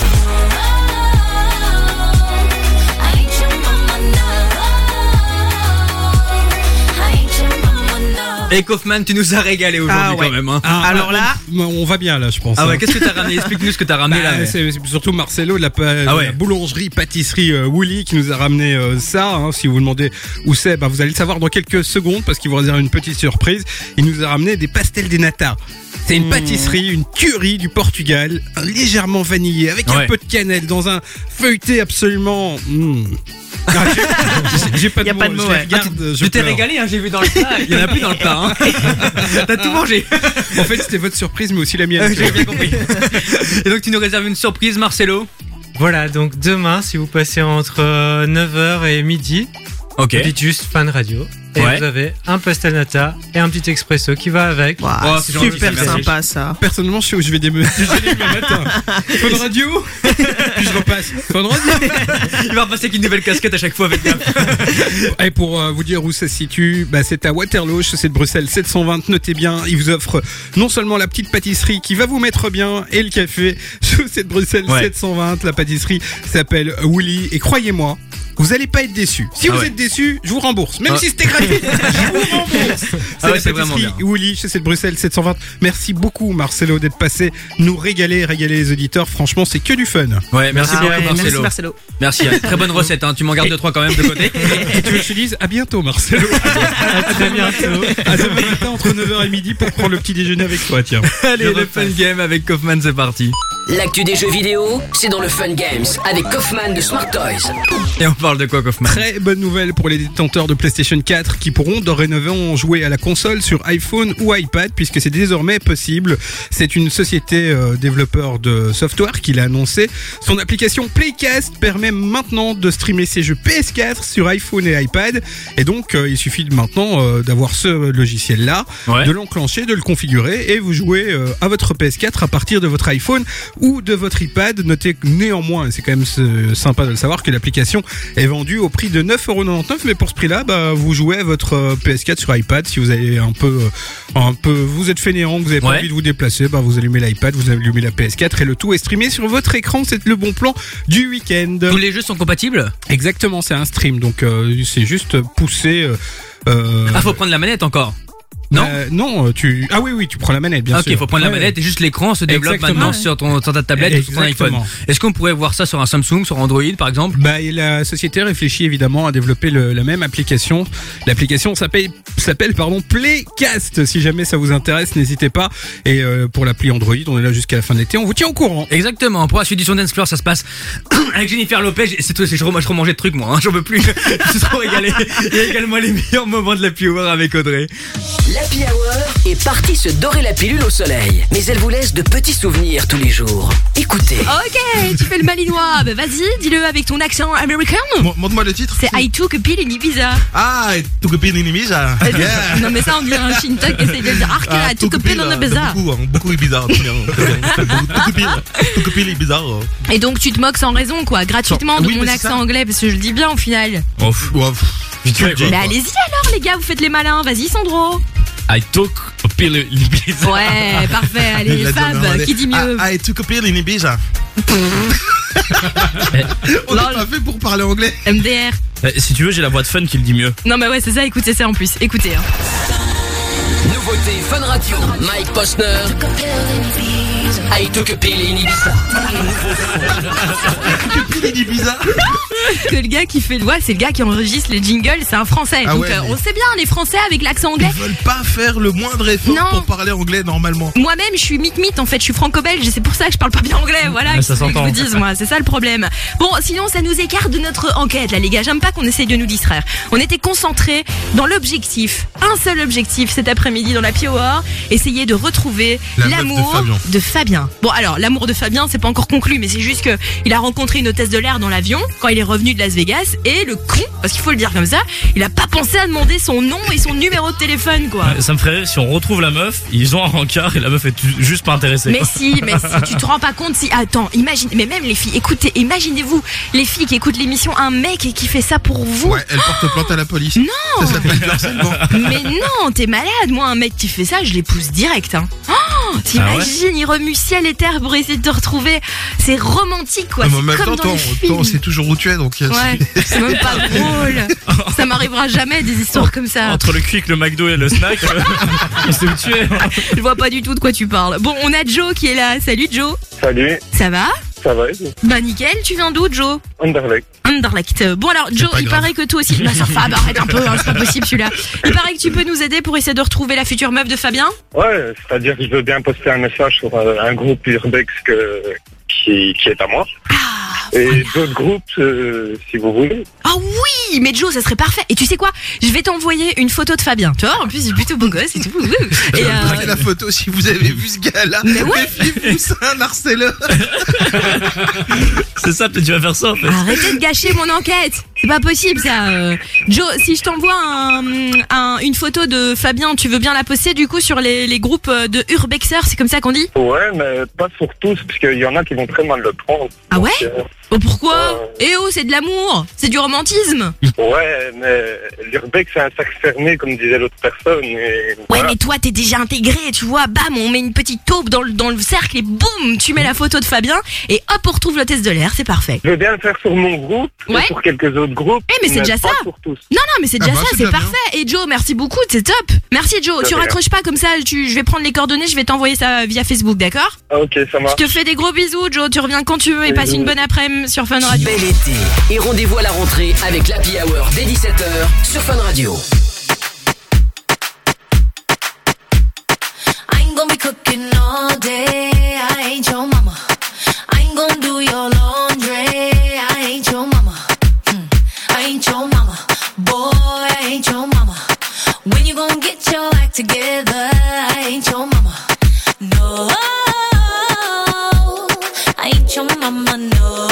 Et Kaufman, tu nous as régalé aujourd'hui Ah ouais. quand même. Hein. Ah, Alors là, on va bien là, je pense. Ah ouais, hein. qu'est-ce que t'as ramené? Explique-nous ce que t'as ramené Bah, là. mais- c'est c'est surtout Marcelo de la, pa- Ah ouais. de la boulangerie pâtisserie euh, Woolly qui nous a ramené euh, ça. Hein. Si vous vous demandez où c'est, bah, vous allez le savoir dans quelques secondes parce qu'il vous réserve une petite surprise. Il nous a ramené des pastels de nata. C'est une pâtisserie, une curry du Portugal, légèrement vanillée avec un Ouais. peu de cannelle dans un feuilleté absolument. mm. Ah, j'ai- j'ai pas de Y a mots. pas de mots, je les ouais. regarde, Ah, tu je tu t'es pleure. régalé, hein, j'ai vu dans le plat. Il y en a plus dans le plat. Hein. T'as tout mangé. En fait, c'était votre surprise, mais aussi la mienne. J'ai bien compris. Et donc tu nous réserves une surprise, Marcelo. Voilà, donc demain, si vous passez entre euh, neuf heures et midi, Ok. vous dites juste Fan Radio. Et Ouais. vous avez un pastel nata et un petit expresso qui va avec. Waouh, Oh, c'est gentil, super merci. sympa ça. Personnellement, je sais où je vais déme- déjeuner demain matin. Fun Radio, puis je repasse. Fun Radio. Il va repasser avec une nouvelle casquette à chaque fois avec gaffe. Et pour euh, vous dire où ça se situe, bah, c'est à Waterloo, chaussée de Bruxelles sept cent vingt. Notez bien, il vous offre non seulement la petite pâtisserie qui va vous mettre bien et le café. Chaussée de Bruxelles Ouais. sept cent vingt. La pâtisserie s'appelle Woolly. Et croyez-moi, vous allez pas être déçus. Si Ah vous ouais. êtes déçus, je vous rembourse. Même Ah. si c'était gratuit, je vous rembourse. C'est Ah ouais, la c'est vraiment pâtisserie bien. Woolly, chez de Bruxelles sept cent vingt. Merci beaucoup Marcelo d'être passé nous régaler, régaler les auditeurs. Franchement, c'est que du fun. Ouais, merci Ah beaucoup, ouais, Marcelo. merci Marcelo. Merci, hein. Très bonne recette. Hein. Tu m'en gardes deux trois quand même de côté. Et tu veux que je te dise à bientôt Marcelo. À très bientôt. À demain matin entre neuf heures et midi pour prendre le petit déjeuner avec toi, tiens. Allez, le fun game avec Kaufman, c'est parti. L'actu des jeux vidéo, c'est dans le Fun Games avec Kaufman de Smart Toys. Et on parle de quoi, Kaufman? Très bonne nouvelle pour les détenteurs de PlayStation quatre qui pourront dorénavant jouer à la console sur iPhone ou iPad puisque c'est désormais possible. C'est une société euh, développeur de software qui l'a annoncé. Son application Playcast permet maintenant de streamer ses jeux P S quatre sur iPhone et iPad. Et donc, euh, il suffit de maintenant euh, d'avoir ce logiciel-là, Ouais. de l'enclencher, de le configurer et vous jouez euh, à votre P S quatre à partir de votre iPhone ou de votre iPad. Notez que néanmoins, et c'est quand même euh, sympa de le savoir, que l'application est vendue au prix de neuf euros quatre-vingt-dix-neuf, mais pour ce prix-là, bah, vous jouez à votre euh, P S quatre sur iPad. Si vous avez un peu, euh, un peu, vous êtes fainéant, que vous avez pas Ouais. envie de vous déplacer, bah, vous allumez l'iPad, vous allumez la P S quatre et le tout est streamé sur votre écran. C'est le bon plan du week-end. Tous les jeux sont compatibles? Exactement, c'est un stream, donc euh, c'est juste poussé. Euh, euh, Ah, faut prendre la manette encore. Non euh, non, tu. Ah oui, oui, tu prends la manette, bien Ok, sûr. il faut prendre la Ouais. manette et juste l'écran se développe Exactement. maintenant sur, ton, sur ta tablette ou sur ton iPhone. Exactement. Est-ce qu'on pourrait voir ça sur un Samsung, sur Android par exemple? Bah, et la société réfléchit évidemment à développer le- la même application. L'application s'appelle, s'appelle pardon, Playcast. Si jamais ça vous intéresse, n'hésitez pas. Et euh, pour l'appli Android, on est là jusqu'à la fin de l'été. On vous tient au courant. Exactement. Pour la suite du son Dance Floor, ça se passe avec Jennifer Lopez. C'est tout, c'est je rem- je remangeais de trucs moi. Hein, j'en peux plus. Je suis trop régalé. Il y a également les meilleurs moments de l'Happy Hour avec Audrey. L'Happy Hour est partie se dorer la pilule au soleil, mais elle vous laisse de petits souvenirs tous les jours. Écoutez. Ok, tu fais le malinois. Bah vas-y, dis-le avec ton accent américain. Montre-moi le titre. C'est I took a pill in Ibiza. Ah, et tout copine in Ibiza. Yeah. Non mais ça on dirait un Shintok qui essaye de le dire. Ah, Ah, I took a pill in Ibiza. Beaucoup, hein, beaucoup Ibiza. Très bien, très bien. Tout copine, tout copine Ibiza. oh. Et donc tu te moques sans raison quoi, gratuitement Sans- de oui, mon mais c'est accent ça. anglais parce que je le dis bien au final. Oh, pff, ouais, pff, vite fait, quoi. Mais allez-y alors les gars, vous faites les malins. Vas-y Sandro. I took a pill in Ibiza. Ouais, parfait. Allez Il l'a Fab, demandé. qui dit mieux? Ah, et tout copine in Ibiza. On n'est pas fait pour parler anglais. M D R. Euh, Si tu veux, j'ai la voix de Fun qui le dit mieux. Non mais ouais c'est ça, écoutez ça en plus. Écoutez. Hein. Nouveauté Fun Radio. Mike Postner. I took a pill in Ibiza. Copine in Ibiza. Que le gars qui fait le ouais, c'est le gars qui enregistre les jingles, c'est un français. Ah Donc ouais, euh, mais- on sait bien les français avec l'accent anglais. Ils veulent pas faire le moindre effort Non. pour parler anglais normalement. Moi-même, je suis mythe-mythe en fait, je suis franco-belge et c'est pour ça que je parle pas bien anglais. Voilà, Mais ça qu'est-ce que je s'entend. vous dise moi, c'est ça le problème. Bon, sinon ça nous écarte de notre enquête là, les gars. J'aime pas qu'on essaye de nous distraire. On était concentrés dans l'objectif, un seul objectif cet après-midi dans la P O R, essayer de retrouver La meuf de l'amour Fabien. de Fabien. Bon alors, l'amour de Fabien, c'est pas encore conclu, mais c'est juste que il a rencontré une hôtesse de l'air dans l'avion quand il est revenu de Las Vegas et le con, parce qu'il faut le dire comme ça, il a pas pensé à demander son nom et son numéro de téléphone quoi. Euh, Ça me ferait rire si on retrouve la meuf, ils ont un rencard et la meuf est tu- juste pas intéressée. Mais quoi. si, mais si, tu te rends pas compte si... Attends, imagine, mais même les filles, écoutez, imaginez-vous, les filles qui écoutent l'émission, un mec qui fait ça pour vous. Ouais, elle porte plainte à la police. Non. Ça s'appelle du harcèlement. Mais non, t'es malade, moi un mec qui fait ça, je l'épouse direct. Hein. Oh Oh, t'imagines, Ah il remue ciel et terre pour essayer de te retrouver. C'est romantique, quoi. Ah, mais en C'est même comme temps, dans toi, les on- films. toi, on sait toujours où tu es, donc. euh, Ouais, c'est- c'est même pas drôle. Ça m'arrivera jamais des histoires comme ça. Entre le quick, le McDo et le snack, euh, on sait où tu es. Je vois pas du tout de quoi tu parles. Bon, on a Joe qui est là. Salut Joe. Salut, Ça va? ça va et tout? Bah nickel, tu viens d'où Joe? Anderlecht. Anderlecht. Bon alors Joe, pas il grave. paraît que toi aussi. Bah ça Fab, arrête un peu, hein, c'est pas possible celui-là. Il paraît que tu peux nous aider pour essayer de retrouver la future meuf de Fabien. Ouais, c'est-à-dire que je veux bien poster un message sur euh, un groupe Urbex que, qui, qui est à moi. Et d'autres groupes, euh, si vous voulez. Ah oui, mais Joe, ça serait parfait. Et tu sais quoi? Je vais t'envoyer une photo de Fabien. Tu vois, en plus il est plutôt beau gosse et tout. Wouh. Et euh, Braquez la photo si vous avez vu ce gars-là. Mais ouais. Méfiez-vous, c'est un harceleur. C'est ça, peut-être tu vas faire ça en fait. arrêtez de gâcher mon enquête. C'est pas possible ça. euh. Joe, si je t'envoie un, un- une photo de Fabien, tu veux bien la poster du coup sur les, les groupes de Urbexers, c'est comme ça qu'on dit? Ouais, mais pas sur tous, parce qu'il y en a qui vont très mal le prendre. Ah ouais? Donc, euh, Oh pourquoi? Eh oh, c'est de l'amour, c'est du romantisme. ouais, mais l'Urbex, c'est un sac fermé, comme disait l'autre personne. Et Ouais, voilà. mais toi, t'es déjà intégré, tu vois, bam, on met une petite taupe dans le, dans le cercle et boum, tu mets la photo de Fabien et hop, on retrouve l'hôtesse de l'air, c'est parfait. Je veux bien le faire sur mon groupe, Ouais. et sur quelques autres groupes. Eh, mais c'est déjà pas ça. Pour tous. Non, non, mais c'est Ah déjà bah, ça, c'est c'est déjà bien. parfait. Et Joe, merci beaucoup, c'est top. Merci Joe, De tu rien. raccroches pas comme ça, tu, je vais prendre les coordonnées, je vais t'envoyer ça via Facebook, d'accord? Ok, ça marche. Je te fais des gros bisous, Joe, tu reviens quand tu veux et passe une bonne après-midi sur Fun Radio. Bel été et rendez-vous à la rentrée avec l'Happy Hour dès dix-sept heures sur Fun Radio. I ain't gonna be cooking all day. I ain't your mama. I ain't gonna do your laundry. I ain't your mama. Mm. I ain't your mama. Boy, I ain't your mama. When you gonna get your act together? I ain't your mama. No, I ain't your mama. No,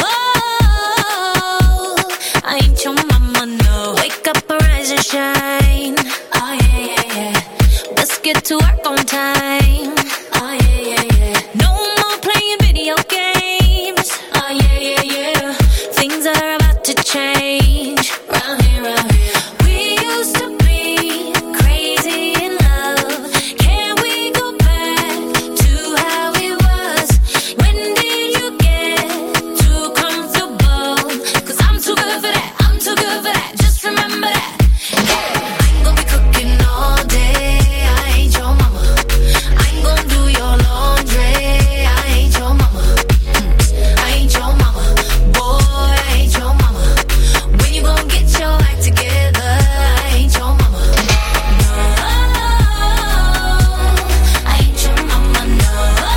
I ain't your mama. No, wake up, arise and shine. Oh yeah, yeah, yeah. Let's get to work on time. Oh yeah, yeah, yeah. No more playing video games. Oh yeah, yeah, yeah. Things are about to change. Round here, round here. We used to be crazy in love. Can we go back to how it was? When did you get too comfortable? 'Cause I'm too good for that. I'm too good for that. Just remember that. I ain't gonna be cooking all day. I ain't your mama. I ain't gonna do your laundry. I ain't your mama. Mm. I ain't your mama. Boy, I ain't your mama. When you gonna get your act together? I ain't your mama. No, I ain't your mama. No,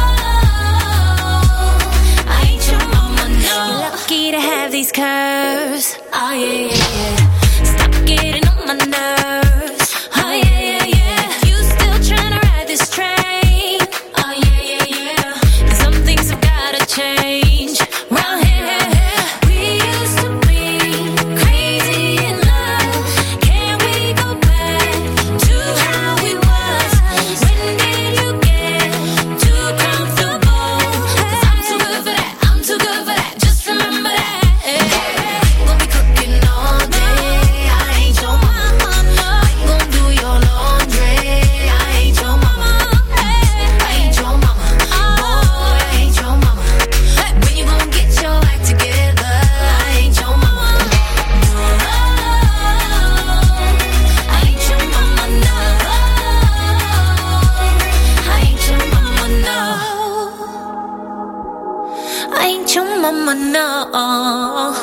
I ain't your mama. No. You're lucky to have these curves. Oh yeah, yeah, yeah. Stop getting on my nerves. Oh yeah, yeah, yeah. You still trying to ride this train? Oh yeah, yeah, yeah. Some things have gotta change. Round here, we used to be crazy in love. Can we go back to how it was? When did you get too comfortable? 'Cause I'm too good for that. I'm too good for that. Just remember that. I ain't gonna be cooking all day. I ain't your mama. I ain't gonna do your laundry. I ain't your mama. I ain't your mama. Boy, I ain't your mama. When you gonna get your act together? I ain't your mama. No, I ain't your mama. No, I ain't your mama. No, I ain't your mama. No.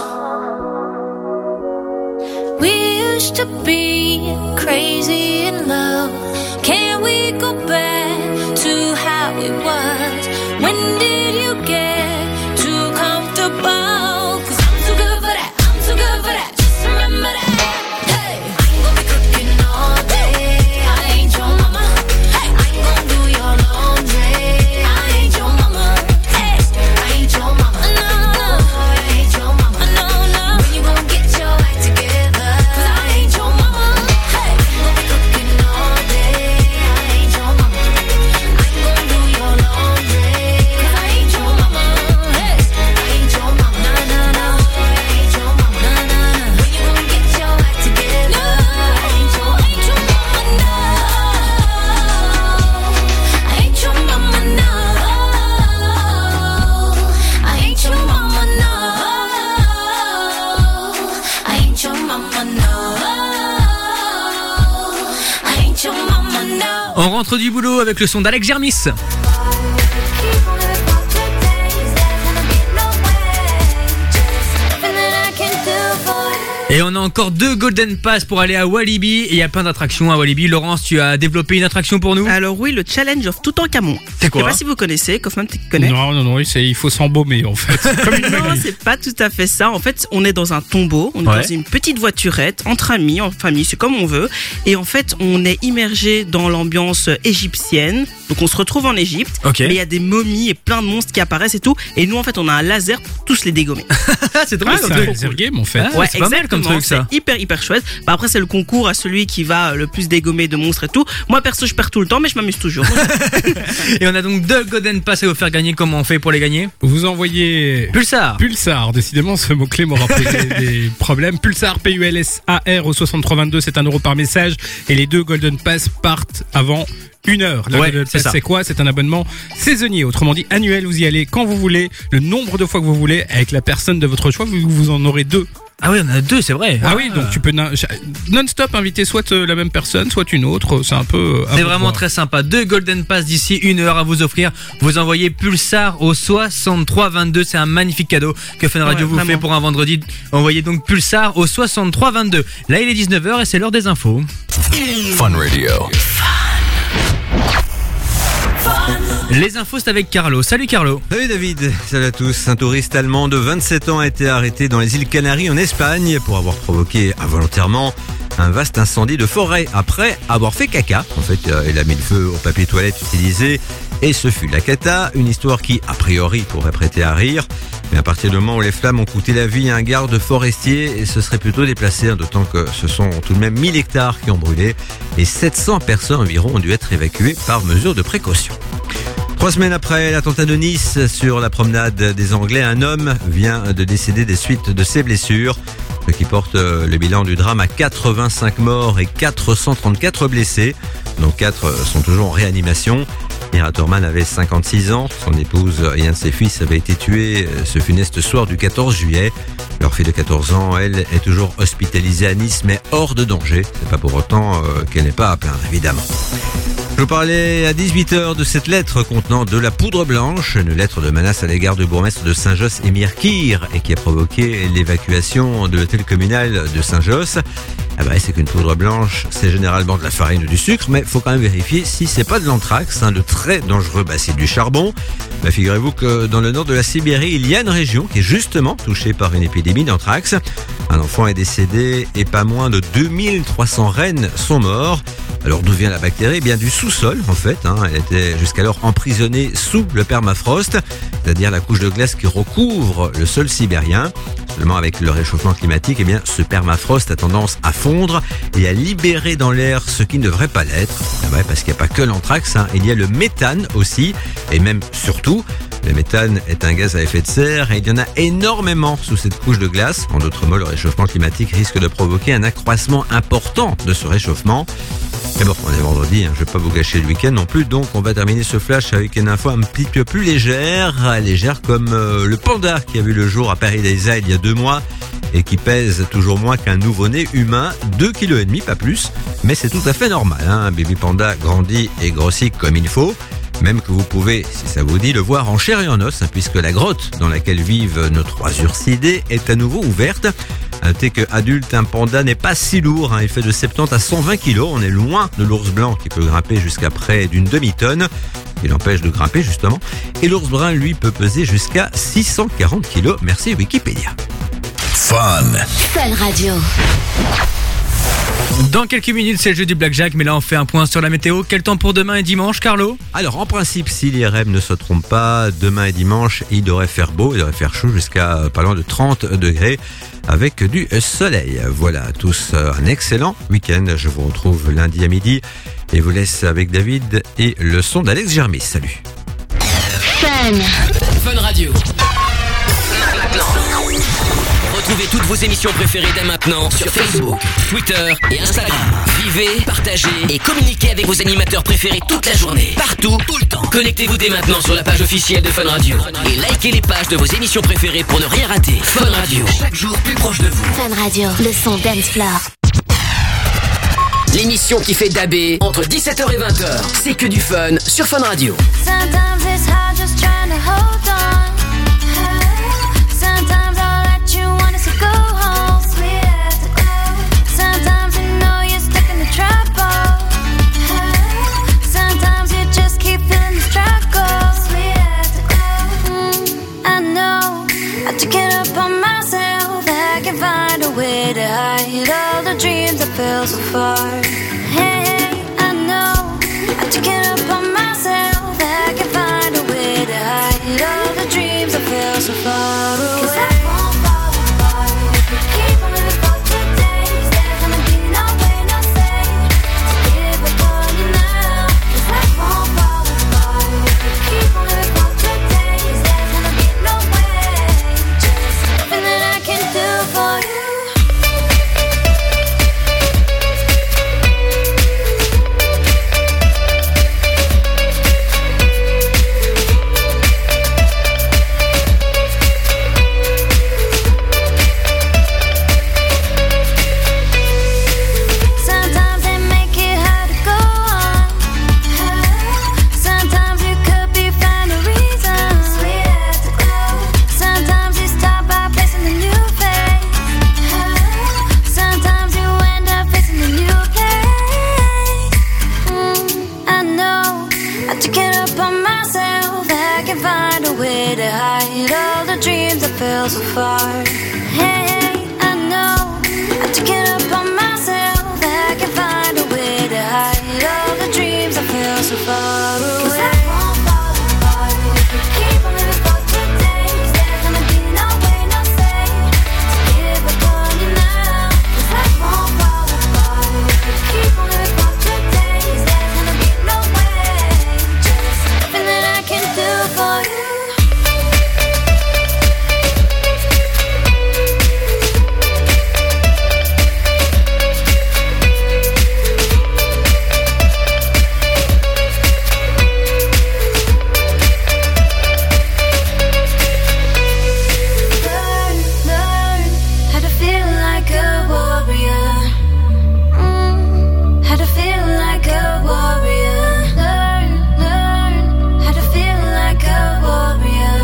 We used to be crazy in love. Can we go back to how it was? When did you get too comfortable? 'Cause I'm too good for that. I'm too good for that. Just remember that. Hey, I ain't gonna be cooking all day. I ain't your mama. Hey, I ain't gonna do your laundry. I ain't your mama. Hey, I ain't your mama. No, no, I ain't your mama. No, no. When you gonna get your act together? 'Cause I ain't your mama. Hey, I ain't gonna be cooking all day. I ain't your mama. I ain't gonna do your laundry. 'Cause I ain't your mama. Hey, I ain't your mama. No, On rentre du boulot avec le son d'Alex Germis. Et on a encore deux Golden Pass pour aller à Walibi. Et il y a plein d'attractions à Walibi. Laurence, tu as développé une attraction pour nous? Alors oui, le Challenge of Toutankhamon. C'est quoi? Je sais pas si vous connaissez, Kaufman, tu connais? Non, non, non, c'est, il faut s'embaumer en fait. Comme une Non, magie. c'est pas tout à fait ça. En fait, on est dans un tombeau, on est Ouais. dans une petite voiturette, entre amis, en famille, c'est comme on veut. Et en fait, on est immergé dans l'ambiance égyptienne. Donc on se retrouve en Égypte. Ok. Mais il y a des momies et plein de monstres qui apparaissent et tout. Et nous, en fait, on a un laser pour tous les dégommer. c'est Ah, c'est un laser game en fait. Ah, c'est pas mal comme exactement, truc, ça. C'est hyper, hyper chouette. Bah, après, c'est le concours à celui qui va le plus dégommer de monstres et tout. Moi, perso, je perds tout le temps, mais je m'amuse toujours. Et on a donc deux Golden Pass à vous faire gagner. Comment on fait pour les gagner? Vous envoyez Pulsar. Pulsar, décidément ce mot-clé m'aura posé des problèmes. Pulsar, P U L S A R au soixante-trois vingt-deux, c'est un euro par message. Et les deux Golden Pass partent avant une heure. La Ouais, Golden c'est Pass, ça. c'est quoi? C'est un abonnement saisonnier, autrement dit annuel. Vous y allez quand vous voulez, le nombre de fois que vous voulez, avec la personne de votre choix. Vous, vous en aurez deux. Ah oui, on en a deux, c'est vrai. Ah oui, donc tu peux na- non-stop inviter soit euh, la même personne, soit une autre. C'est un peu. euh, à C'est vous vraiment voir. très sympa. Deux Golden Pass d'ici une heure à vous offrir. Vous envoyez Pulsar au soixante-trois vingt-deux. C'est un magnifique cadeau que Fun Radio Ouais, vous vraiment. fait pour un vendredi. Envoyez donc Pulsar au soixante-trois vingt-deux. Là, il est dix-neuf heures et c'est l'heure des infos. Fun Radio. Les infos, c'est avec Carlo. Salut Carlo. Salut David, salut à tous. Un touriste allemand de vingt-sept ans a été arrêté dans les îles Canaries en Espagne pour avoir provoqué involontairement un vaste incendie de forêt après avoir fait caca. En fait, euh, il a mis le feu au papier toilette utilisé et ce fut la cata. Une histoire qui, a priori, pourrait prêter à rire. Mais à partir du moment où les flammes ont coûté la vie à un garde forestier, ce serait plutôt déplacé, hein, d'autant que ce sont tout de même mille hectares qui ont brûlé et sept cents personnes environ ont dû être évacuées par mesure de précaution. Trois semaines après l'attentat de Nice sur la promenade des Anglais, un homme vient de décéder des suites de ses blessures, ce qui porte le bilan du drame à quatre-vingt-cinq morts et quatre cent trente-quatre blessés, dont quatre sont toujours en réanimation. Ira Thorman avait cinquante-six ans, son épouse et un de ses fils avaient été tués ce funeste soir du quatorze juillet. Leur fille de quatorze ans, elle, est toujours hospitalisée à Nice, mais hors de danger. C'est pas pour autant euh, qu'elle n'est pas à plaindre, évidemment. Je vous parlais à dix-huit heures de cette lettre contenant de la poudre blanche, une lettre de menace à l'égard du bourgmestre de Saint-Josse, Émir Kir, et qui a provoqué l'évacuation de l'hôtel communal de Saint-Josse. Ah bah, c'est qu'une poudre blanche, c'est généralement de la farine ou du sucre, mais faut quand même vérifier si c'est pas de l'anthrax, hein, de très dangereux bacides du charbon. Bah, figurez-vous que dans le nord de la Sibérie, il y a une région qui est justement touchée par une épidémie d'anthrax. Un enfant est décédé et pas moins de deux mille trois cents rennes sont morts. Alors d'où vient la bactérie? Eh bien du sous-sol en fait, hein. Elle était jusqu'alors emprisonnée sous le permafrost, c'est-à-dire la couche de glace qui recouvre le sol sibérien. Seulement avec le réchauffement climatique, eh bien ce permafrost a tendance à fondre et à libérer dans l'air ce qui ne devrait pas l'être. Ah ouais, parce qu'il n'y a pas que l'anthrax, hein. Il y a le méthane aussi, et même surtout. Le méthane est un gaz à effet de serre et il y en a énormément sous cette couche de glace. En d'autres mots, le réchauffement climatique risque de provoquer un accroissement important de ce réchauffement. Mais bon, on est vendredi, hein, je vais pas vous gâcher le week-end non plus, donc on va terminer ce flash avec une info un petit peu plus légère, légère comme euh, le panda qui a vu le jour à Paradise il y a deux mois et qui pèse toujours moins qu'un nouveau-né humain, deux virgule cinq kilos, pas plus, mais c'est tout à fait normal, hein, un bébé panda grandit et grossit comme il faut. Même que vous pouvez, si ça vous dit, le voir en chair et en os, hein, puisque la grotte dans laquelle vivent nos trois ursidés est à nouveau ouverte. Notez que adulte, un panda n'est pas si lourd, hein, il fait de soixante-dix à cent vingt kilos, on est loin de l'ours blanc qui peut grimper jusqu'à près d'une demi-tonne. Il empêche de grimper justement. Et l'ours brun, lui, peut peser jusqu'à six cent quarante kilos. Merci Wikipédia. Fun. Fun Radio. Dans quelques minutes, c'est le jeu du Blackjack, mais là on fait un point sur la météo. Quel temps pour demain et dimanche, Carlo? Alors en principe, si l'I R M ne se trompe pas, demain et dimanche, il devrait faire beau, il devrait faire chaud jusqu'à pas loin de trente degrés avec du soleil. Voilà, à tous un excellent week-end. Je vous retrouve lundi à midi et vous laisse avec David et le son d'Alex Germis. Salut. Fun. Fun Radio. Maintenant. Retrouvez toutes vos émissions préférées dès maintenant sur Facebook, Twitter et Instagram. Vivez, partagez et communiquez avec vos animateurs préférés toute la journée. Partout, tout le temps. Connectez-vous dès maintenant sur la page officielle de Fun Radio. Et likez les pages de vos émissions préférées pour ne rien rater. Fun Radio, chaque jour plus proche de vous. Fun Radio, le son dance floor. l'émission qui fait dabber entre dix-sept heures et vingt heures. C'est que du fun sur Fun Radio. Sometimes it's hard just trying to hold on. Sometimes all that you want is to go home. Sometimes you know you're stuck in the trouble. Sometimes you just keep feeling the struggle. Mm, I know I have to get up on myself. I can find a way to hide all the dreams that fell so far. Hey, I know I have to get up on myself. I can find a way to hide all the dreams that fell so far away. 'Cause I won't fall apart. Keep on living for today. There's gonna be no way, no say to give up on you now. 'Cause I won't fall apart. Keep on living for today. There's gonna be no way. Just nothing that I can do for you. Sometimes they make it hard to go on. Sometimes you could be find a reason. Sometimes you start by facing a new face. Sometimes you end up facing a new place. Mm, I know I have to get up on myself. I can find a way to hide all the dreams that fell so far. Hey, I know I have to get up on myself. I can find a way to hide all the dreams that fell so far away. 'Cause I won't fall apart. Keep on living for today. There's gonna be no way, no say to give up on you now. 'Cause I won't fall apart. Keep on living for today. There's gonna be no way. Just nothing that I can do for you. Learn, learn how to feel like a warrior. Mm, how to feel like a warrior. Learn, learn how to feel like a warrior.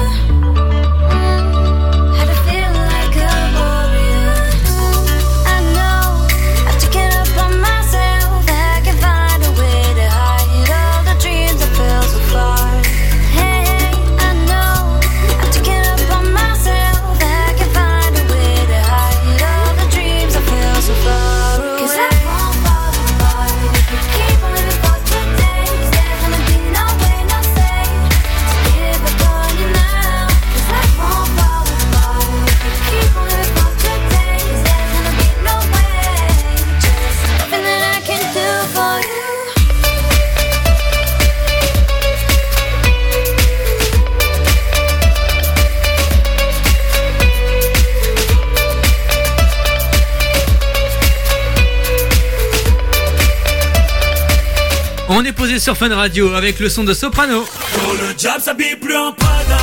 Mm, how to feel like a warrior. Mm, I know I have to get up on myself. I can find a way to hide all the dreams that fell so far. Hey, I know I have to get up on myself. I can find a way to hide all the dreams that fell so far away. 'Cause I won't fall apart. Keep on living for today. There's gonna be no way, no say to give up on you now. 'Cause I won't fall apart. Keep on living for today. There's gonna be no way. Just nothing that I can do for you. On est posé sur Fun Radio avec le son de Soprano. Pour le job, s'habille plus en Prada.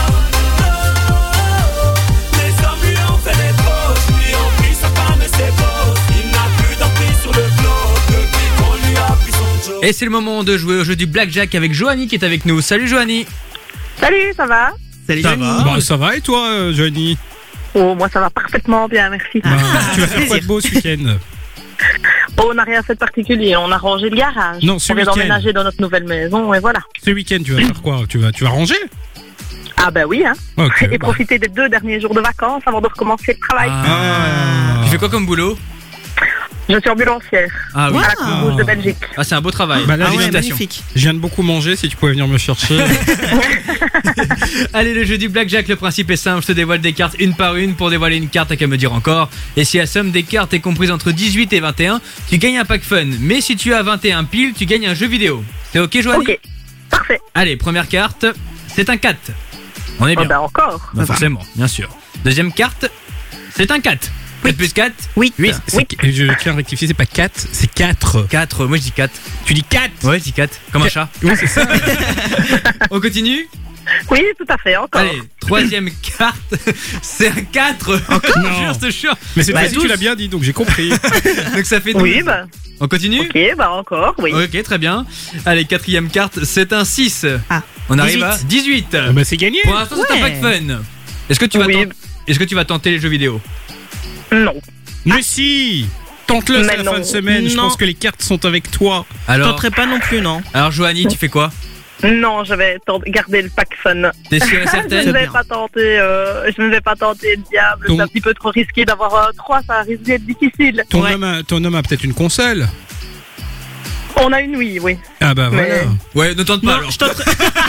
Les hommes lui ont fait des poches, lui ont pris sa femme et ses bosses. Il n'a plus d'emprise sur le flot, depuis qu'on lui a pris son job. Et c'est le moment de jouer au jeu du Blackjack avec Joanie qui est avec nous. Salut Joanie. Salut, ça va? Salut, Ça Joanie. va Bah, ça va et toi, euh, Joanie? Oh, moi ça va parfaitement bien, merci. Bah, tu vas faire quoi de beau ce week-end? Oh, on n'a rien fait de particulier, on a rangé le garage. Non, ce on vient week-end. d'emménager dans notre nouvelle maison et voilà. Ce week-end, tu vas faire quoi? Tu vas, tu vas ranger? Ah ben oui, hein. Ok, Et bah. profiter des deux derniers jours de vacances avant de recommencer le travail. Ah. Tu fais quoi comme boulot? Je suis ambulancière. Ah oui. À la Croix Rouge de Belgique. Ah, c'est un beau travail. Bah là, Ah ouais, Félicitations. magnifique. Je viens de beaucoup manger, si tu pouvais venir me chercher. Allez, le jeu du Blackjack, le principe est simple. Je te dévoile des cartes une par une. Pour dévoiler une carte, t'as qu'à me dire encore. Et si la somme des cartes est comprise entre dix-huit et vingt et un, tu gagnes un pack fun. Mais si tu as vingt et un pile, tu gagnes un jeu vidéo. C'est ok, Joanie? Ok, parfait. Allez, première carte, c'est un quatre. On est bien. Oh ben encore. Bah, forcément, bien sûr. Deuxième carte, c'est un quatre. quatre plus quatre, huit. huit. C'est- Je tiens à rectifier, c'est pas quatre, c'est quatre. quatre, moi je dis quatre. Tu dis quatre? Ouais, je dis quatre, comme un chat. Ouais, c'est ça. On continue. Oui, tout à fait, encore. Allez, troisième carte, c'est un quatre. Encore Non. Jure, je te jure. Mais cette Bah, fois-ci, tu douze. l'as bien dit, donc j'ai compris. Donc ça fait douze. Oui, bah. On continue? Ok, bah encore, oui. Ok, très bien. Allez, quatrième carte, c'est un six. Ah, On arrive dix-huit. à dix-huit. Ah bah, c'est gagné. Pour l'instant, c'est un Ouais. pack fun. Est-ce que tu vas Oui. tenter... Est-ce que tu vas tenter les jeux vidéo? Non. Mais si tente-le, Mais c'est la non. fin de semaine. Je Non. pense que les cartes sont avec toi. Je Alors, tenterai pas non plus, non. alors Joanie, tu fais quoi? Non, je vais tenter- garder le pack fun. T'es sûre et Je certaine? ne vais pas tenter, euh, je ne vais pas tenter le diable. Ton- C'est un petit peu trop risqué d'avoir euh, trois, ça risque d'être difficile. Ton, Ouais. homme a, ton homme a peut-être une console. On a une oui, oui. Ah bah voilà. Mais- Ouais, ne tente pas Non, alors. je tenterai.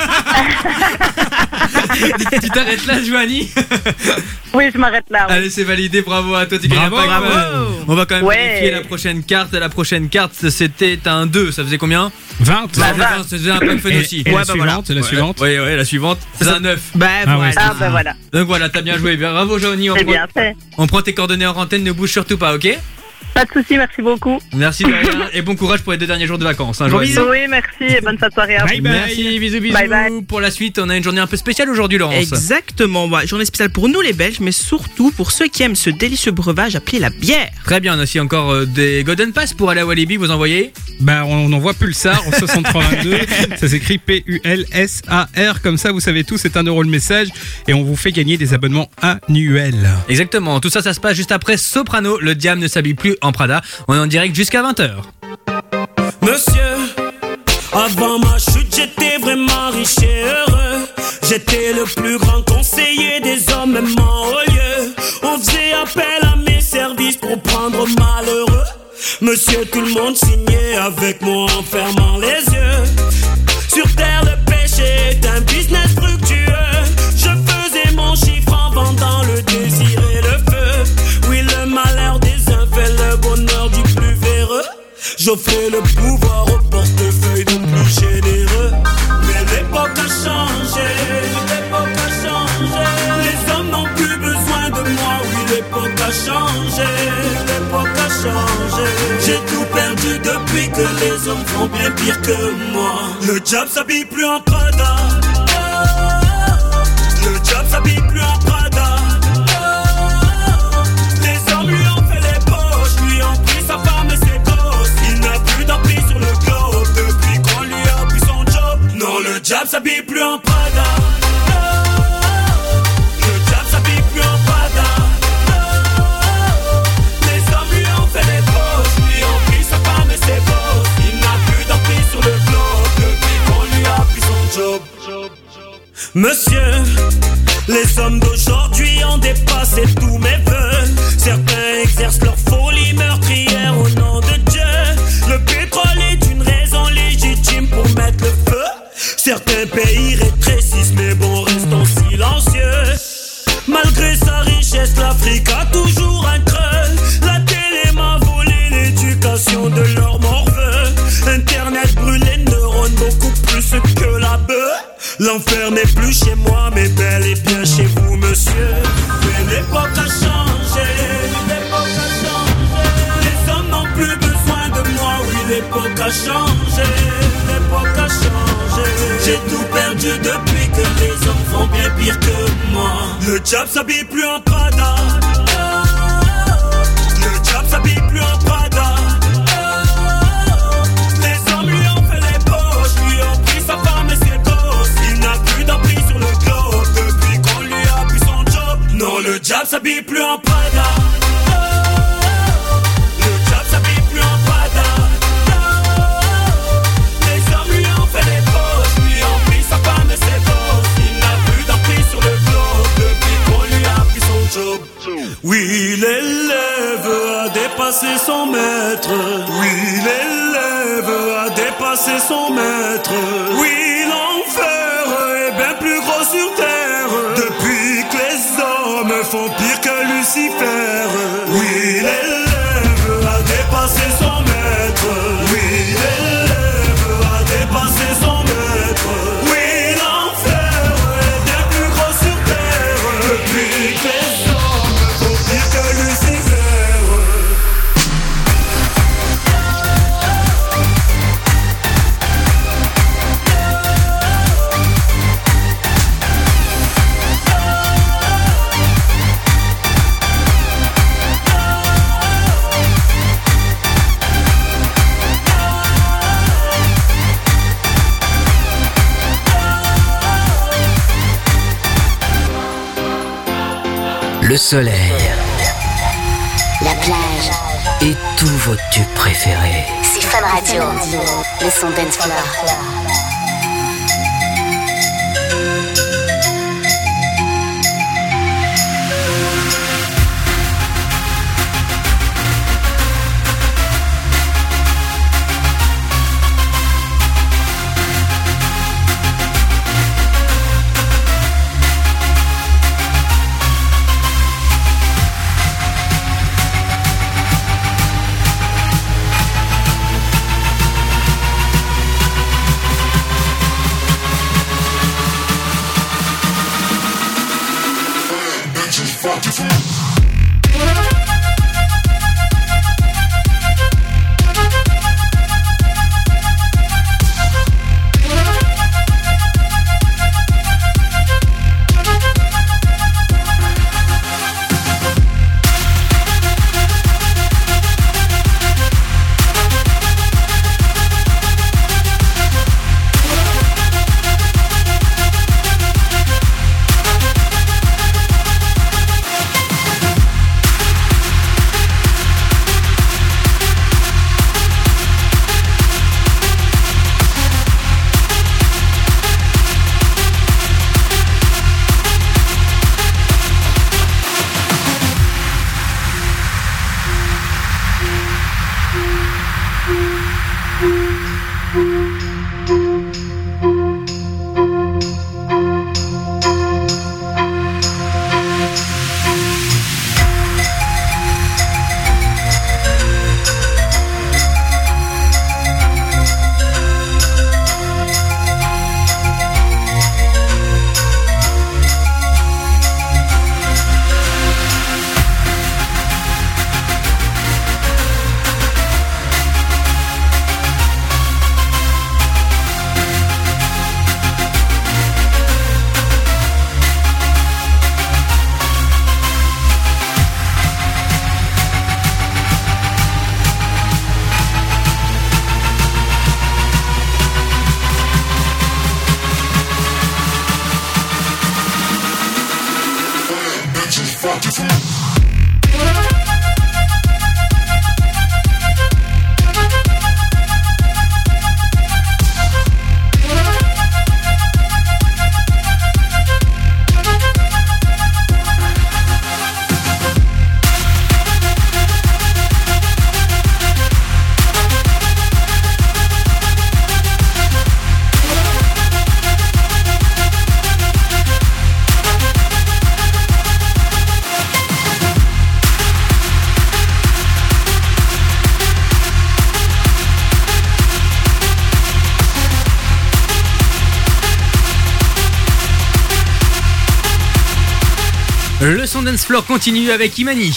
Tu t'arrêtes là, Joanie? Oui, je m'arrête là. Oui. Allez, c'est validé, bravo à toi, tu gagnes un Bravo, pack bravo. fun. On va quand même Ouais. vérifier la prochaine carte. La prochaine carte, c'était un deux, ça faisait combien? vingt. Ça faisait vingt, ça faisait un pack fun Et, aussi. et Ouais, la bah suivante, voilà. et la Ouais, suivante. Ouais, ouais, la suivante, c'est un neuf. Bah Ah ouais, voilà. Ah, bah voilà. Donc voilà, t'as bien joué. Bravo, Joanie. On, C'est prend, bien fait. on prend tes coordonnées en antenne, ne bouge surtout pas, ok? Pas de soucis, merci beaucoup. Merci de rien et bon courage pour les deux derniers jours de vacances. Hein, Bon Joanie. bisous. Oui, merci et bonne fin de soirée à vous. Bye bye. Merci, bisous, bisous. Bye bye. Pour la suite, on a une journée un peu spéciale aujourd'hui, Laurence. Exactement, ouais. Journée spéciale pour nous les Belges, mais surtout pour ceux qui aiment ce délicieux breuvage appelé la bière. Très bien, on a aussi encore euh, des Golden Pass pour aller à Walibi, vous envoyez? Bah on envoie Pulsar en soixante-trois vingt-deux. Ça s'écrit P U L S A R. Comme ça, vous savez tout, c'est un euro le message. Et on vous fait gagner des abonnements annuels. Exactement, tout ça, ça se passe juste après Soprano. Le diable ne s'habille plus en Prada. On est en direct jusqu'à vingt heures. Monsieur, avant ma chute, j'étais vraiment riche et heureux. J'étais le plus grand conseiller des hommes, même en haut lieu. On faisait appel à mes services pour prendre malheureux. Monsieur, tout le monde signait avec moi en fermant les yeux. Sur terre, le péché est un business fructueux. Je faisais mon chiffre en vendant le désir et le feu. Oui, le malheur des uns fait le bonheur du plus véreux. J'offrais le pouvoir au portefeuille de plus généreux. Mais l'époque a changé, l'époque a changé. Les hommes n'ont plus besoin de moi, oui, l'époque a changé, l'époque a changé. J'ai tout perdu depuis que les hommes font bien pire que moi. Le diable s'habille plus en Prada. Le diable s'habille plus en Prada. Les hommes lui ont fait les poches, lui ont pris sa femme et ses gosses. Il n'a plus d'emprise sur le globe depuis qu'on lui a pris son job. Non, le diable s'habille plus en Prada. Le diable s'habille plus en Prada. Les hommes lui ont fait les poches, lui ont pris sa femme et ses gosses. Il n'a plus d'emprise sur le globe depuis qu'on lui a pris son job. Monsieur, les hommes d'aujourd'hui ont dépassé tous mes vœux. Certains exercent leur folie meurtrière au nom de Dieu. Le pétrole est une raison légitime pour mettre le feu. Certains pays rétrécissent, mais bon, restons silencieux. Malgré sa richesse, l'Afrique a toujours un creux. La télé m'a volé l'éducation de leur morveux. Internet brûle les neurones beaucoup plus que la bœuf. L'enfer n'est plus chez moi, mais bel et bien chez vous, monsieur. Mais l'époque a changé, l'époque a changé. Les hommes n'ont plus besoin de moi, oui, l'époque a changé, l'époque a changé. J'ai tout perdu depuis que les hommes font bien pire que moi. Le diable s'habille plus en Prada. Le diable s'habille plus en Prada. Les hommes lui ont fait les poches, lui ont pris sa femme et ses gosses. Il n'a plus d'emprise sur le globe depuis qu'on lui a pris son job. Non, le diable s'habille plus en Prada. Le diable s'habille plus en Prada. Les hommes lui ont fait les poches, lui ont pris sa femme et ses gosses. Il n'a plus d'emprise sur le globe depuis qu'on lui a pris son job. Oui, l'élève a dépassé son maître. Oui, l'élève a dépassé son maître. Oui, l'enfer est bien plus gros sur terre. Depuis que les hommes font pire que Lucifer. Oui, l'élève a dépassé son maître. Oui, l'élève a dépassé son maître. Oui, l'enfer est bien plus gros sur terre. Depuis que les hommes font pire que Lucifer. le soleil La plage. et tous vos tubes préférés. C'est Fun Radio. Le son dance floor. Le son dance floor continue avec Imani.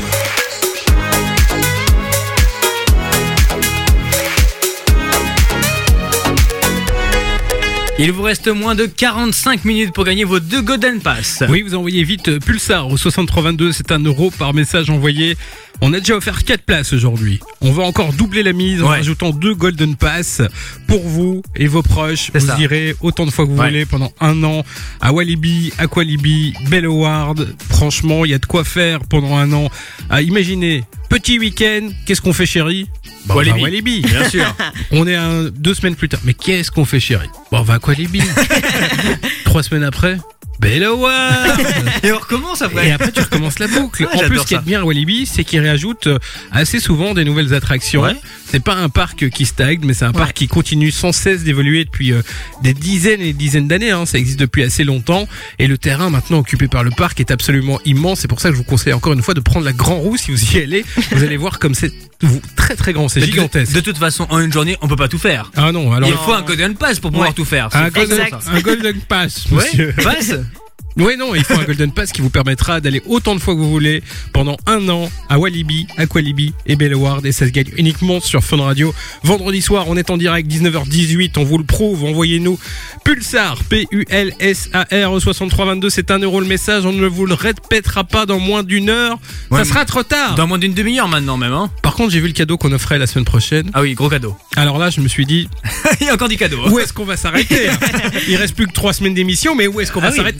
Il vous reste moins de quarante-cinq minutes pour gagner vos deux Golden Pass. Oui, vous envoyez vite Pulsar au soixante-trois vingt-deux, c'est un euro par message envoyé. On a déjà offert quatre places aujourd'hui. On va encore doubler la mise en Ouais. rajoutant deux Golden Pass pour vous et vos proches. C'est Vous ça. irez autant de fois que vous Ouais. voulez pendant un an à Walibi, Aqualibi, Belloward. Franchement, il y a de quoi faire pendant un an. Ah, imaginez, petit week-end, qu'est-ce qu'on fait, chérie? Bah, on va à Walibi. Walibi. Bien sûr. On est un, deux semaines plus tard. Mais qu'est-ce qu'on fait, chérie? Bon, on va à Aqualibi. Trois semaines après, Belloward. Et on recommence après. Et après, tu recommences la boucle. Ouais, en plus, j'adore ce qui est ça. bien à Walibi, c'est qu'ils réajoutent euh, assez souvent des nouvelles attractions. Ouais. C'est pas un parc qui stagne, mais c'est un Ouais. parc qui continue sans cesse d'évoluer depuis euh, des dizaines et des dizaines d'années. Hein. Ça existe depuis assez longtemps. Et le terrain maintenant occupé par le parc est absolument immense. C'est pour ça que je vous conseille encore une fois de prendre la Grand Roue si vous y allez. Vous allez voir comme c'est vous, très très grand. C'est Mais de- gigantesque. De toute façon, en une journée, on peut pas tout faire. Ah non, alors Il faut un Golden Pass pour pouvoir Ouais. tout faire. un C'est golden, forcément ça. un golden pass, Ouais, monsieur. passe. Oui, non, il faut un Golden Pass qui vous permettra d'aller autant de fois que vous voulez pendant un an à Walibi, Aqualibi et Belloward. Et ça se gagne uniquement sur Fun Radio. Vendredi soir, on est en direct, dix-neuf heures dix-huit. On vous le prouve. Envoyez-nous Pulsar, P U L S A R au soixante-trois vingt-deux. C'est un euro le message. On ne vous le répétera pas dans moins d'une heure. Ouais, ça sera trop tard. Dans moins d'une demi-heure maintenant même. Hein. Par contre, j'ai vu le cadeau qu'on offrait la semaine prochaine. Ah oui, gros cadeau. Alors là, je me suis dit, Il y a encore du cadeau. hein. où est-ce qu'on va s'arrêter? Il reste plus que trois semaines d'émission, mais où est-ce qu'on Ah va oui, s'arrêter? c'est C'est la bizarre. voiture.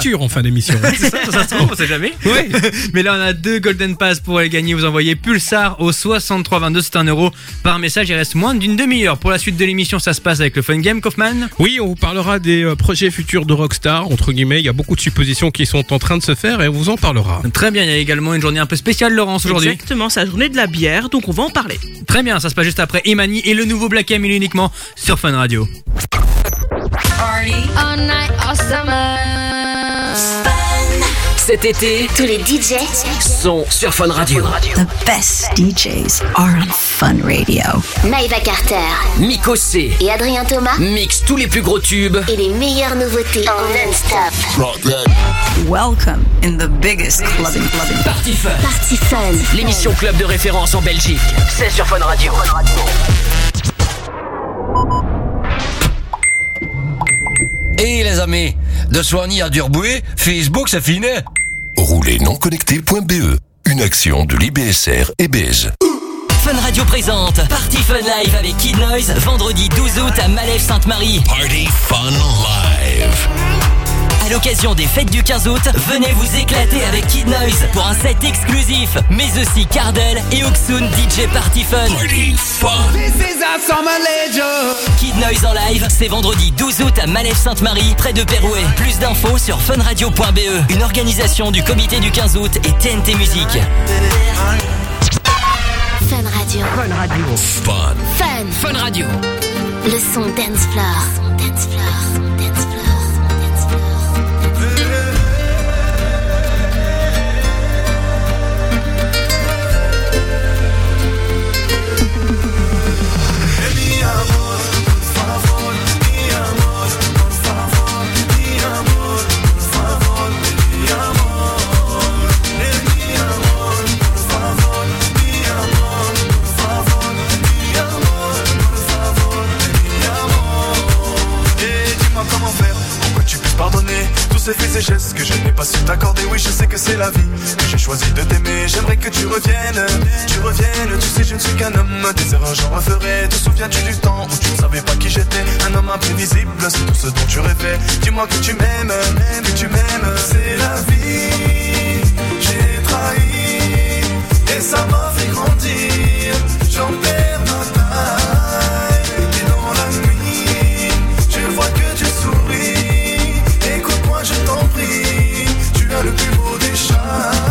futur en fin d'émission. C'est ça, ça se trouve, on sait jamais. Ouais. Mais là, on a deux Golden Pass pour les gagner. Vous envoyez Pulsar au soixante-trois vingt-deux, c'est un euro par message. Il reste moins d'une demi-heure. Pour la suite de l'émission, ça se passe avec le Fun Game, Kaufman. Oui, on vous parlera des euh, projets futurs de Rockstar, entre guillemets. Il y a beaucoup de suppositions qui sont en train de se faire et on vous en parlera. Très bien, il y a également une journée un peu spéciale, Laurence, aujourd'hui. Exactement, c'est la journée de la bière, donc on va en parler. Très bien, ça se passe juste après Imani et le nouveau Black M, il est uniquement sur Fun Radio. All night, all summer. Cet été, Tous les D J sont sur Fun Radio. The best D Js are on Fun Radio. Maïva Carter Miko C et Adrien Thomas mixent tous les plus gros tubes et les meilleures nouveautés en non-stop. Welcome in the biggest clubbing clubbing. Party Fun. Party Fun. L'émission club de référence en Belgique. C'est sur Fun Radio. Et les amis, de Soigny à Durboué, Facebook c'est fini. Roulez non connecté point B E. Une action de l'I B S R et Baise. Fun Radio présente Party Fun Live avec Kid Noise, vendredi douze août à Malève-Sainte-Marie. Party Fun Live. À l'occasion des fêtes du quinze août, venez vous éclater avec Kid Noise pour un set exclusif, mais aussi Cardel et Oxoon D J Party Fun. Party Fun. Kid Noise en live, c'est vendredi douze août à Malève-Sainte-Marie, près de Pérouet. Plus d'infos sur fun radio point B E, une organisation du comité du quinze août et T N T Musique. Fun Radio. Fun Radio. Fun. Fun. Fun Radio. Le son dance floor. Dance floor. Dance floor. Pardonner tous ces faits et gestes que je n'ai pas su t'accorder. Oui, je sais que c'est la vie que j'ai choisi de t'aimer. J'aimerais que tu reviennes, tu reviennes. Tu sais, je ne suis qu'un homme, des erreurs j'en referai. Te souviens-tu du temps où tu ne savais pas qui j'étais? Un homme imprévisible, c'est tout ce dont tu rêvais. Dis-moi que tu m'aimes, que tu m'aimes. C'est la vie, j'ai trahi et ça m'a fait grandir. J'en perds ma taille et dans la nuit, je vois que tu souris. Écoute-moi, je t'en prie, tu as le plus beau des charmes.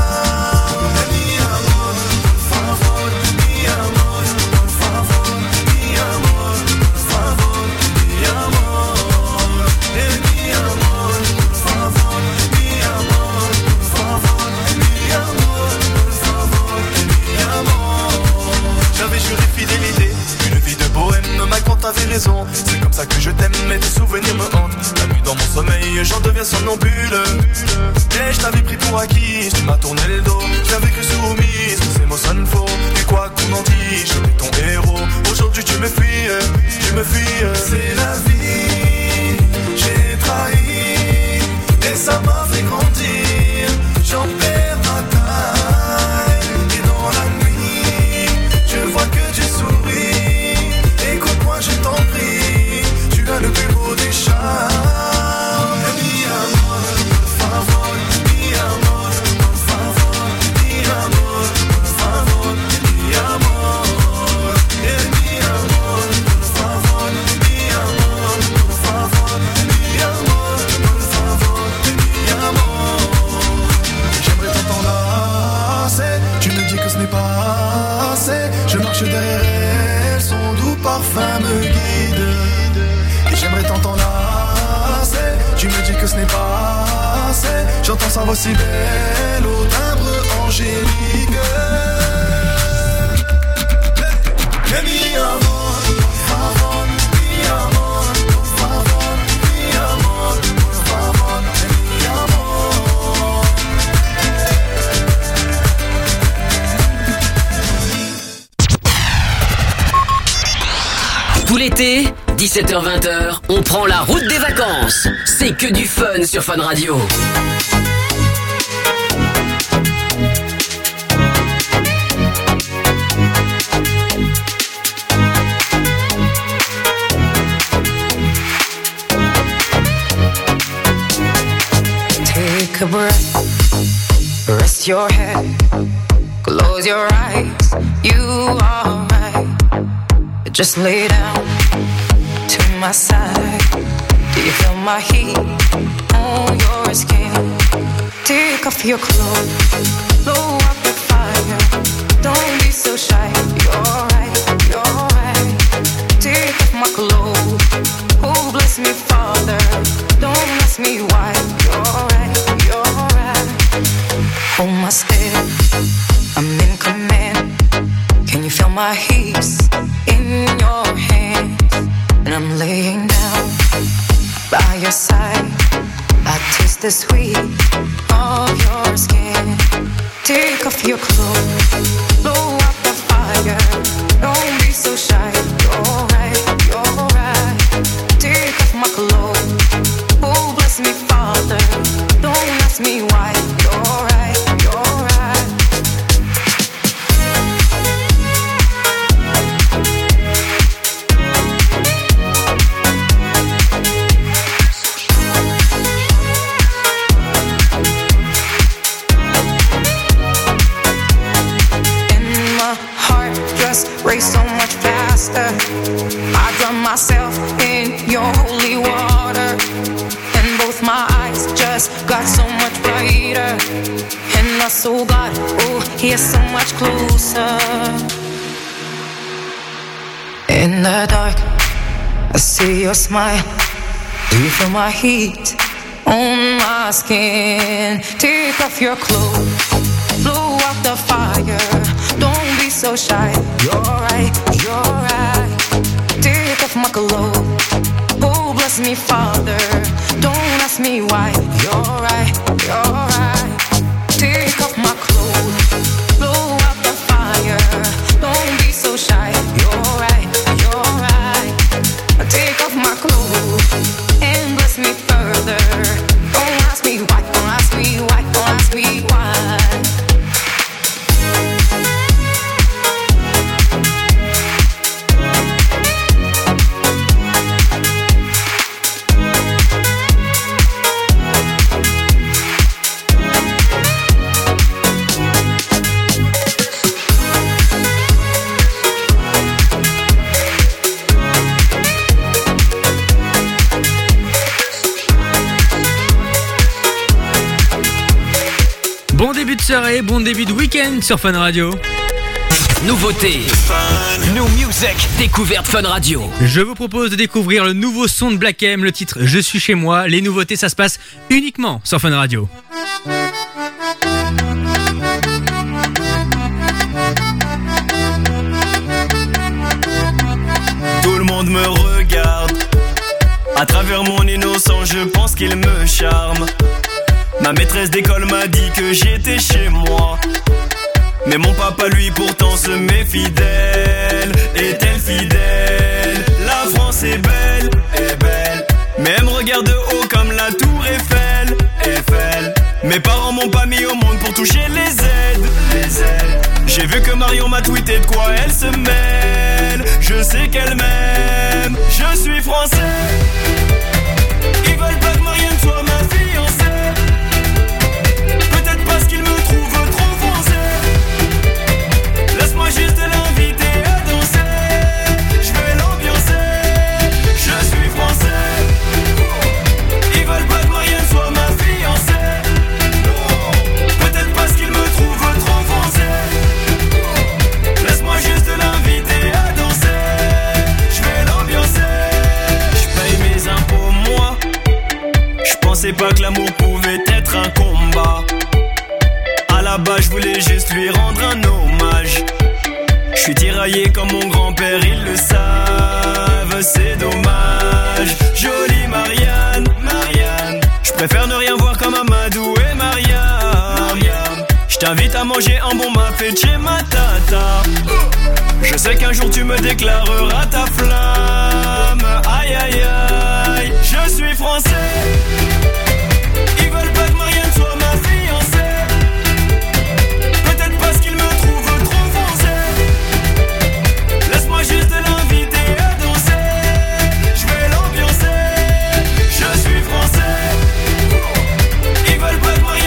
Mi amor, por favor, mi amor, por favor, mi amor, por favor, mi amor. Eh, mi amor, por favor, mi amor, por favor, mi amor, por favor, mi amor. J'avais juré fidélité, une vie de bohème, ma quand t'avais raison. C'est comme ça que je t'aime, mais tes souvenirs me hantent. La nuit dans mon sommeil, j'en deviens somnambule. Et je t'avais pris pour acquis, tu m'as tourné le dos. J'avais cru soumise, que ces mots sonnent faux. Et quoi qu'on en dise, je suis ton héros. Aujourd'hui tu me fuis, tu me fuis. C'est la vie, j'ai trahi et ça m'a fait grandir. J'en perds ma taille et dans la nuit, je vois que tu souris. Écoute-moi, je t'en prie, tu as le plus beau des charmes. Mi amor, por favor, mi amor, por favor, mi amor, por favor, mi amor. Eh, mi amor, por favor, mi amor, por favor, mi amor, por favor, mi amor. J'aimerais t'entendre lasser, tu me dis que ce n'est pas assez. Je marche derrière elle, son doux parfum me guide. Et j'aimerais t'entendre lasser, tu me dis que ce n'est pas assez. J'entends sa voix si belle au timbre angélique. Mais mi amor, por favor, mi amor, por favor, mi amor, por favor, mi amor. Tout l'été, dix-sept heures vingt, on prend la route des vacances. C'est que du fun sur Fun Radio. Take Take a breath, rest your head, close your eyes, you are right. Just lay down to my side. Do you feel my heat on your skin? Take off your clothes, blow up the fire. Don't be so shy, you're right, you're right. Take off my clothes, oh bless me Father. Don't ask me why, you're right, you're right. Hold my step, I'm in command. Can you feel my hips in your hands? And I'm laying down by your side. I taste the sweet of your skin. Take off your clothes, blow up the fire. Don't be so shy, you're right, you're right. Take off my clothes, oh bless me Father. Don't ask me why, you're right, you're right. Race so much faster. I drown myself in your holy water, and both my eyes just got so much brighter. And I saw God, oh, He's so much closer. In the dark, I see your smile. Do you feel my heat on my skin? Take off your clothes, blow out the fire. Don't be so shy, you're right, you're right. Take off my clothes, oh bless me Father. Don't ask me why, you're right, you're right. Take off my clothes, blow out the fire. Don't be so shy, you're right, you're right. Take off my clothes and bless me further. Don't ask me why, don't ask me why, don't ask me why. Bon début de soirée, bon début de week-end sur Fun Radio. Nouveauté, New Music, découverte Fun Radio. Je vous propose de découvrir le nouveau son de Black M, le titre Je suis chez moi. Les nouveautés, ça se passe uniquement sur Fun Radio. Tout le monde me regarde. À travers mon innocence, je pense qu'il me charme. Ma maîtresse d'école m'a dit que j'étais chez moi. Mais mon papa lui pourtant se méfie d'elle. Est-elle fidèle? La France est belle, est belle. Mais elle me regarde de haut comme la tour Eiffel, Eiffel. Mes parents m'ont pas mis au monde pour toucher les aides, les aides. J'ai vu que Marion m'a tweeté de quoi elle se mêle. Je sais qu'elle m'aime, je suis français. Ils veulent pas que Marianne soit ma fiancée. Peut-être parce qu'ils me trouvent trop français. Laisse-moi juste l'inviter à danser. Je vais l'ambiancer. Je suis français. Ils veulent pas que Marianne soit ma fiancée. Peut-être parce qu'ils me trouvent trop français. Laisse-moi juste l'inviter à danser. Je vais l'ambiancer. Je paye mes impôts moi. Je pensais pas que l'amour pouvait être un combat. À la base je voulais juste lui rendre un hommage. Je suis tiraillé comme mon grand-père, ils le savent, c'est dommage. Jolie Marianne, Marianne. Je préfère ne rien voir comme Amadou et Mariam. Je t'invite à manger un bon mafé chez ma tata. Je sais qu'un jour tu me déclareras ta flamme. Aïe aïe aïe, je suis français. Ils veulent pas que Marianne soit ma fiancée. Peut-être parce qu'ils me trouvent trop français. Laisse-moi juste l'inviter à danser. Je vais l'ambiancer. Je suis français. Ils veulent pas que Marianne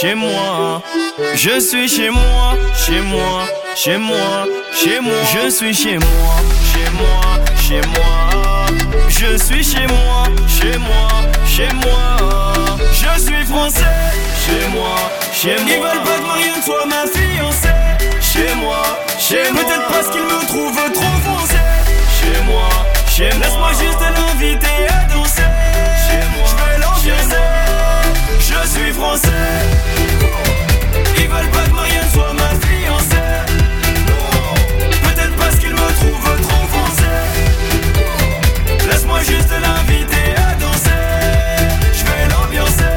chez moi. Je suis chez moi, chez moi, chez moi, chez moi. Je suis chez moi, chez moi, chez moi. Je suis chez moi, chez moi, chez moi. Je suis français, chez moi, chez moi. Ils veulent pas que Marianne soit ma fiancée. Chez moi, chez moi. Peut-être parce qu'ils me trouvent trop foncé. Chez moi, chez moi. Laisse-moi juste l'inviter à danser. Chez moi, je vais l'ambiancer. Je suis français. Ils veulent pas que Marianne soit ma fiancée. Peut-être parce qu'ils me trouvent trop foncé. Laisse-moi juste l'inviter à danser. Je vais l'ambiancer.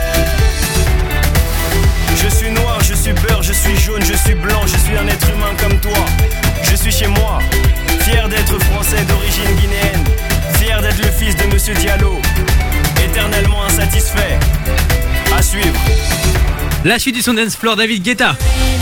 Je suis noir, je suis beurre, je suis jaune, je suis blanc, je suis un être humain comme toi. Je suis chez moi, fier d'être français d'origine guinéenne. Fier d'être le fils de Monsieur Diallo. Éternellement insatisfait. À suivre. La suite du son dance floor, David Guetta.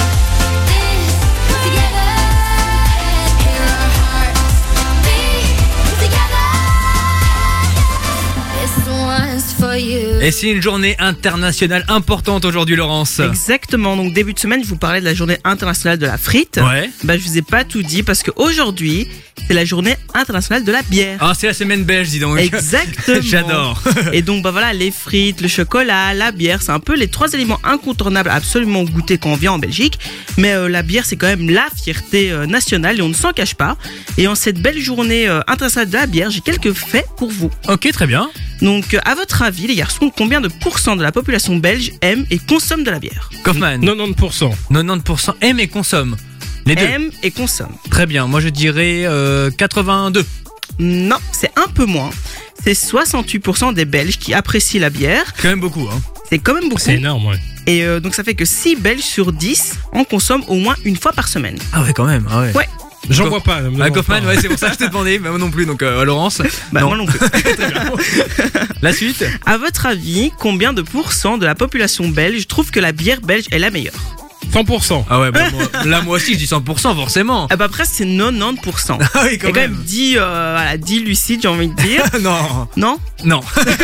Et c'est une journée internationale importante aujourd'hui, Laurence. Exactement, donc début de semaine, je vous parlais de la journée internationale de la frite. Ouais. Bah, je vous ai pas tout dit parce qu'aujourd'hui, c'est la journée internationale de la bière. Ah, c'est la semaine belge, dis donc. Exactement. J'adore. Et donc, bah voilà, les frites, le chocolat, la bière, c'est un peu les trois éléments incontournables à absolument goûter quand on vient en Belgique. Mais euh, la bière, c'est quand même la fierté euh, nationale et on ne s'en cache pas. Et en cette belle journée euh, internationale de la bière, j'ai quelques faits pour vous. Ok, très bien. Donc, euh, à votre avis, les garçons, combien de pourcents de la population belge aime et consomme de la bière? Kaufman. quatre-vingt-dix pour cent. quatre-vingt-dix pour cent aime et consomme. Les deux. Aime et consomme. Très bien, moi je dirais euh, quatre-vingt-deux. Non, c'est un peu moins. C'est soixante-huit pour cent des Belges qui apprécient la bière. Quand même beaucoup, hein. C'est quand même beaucoup. C'est énorme, ouais. Et euh, donc ça fait que six Belges sur dix en consomment au moins une fois par semaine. Ah ouais, quand même. Ah ouais. Ouais. J'en Kauf- vois pas. Ah, Kaufman, ouais, c'est pour ça que je t'ai demandé, mais moi non plus, donc euh, à Laurence. Bah non. moi non plus. La suite. À votre avis, combien de pourcents de la population belge trouve que la bière belge est la meilleure? cent pour cent. Ah ouais, bah, moi, là moi aussi je dis cent pour cent forcément. Ah bah presque c'est quatre-vingt-dix pour cent. Ah oui, quand Et quand même. même dit, euh, voilà, dit lucide, j'ai envie de dire. Non. Non. Non.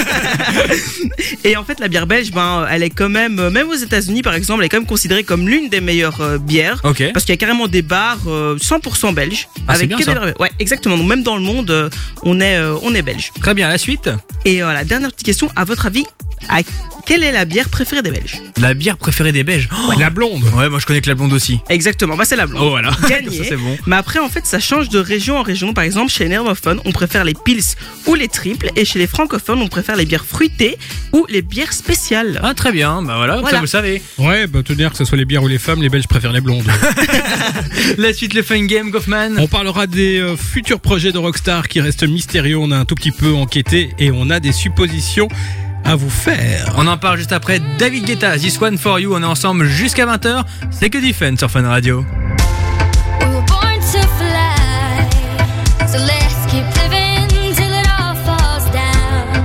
Et en fait, la bière belge, ben, elle est quand même, euh, même aux États-Unis par exemple, elle est quand même considérée comme l'une des meilleures euh, bières. Ok. Parce qu'il y a carrément des bars euh, cent pour cent belges. Ah, c'est avec bien, que ça. des bières- Ouais, exactement. Donc même dans le monde, euh, on est, euh, on est belge. Très bien, la suite. Et euh, la dernière petite question, à votre avis, à quelle est la bière préférée des Belges? La bière préférée des Belges. Oh, La blonde. ouais, moi je connais que la blonde aussi. Exactement, bah c'est la blonde. Oh voilà. Gagné. Ça, c'est bon. Mais après, en fait, ça change de région en région. Par exemple, chez les néerlandophones, on préfère les pils ou les triples. Et chez les francophones, on préfère les bières fruitées ou les bières spéciales. Ah très bien, bah voilà, Voilà. ça vous le savez. Ouais, bah te dire que ce soit les bières ou les femmes, les Belges préfèrent les blondes. La suite, le fun game, Kaufman. On parlera des euh, futurs projets de Rockstar qui restent mystérieux. On a un tout petit peu enquêté et on a des suppositions à vous faire. On en parle juste après. David Guetta, This One For You. On est ensemble jusqu'à vingt heures. C'est que du fun sur Fun Radio. We were born to fly, so let's keep living till it all falls down.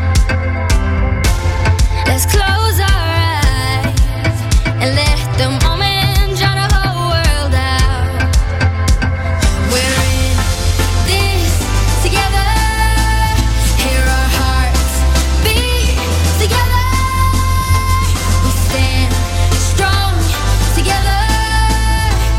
Let's close our eyes and let the moment drown the whole world out. We're in this together. Hear our hearts beat together. We stand strong together.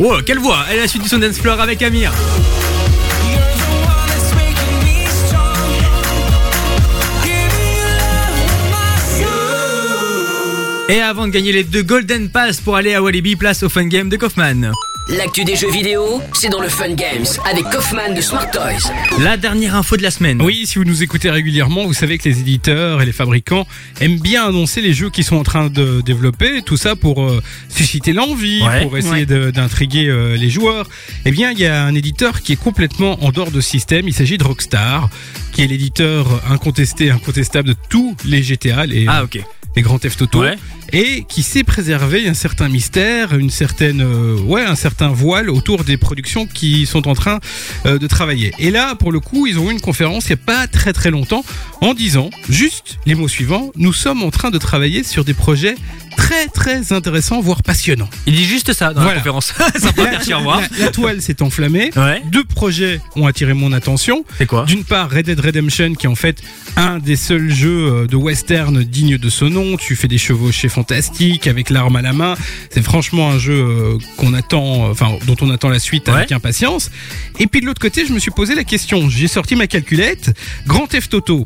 Oh, quelle voix! Elle est la suite du son Dance Floor avec Amir. Et avant de gagner les deux Golden Pass pour aller à Walibi, place au Fun Game de Kaufman. L'actu des jeux vidéo, c'est dans le Fun Games avec Kaufman de Smart Toys. La dernière info de la semaine. Oui, si vous nous écoutez régulièrement, vous savez que les éditeurs et les fabricants aiment bien annoncer les jeux qu'ils sont en train de développer, tout ça pour euh, susciter l'envie, Ouais. pour essayer Ouais. de- d'intriguer euh, les joueurs. Eh bien, il y a un éditeur qui est complètement en dehors de ce système, il s'agit de Rockstar, qui est l'éditeur incontesté, incontestable de tous les G T A, les, Ah, ok. les Grand Theft Auto, Ouais. et qui sait préserver un certain mystère, une certaine, euh, ouais, un certain voile autour des productions qui sont en train euh, de travailler. Et là, pour le coup, ils ont eu une conférence il n'y a pas très très longtemps en disant juste les mots suivants: nous sommes en train de travailler sur des projets très très intéressants, voire passionnants. Il dit juste ça dans Voilà. la conférence. Ça peut La, merci, au revoir. la- la toile s'est enflammée. Ouais. Deux projets ont attiré mon attention. C'est quoi? D'une part, Red Dead Redemption, qui est en fait un des seuls jeux euh, de western digne de ce nom. Tu fais des chevauchées fantastiques avec l'arme à la main. C'est franchement un jeu euh, qu'on attend, euh, enfin dont on attend la suite avec Ouais. impatience. Et puis de l'autre côté, je me suis posé la question. J'ai sorti ma calculette. Grand Theft Auto.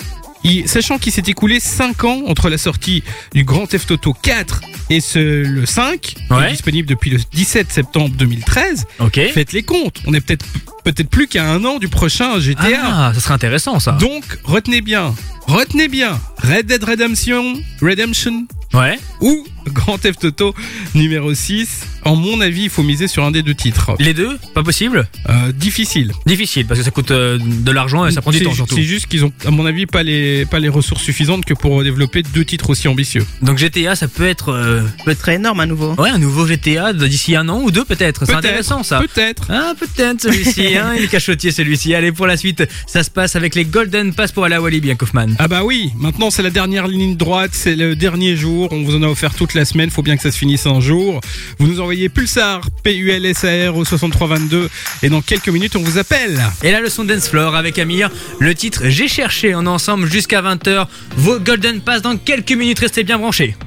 Il- sachant qu'il s'est écoulé cinq ans entre la sortie du Grand Theft Auto quatre et ce, le cinq, qui Ouais. est disponible depuis le dix-sept septembre deux mille treize. Ok. Faites les comptes. On est peut-être peut-être plus qu'à un an du prochain G T A. Ah, ça serait intéressant ça. Donc, retenez bien, retenez bien, Red Dead Redemption, Redemption Ouais. ou Grand Theft Auto numéro six. En mon avis, il faut miser sur un des deux titres. Les deux, pas possible. Euh, difficile. Difficile parce que ça coûte euh, de l'argent et ça prend du C'est temps ju- surtout. C'est juste qu'ils ont, à mon avis, pas les, pas les ressources suffisantes que pour développer deux titres aussi ambitieux. Donc G T A, ça peut être, euh, peut être Très énorme à nouveau. ouais, un nouveau G T A d'ici un an ou deux peut-être. C'est Peut-être, intéressant ça. Peut-être. Ah, peut-être celui-ci, hein, il est cachotier celui-ci. Allez, pour la suite, ça se passe avec les Golden Pass pour aller à Walibi, hein, Kaufman. Ah bah oui, maintenant c'est la dernière ligne droite, c'est le dernier jour, on vous en a offert toute la semaine, faut bien que ça se finisse un jour. Vous nous envoyez Pulsar, P U L S A R au soixante-trois vingt-deux et dans quelques minutes on vous appelle. Et là, le son Dance Floor avec Amir. Le titre J'ai cherché, on est ensemble jusqu'à vingt heures. Vos Golden Pass dans quelques minutes, restez bien branchés.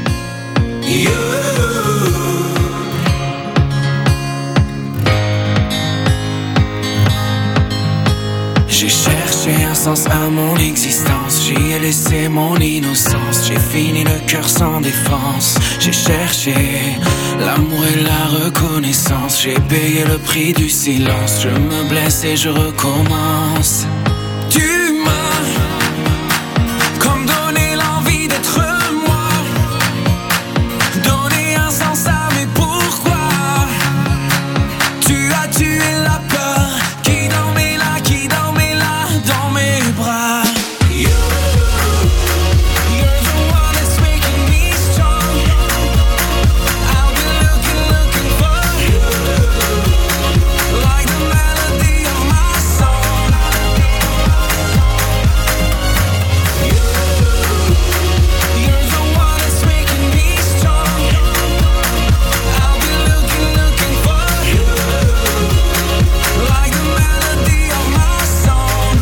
J'ai cherché un sens à mon existence, j'y ai laissé mon innocence, j'ai fini le cœur sans défense. J'ai cherché l'amour et la reconnaissance, j'ai payé le prix du silence, je me blesse et je recommence. Tu m'as comme donné l'envie d'être moi, donné un sens à mes pourquoi. Tu as tué la peur qui dormait là, qui dormait là dans mes bras. You, you're the one that's making me strong. I'll be looking, looking for you, like the melody of my song. You, you're the one that's making me strong. I'll be looking, looking for you, like the melody of my song.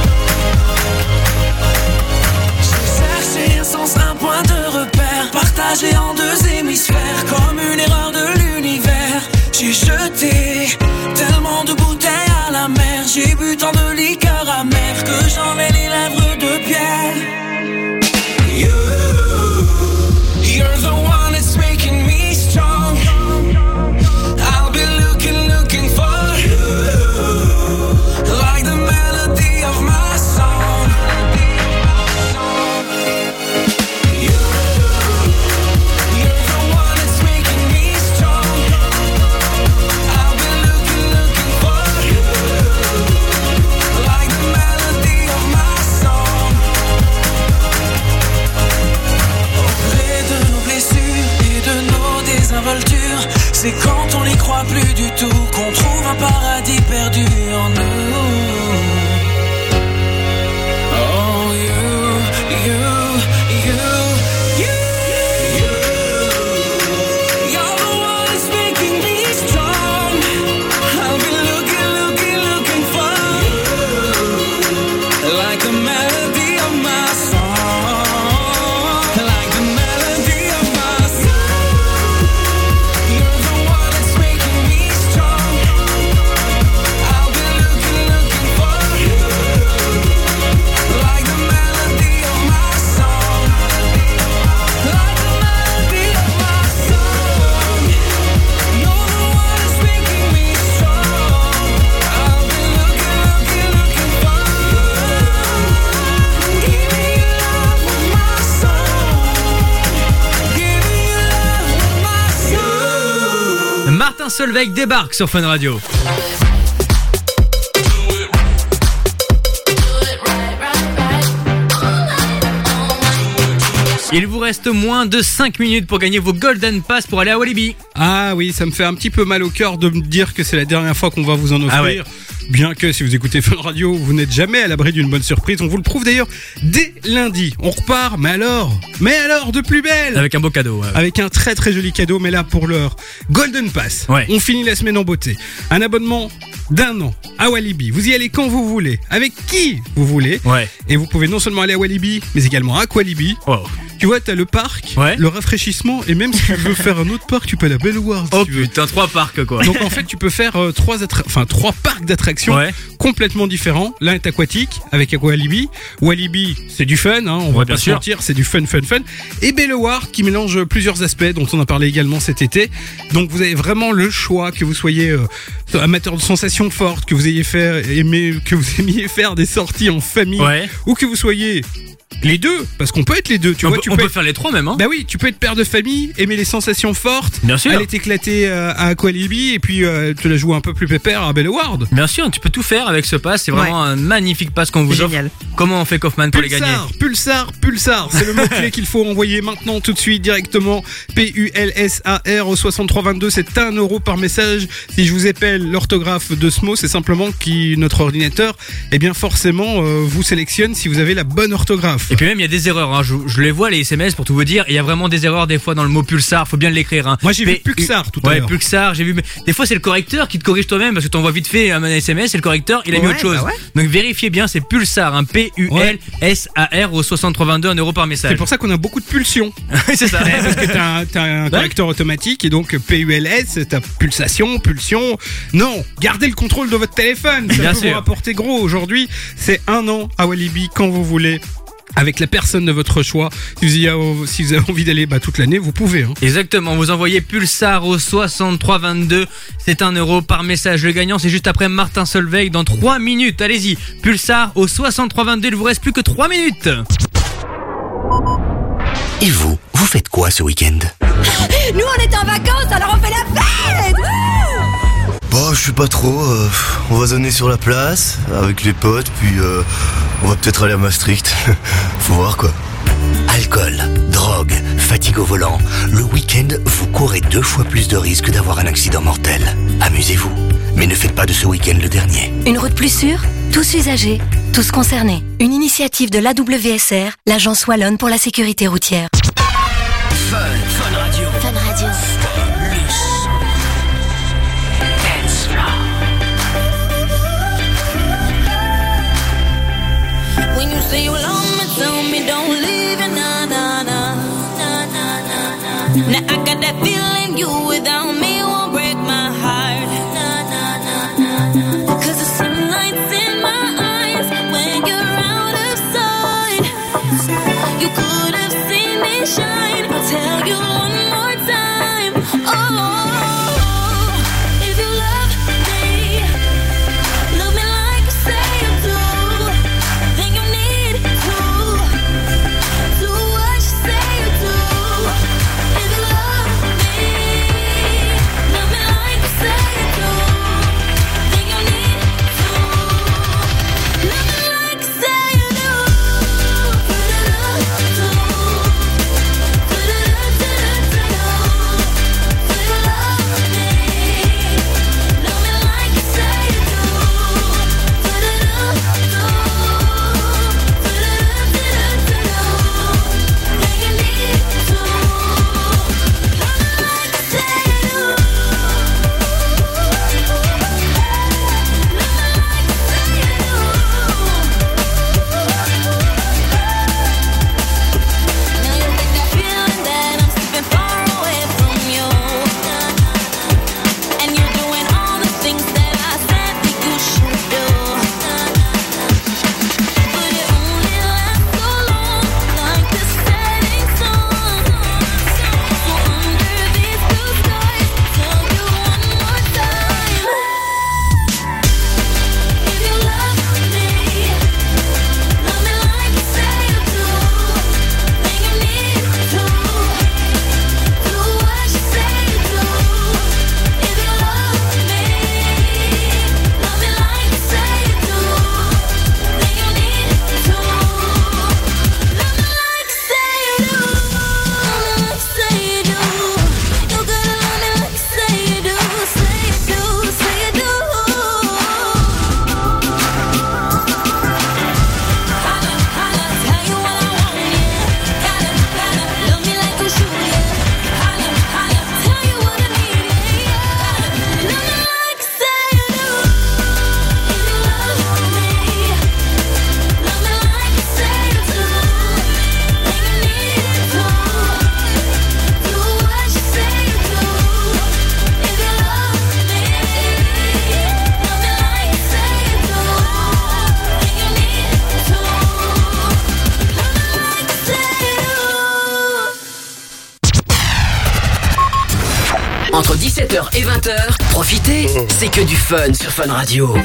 J'ai cherché un sens, un point de repère, partagé en deux hémisphères, comme une erreur de l'univers. J'ai jeté tellement de bouteilles à la mer, j'ai bu tant de liqueurs amères que j'en ai les lèvres de pierre. You, you're the one that's making me strong. I'll be looking, looking for you, like the melody of my song. You, you're the one that's making me strong. I'll be looking, looking for you, like the melody of my song. Auprès de nos blessures et de nos désinvoltures, c'est quand on n'y croit plus du tout qu'on trouve un paradis perdu en nous. Oh, you, you, you, you, you. You're the one that's making me strong. I'll be looking, looking, looking for you, like the melody of my song, like the melody of my song. You're the one that's making me Martin Solveig débarque sur Fun Radio. Il vous reste moins de cinq minutes pour gagner vos Golden Pass pour aller à Walibi. Ah oui, ça me fait un petit peu mal au cœur de me dire que c'est la dernière fois qu'on va vous en offrir. Ah ouais. Bien que si vous écoutez Fun Radio, vous n'êtes jamais à l'abri d'une bonne surprise. On vous le prouve d'ailleurs dès lundi. On repart, mais alors, mais alors de plus belle. Avec un beau cadeau. Ouais. Avec un très très joli cadeau, mais là pour l'heure. Golden Pass. Ouais. On finit la semaine en beauté. Un abonnement d'un an à Walibi. Vous y allez quand vous voulez, avec qui vous voulez. Ouais. Et vous pouvez non seulement aller à Walibi, mais également à Aqualibi. Wow. Tu vois, t'as le parc, ouais. le rafraîchissement, et même si tu veux faire un autre parc, tu peux aller à Bellward. Oh si tu veux. putain, trois parcs quoi. Donc en fait, tu peux faire euh, trois, attra- enfin trois parcs d'attractions ouais. complètement différents. L'un est aquatique avec Aqualibi. Walibi, c'est du fun, hein, on ouais, va bien pas se sûr. mentir, c'est du fun, fun, fun. Et Bellward qui mélange plusieurs aspects dont on a parlé également cet été. Donc vous avez vraiment le choix, que vous soyez euh, amateur de sensations fortes, que vous ayez fait aimer, que vous aimiez faire des sorties en famille, ouais. ou que vous soyez les deux, parce qu'on peut être les deux. Tu on vois, peut, tu on peux peut être... faire les trois même. Hein. Bah oui, tu peux être père de famille, aimer les sensations fortes, bien sûr. aller t'éclater euh, à Aqualibi et puis euh, te la jouer un peu plus pépère à Bellward. Bien sûr, tu peux tout faire avec ce pass. C'est vraiment ouais. un magnifique pass qu'on vous Génial. offre. Comment on fait Kaufman pour Pulsar, les gagner? Pulsar, Pulsar, c'est le mot-clé qu'il faut envoyer maintenant tout de suite directement. P U L S A R au soixante-trois vingt-deux, c'est un euro par message. Si je vous appelle l'orthographe de ce mot, c'est simplement que notre ordinateur, eh bien forcément, euh, vous sélectionne si vous avez la bonne orthographe. Et puis même, il y a des erreurs. Hein. Je, je les vois les S M S pour tout vous dire. Il y a vraiment des erreurs des fois dans le mot Pulsar. Faut bien l'écrire. Hein. Moi j'ai mais, vu Pulsar tout à ouais, l'heure. Pulsar, j'ai vu. Mais des fois c'est le correcteur qui te corrige toi-même parce que t'envoies vite fait un S M S et le correcteur il a mis Ouais, autre chose. bah ouais. Donc vérifiez bien, c'est Pulsar, hein. P U L S A R au soixante-trois vingt-deux, un euro par message. C'est pour ça qu'on a beaucoup de pulsions. C'est ça. Parce que t'as un, t'as un correcteur automatique et donc P U L S, t'as pulsation, pulsion. Non, gardez le contrôle de votre téléphone. Ça Bien peut sûr. vous rapporter gros. Aujourd'hui, c'est un an à Walibi quand vous voulez. Avec la personne de votre choix. Si vous, y avez, si vous avez envie d'aller bah, toute l'année, vous pouvez. Hein. Exactement, vous envoyez Pulsar au soixante-trois vingt-deux. C'est un euro par message. Le gagnant, c'est juste après Martin Solveig dans trois minutes. Allez-y, Pulsar au soixante-trois vingt-deux. Il vous reste plus que trois minutes. Et vous, vous faites quoi ce week-end? Nous, on est en vacances, alors on fait la fête. Bah, je sais pas trop. Euh, on va zoner sur la place avec les potes, puis euh, on va peut-être aller à Maastricht. Faut voir quoi. Alcool, drogue, fatigue au volant. Le week-end, vous courez deux fois plus de risques d'avoir un accident mortel. Amusez-vous, mais ne faites pas de ce week-end le dernier. Une route plus sûre, tous usagers, tous concernés. Une initiative de l'A W S R, l'Agence Wallonne pour la sécurité routière. Fun, Fun Radio. Fun Radio. When you say you love me, tell me don't leave it, nah, nah, nah, nah, nah, nah, nah. Now I got that feeling you without me won't break my heart, nah, nah, nah, nah, nah. Cause the sunlight's in my eyes when you're out of sight. You could have seen me shine, I'll tell you one more time. Oh, if you love me, love me like you say you do. Then you need to do what you say you do. If you love me, love me like you say you do. Then you need to love me like you say you do. Entre dix-sept heures et vingt heures, profitez, c'est que du fun sur Fun Radio.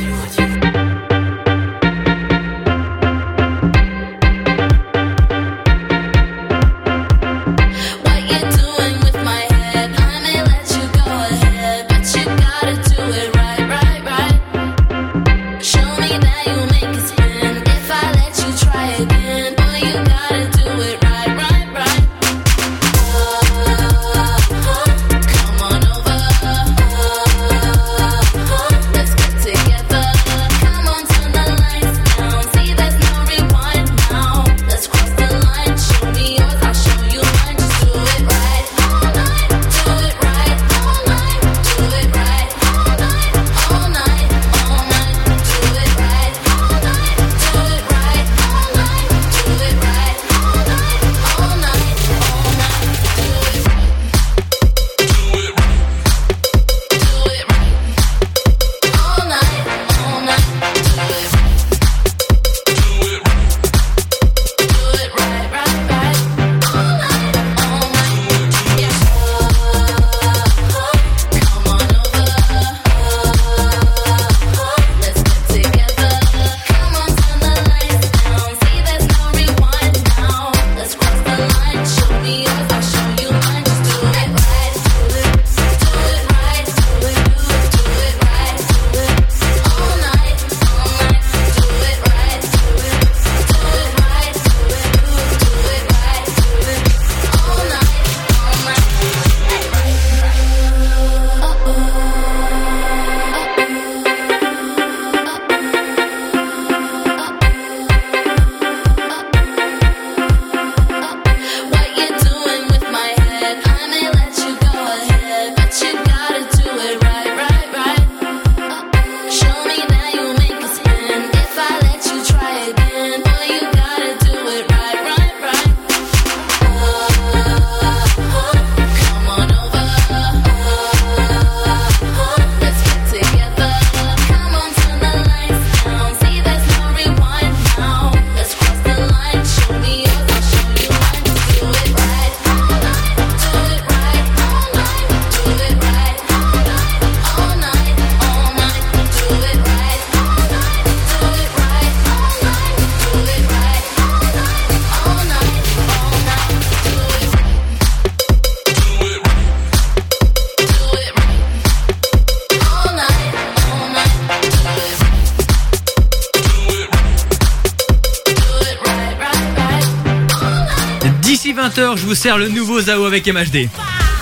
vingt heures, je vous sers le nouveau Zao avec M H D.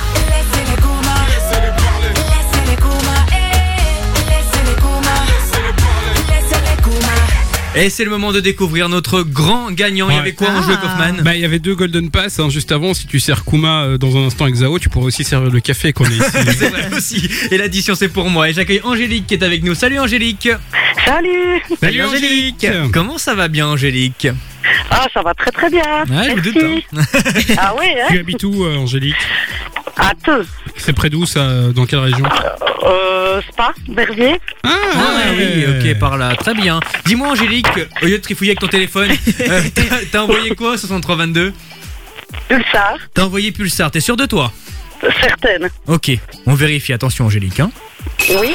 Et c'est le moment de découvrir notre grand gagnant. Il y avait quoi en jeu, Kaufman? Bah, il y avait deux Golden Pass hein, juste avant. Si tu sers Kuma euh, dans un instant avec Zao, tu pourrais aussi servir le café qu'on est ici. C'est vrai aussi. Et l'addition, c'est pour moi. Et j'accueille Angélique qui est avec nous. Salut Angélique. Salut. Salut Angélique. Comment ça va bien, Angélique? Ah, ça va très très bien. Ouais, je me doute. Hein. Ah oui, hein. Tu habites où, euh, Angélique? À Teux. C'est près d'où ça? Dans quelle région? Euh, Spa, Verviers. Ah, ah oui, ok, par là, très bien. Dis-moi Angélique, au lieu de trifouiller avec ton téléphone, euh, t'as, t'as envoyé quoi, soixante-trois vingt-deux? Pulsar. T'as envoyé Pulsar, t'es sûr de toi? Certaine. Ok, on vérifie, attention Angélique. Hein. Oui.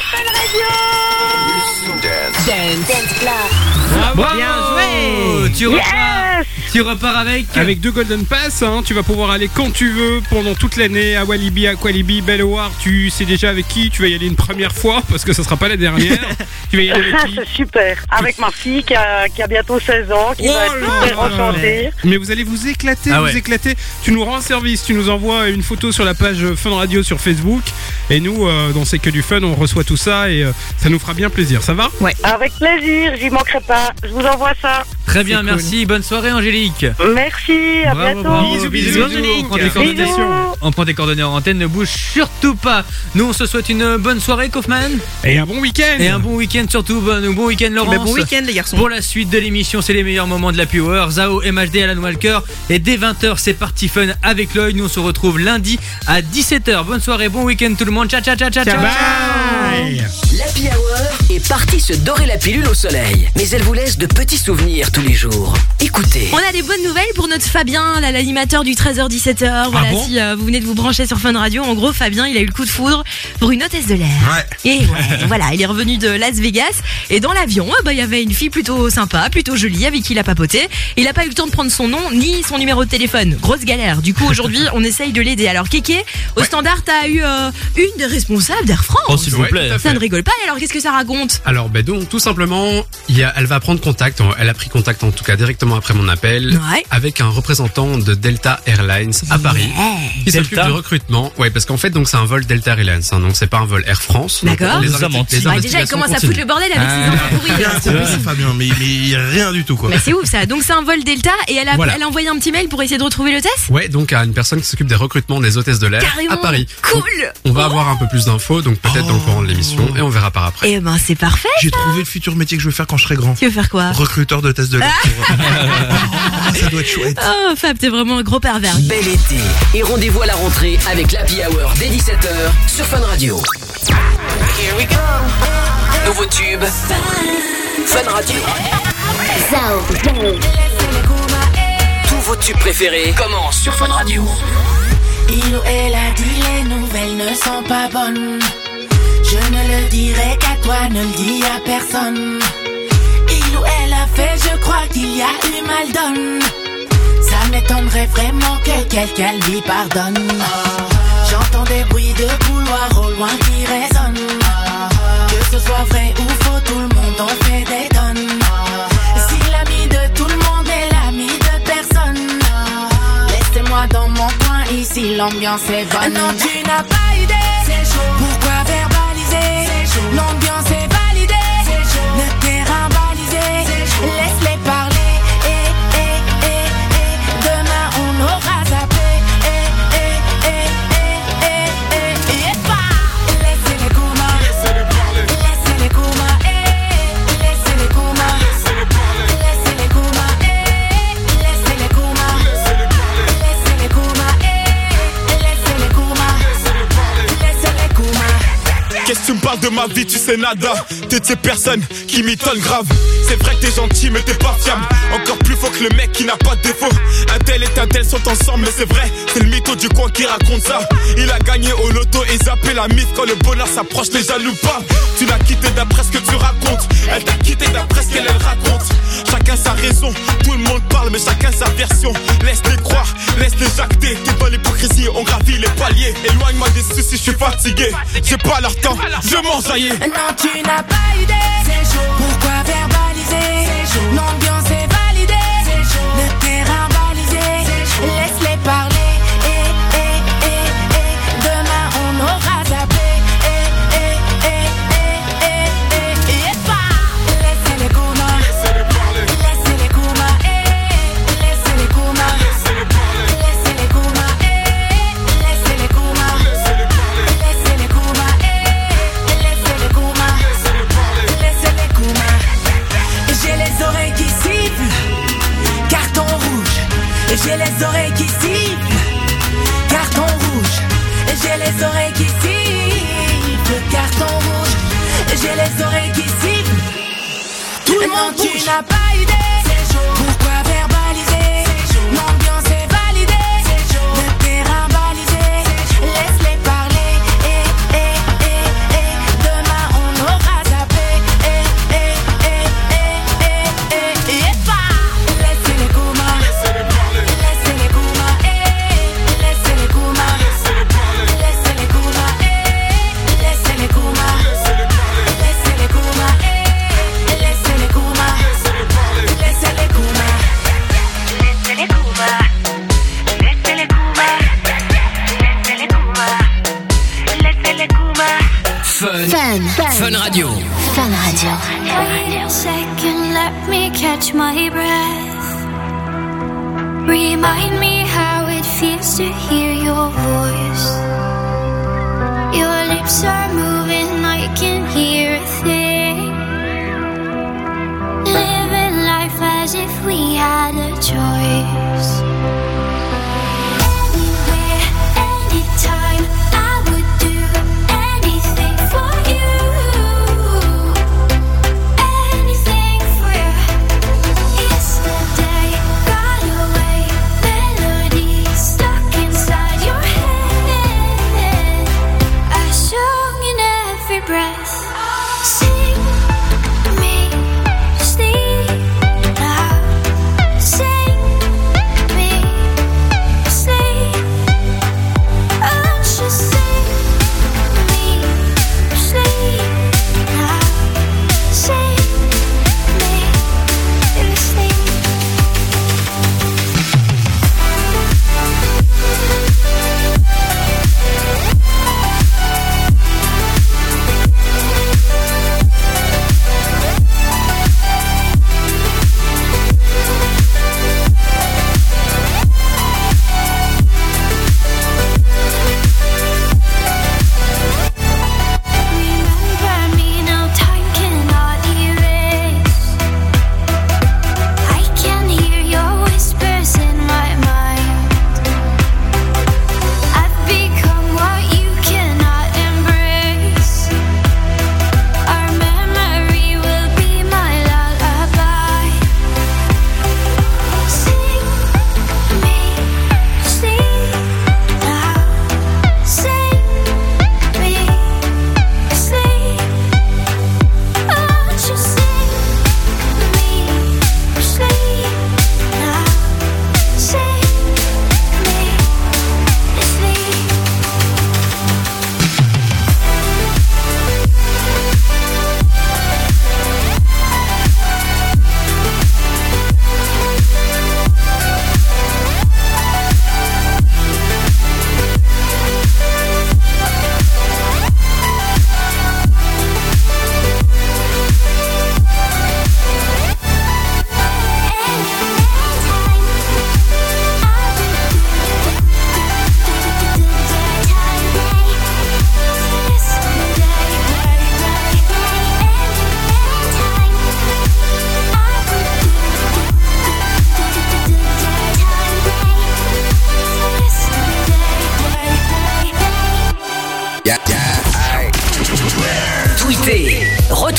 Bravo. Bien joué. Tu repars, tu repars avec Avec deux Golden Pass, hein, tu vas pouvoir aller quand tu veux pendant toute l'année à Walibi, à Qualibi, Bellewaerde. Tu sais déjà avec qui tu vas y aller une première fois parce que ça sera pas la dernière. Tu vas y aller avec qui? C'est super. Avec ma fille qui a, qui a bientôt seize ans, qui Oh va être là super là. enchantée. Mais vous allez vous éclater, Ah vous ouais. éclater. Tu nous rends un service, tu nous envoies une photo sur la page Fun Radio sur Facebook. Et nous, euh, dans C'est que du fun, on reçoit tout ça et euh, ça nous fera bien plaisir. Ça va? Ouais. Avec plaisir, j'y manquerai pas. Je vous envoie ça. Très bien, C'est merci. Bonne soirée Angélique. Merci, à Bravo, bientôt. bravo. Bisous, Bisous, bisous, Angélique. bisous. On prend tes coordonnées. Bisous. On prend tes coordonnées en antenne, ne bouge surtout pas. Nous, on se souhaite une bonne soirée, Kaufman. Et un bon week-end. Et un bon week-end surtout. Bon, bon week-end, Laurence. Mais bon week-end, les garçons. Pour la suite de l'émission, c'est les meilleurs moments de la Power. Zao, M H D, Alan Walker. Et dès vingt heures, c'est parti fun avec l'œil. Nous, on se retrouve lundi à dix-sept heures. Bonne soirée, bon week-end tout le monde. Ciao, ciao, ciao, ciao, ciao. Bye. L'Happy Hour est est partie se dorer la pilule au soleil. Mais elle vous laisse de petits souvenirs tous les jours. Écoutez. On a des bonnes nouvelles pour notre Fabien, là, l'animateur du treize heures dix-sept heures. Voilà, bon si euh, vous venez de vous brancher sur Fun Radio, en gros, Fabien, il a eu le coup de foudre pour une hôtesse de l'air. Ouais. Et ouais, voilà, il est revenu de Las Vegas et dans l'avion, eh ben, il y avait une fille plutôt sympa, plutôt jolie, avec qui il a papoté. Il a pas eu le temps de prendre son nom ni son numéro de téléphone. Grosse galère. Du coup, aujourd'hui, on essaye de l'aider. Alors, Kéké, au standard, t'as eu euh, une des responsables d'Air France. Oh, s'il vous Ouais, plaît. tout à fait. Ça ne rigole pas. Et alors, qu'est-ce que ça raconte? Alors, ben donc, tout simplement, il y a, elle va prendre contact, elle a pris contact en tout cas directement après mon appel, Ouais. avec un représentant de Delta Airlines à Paris, qui s'occupe Delta du recrutement. Ouais, parce qu'en fait, donc c'est un vol Delta Airlines, hein, donc c'est pas un vol Air France. Donc, D'accord. les Nous a investi- menti. les Bah, déjà, il investigations commence à continuent. foutre le bordel avec Ah. ses enfants pourris. hein, c'est pas possible. Fabien, mais, mais rien du tout quoi. Mais c'est ouf ça. Donc c'est un vol Delta et elle a, Voilà. elle a envoyé un petit mail pour essayer de retrouver l'hôtesse. Ouais, donc à une personne qui s'occupe des recrutements des hôtesses de l'air Carrément. à Paris. Cool. Donc, on va avoir un peu plus d'infos, donc peut-être dans le courant de l'émission, et on verra par après. Eh ben c'est parfait. J'ai trouvé le futur métier que je veux faire quand je serai grand. Tu veux faire quoi? Recruteur de tests de l'air. Ça doit être chouette. Oh Fab, t'es vraiment un gros pervers. Bel été. Et rendez-vous à la rentrée avec l'Happy Hour dès dix-sept heures sur Fun Radio. Here we go. Nouveau tube. Fun Radio. Tous vos tubes préférés commencent sur Fun Radio. Il ou elle a dit les nouvelles ne sont pas bonnes. Je ne le dirai qu'à toi, ne le dis à personne. Il ou elle a fait, je crois qu'il y a eu mal donne. Ça m'étonnerait vraiment que quelqu'un lui pardonne. J'entends des bruits de couloir au loin qui résonnent. Que ce soit vrai ou faux, tout le monde en fait des tonnes. Si l'ami de tout le monde est l'ami de personne, laissez-moi dans mon coin, ici l'ambiance est bonne. Non, tu n'as pas idée, c'est chaud. Pourquoi verbaliser? L'ambiance est validée, c'est chaud. Le terrain balisé, laisse-les parler. Eh, eh, eh, eh. Demain on aura zappé. Eh, eh, eh, eh, eh, eh, eh, bah. Laissez-les coumas, laissez-les parler. Laissez-les coumas, eh. Laissez-les coumas, laissez-les parler. Laissez-les coumas, eh. Laissez-les coumas, laissez-les parler. Laissez-les coumas, eh. Laissez-les coumas, laissez-les parler. Laissez-les coumas. Qu'est-ce que tu me parles de ma vie, tu sais nada. T'es de ces personnes qui m'étonnent grave. C'est vrai que t'es gentil mais t'es pas fiable. Encore plus faux que le mec qui n'a pas de défaut. Un tel et un tel sont ensemble mais c'est vrai. C'est le mytho du coin qui raconte ça. Il a gagné au loto et zappé la mythe. Quand le bonheur s'approche les jaloux pas. Tu l'as quitté d'après ce que tu racontes. Elle t'a quitté d'après ce qu'elle elle raconte. Chacun sa raison, tout le monde parle mais chacun sa version. Laisse-les croire, laisse-les jacter. T'es dans l'hypocrisie, on gravit les paliers. Éloigne-moi des soucis, je suis fatigué. J'ai pas leur temps, je m'enjaillis. Non, tu n'as pas idée, c'est chaud. Pourquoi verbaliser? C'est chaud. L'ambiance est validée, c'est chaud. Le terrain balisé, laisse-les parler. Eh, eh, eh, eh. Demain on aura zappé. Eh, eh, eh, eh, eh, eh, eh, bah. Laissez-les coumas, laissez-les parler. Laissez-les coumas, eh. Laissez-les coumas, laissez-les parler. Laissez-les coumas, eh. Laissez-les coumas, laissez-les parler. Laissez-les coumas, eh. Laissez-les coumas, laissez-les parler. Laissez-les coumas. J'ai les oreilles qui sifflent, carton rouge. J'ai les oreilles qui sifflent, carton rouge. J'ai les oreilles qui sifflent, carton rouge. J'ai les oreilles qui sifflent. Tout le monde tu bouge. N'as pas idée, c'est chaud. Pourquoi verbaliser? L'ambiance est validée, c'est chaud. Le terrain balisé, laisse-les parler. Eh, eh, eh, eh. Demain on aura zappé. Eh, eh, eh, eh, eh, eh, eh, bah. Laissez-les coumas, laissez-les parler. Laissez-les coumas, eh. Laissez-les coumas, laissez-les parler. Laissez-les coumas, eh. Laissez-les coumas, laissez-les parler. Laissez-les coumas, eh. Laissez-les coumas, laissez-les parler. Laissez-les coumas. Laissez-les coumas. Laissez-les coumas. Laissez-les coumas. Laissez-les coumas. Fun. Fun. Fun Radio. Fun Radio. Wait a second, let me catch my breath. Remind me how it feels to hear your voice. Your lips are moving, I can hear a thing. Living life as if we had a choice. Anywhere, anytime, I would do anything for you.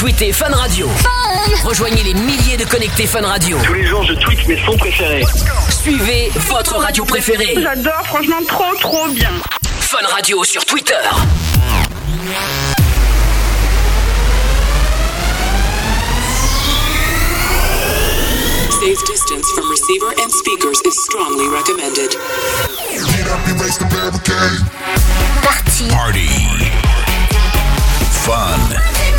tweetez Fun Radio. Rejoignez les milliers de connectés Fun Radio. Tous les jours, je tweete mes sons préférés. Suivez votre radio préférée. J'adore, franchement, trop, trop bien. Fun Radio sur Twitter. Safe distance from receiver and speakers is strongly recommended. Party. Party. Fun.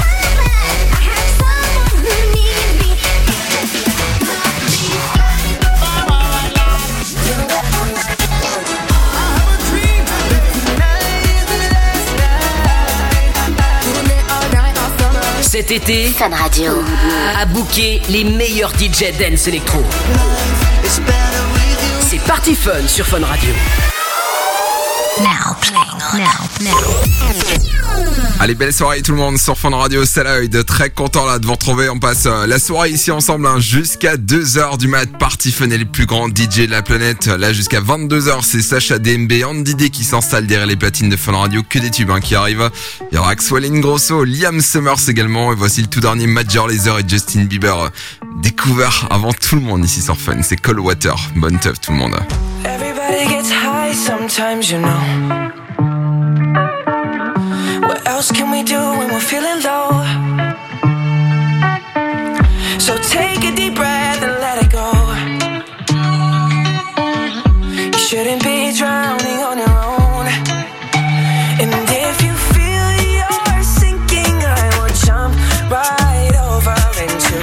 Cet été, Fun Radio a booké les meilleurs D J dance électro. C'est Party Fun sur Fun Radio. Now playing, now, now. Allez, belle soirée tout le monde sur Fun Radio, c'est Lloyd, très content là de vous retrouver. On passe euh, la soirée ici ensemble hein, jusqu'à deux heures du mat. Party Fun est les plus grands D J de la planète. Là jusqu'à vingt-deux heures, c'est Sacha D M B, Andy D qui s'installe derrière les platines de Fun Radio. Que des tubes hein, qui arrivent. Il y aura Axwell Ingrosso, Liam Summers également. Et voici le tout dernier Major Lazer et Justin Bieber. euh, Découvert avant tout le monde ici sur Fun, c'est Cold Water. Bonne teuf tout le monde. Everybody gets high sometimes, you know. What else can we do when we're feeling low? So take a deep breath.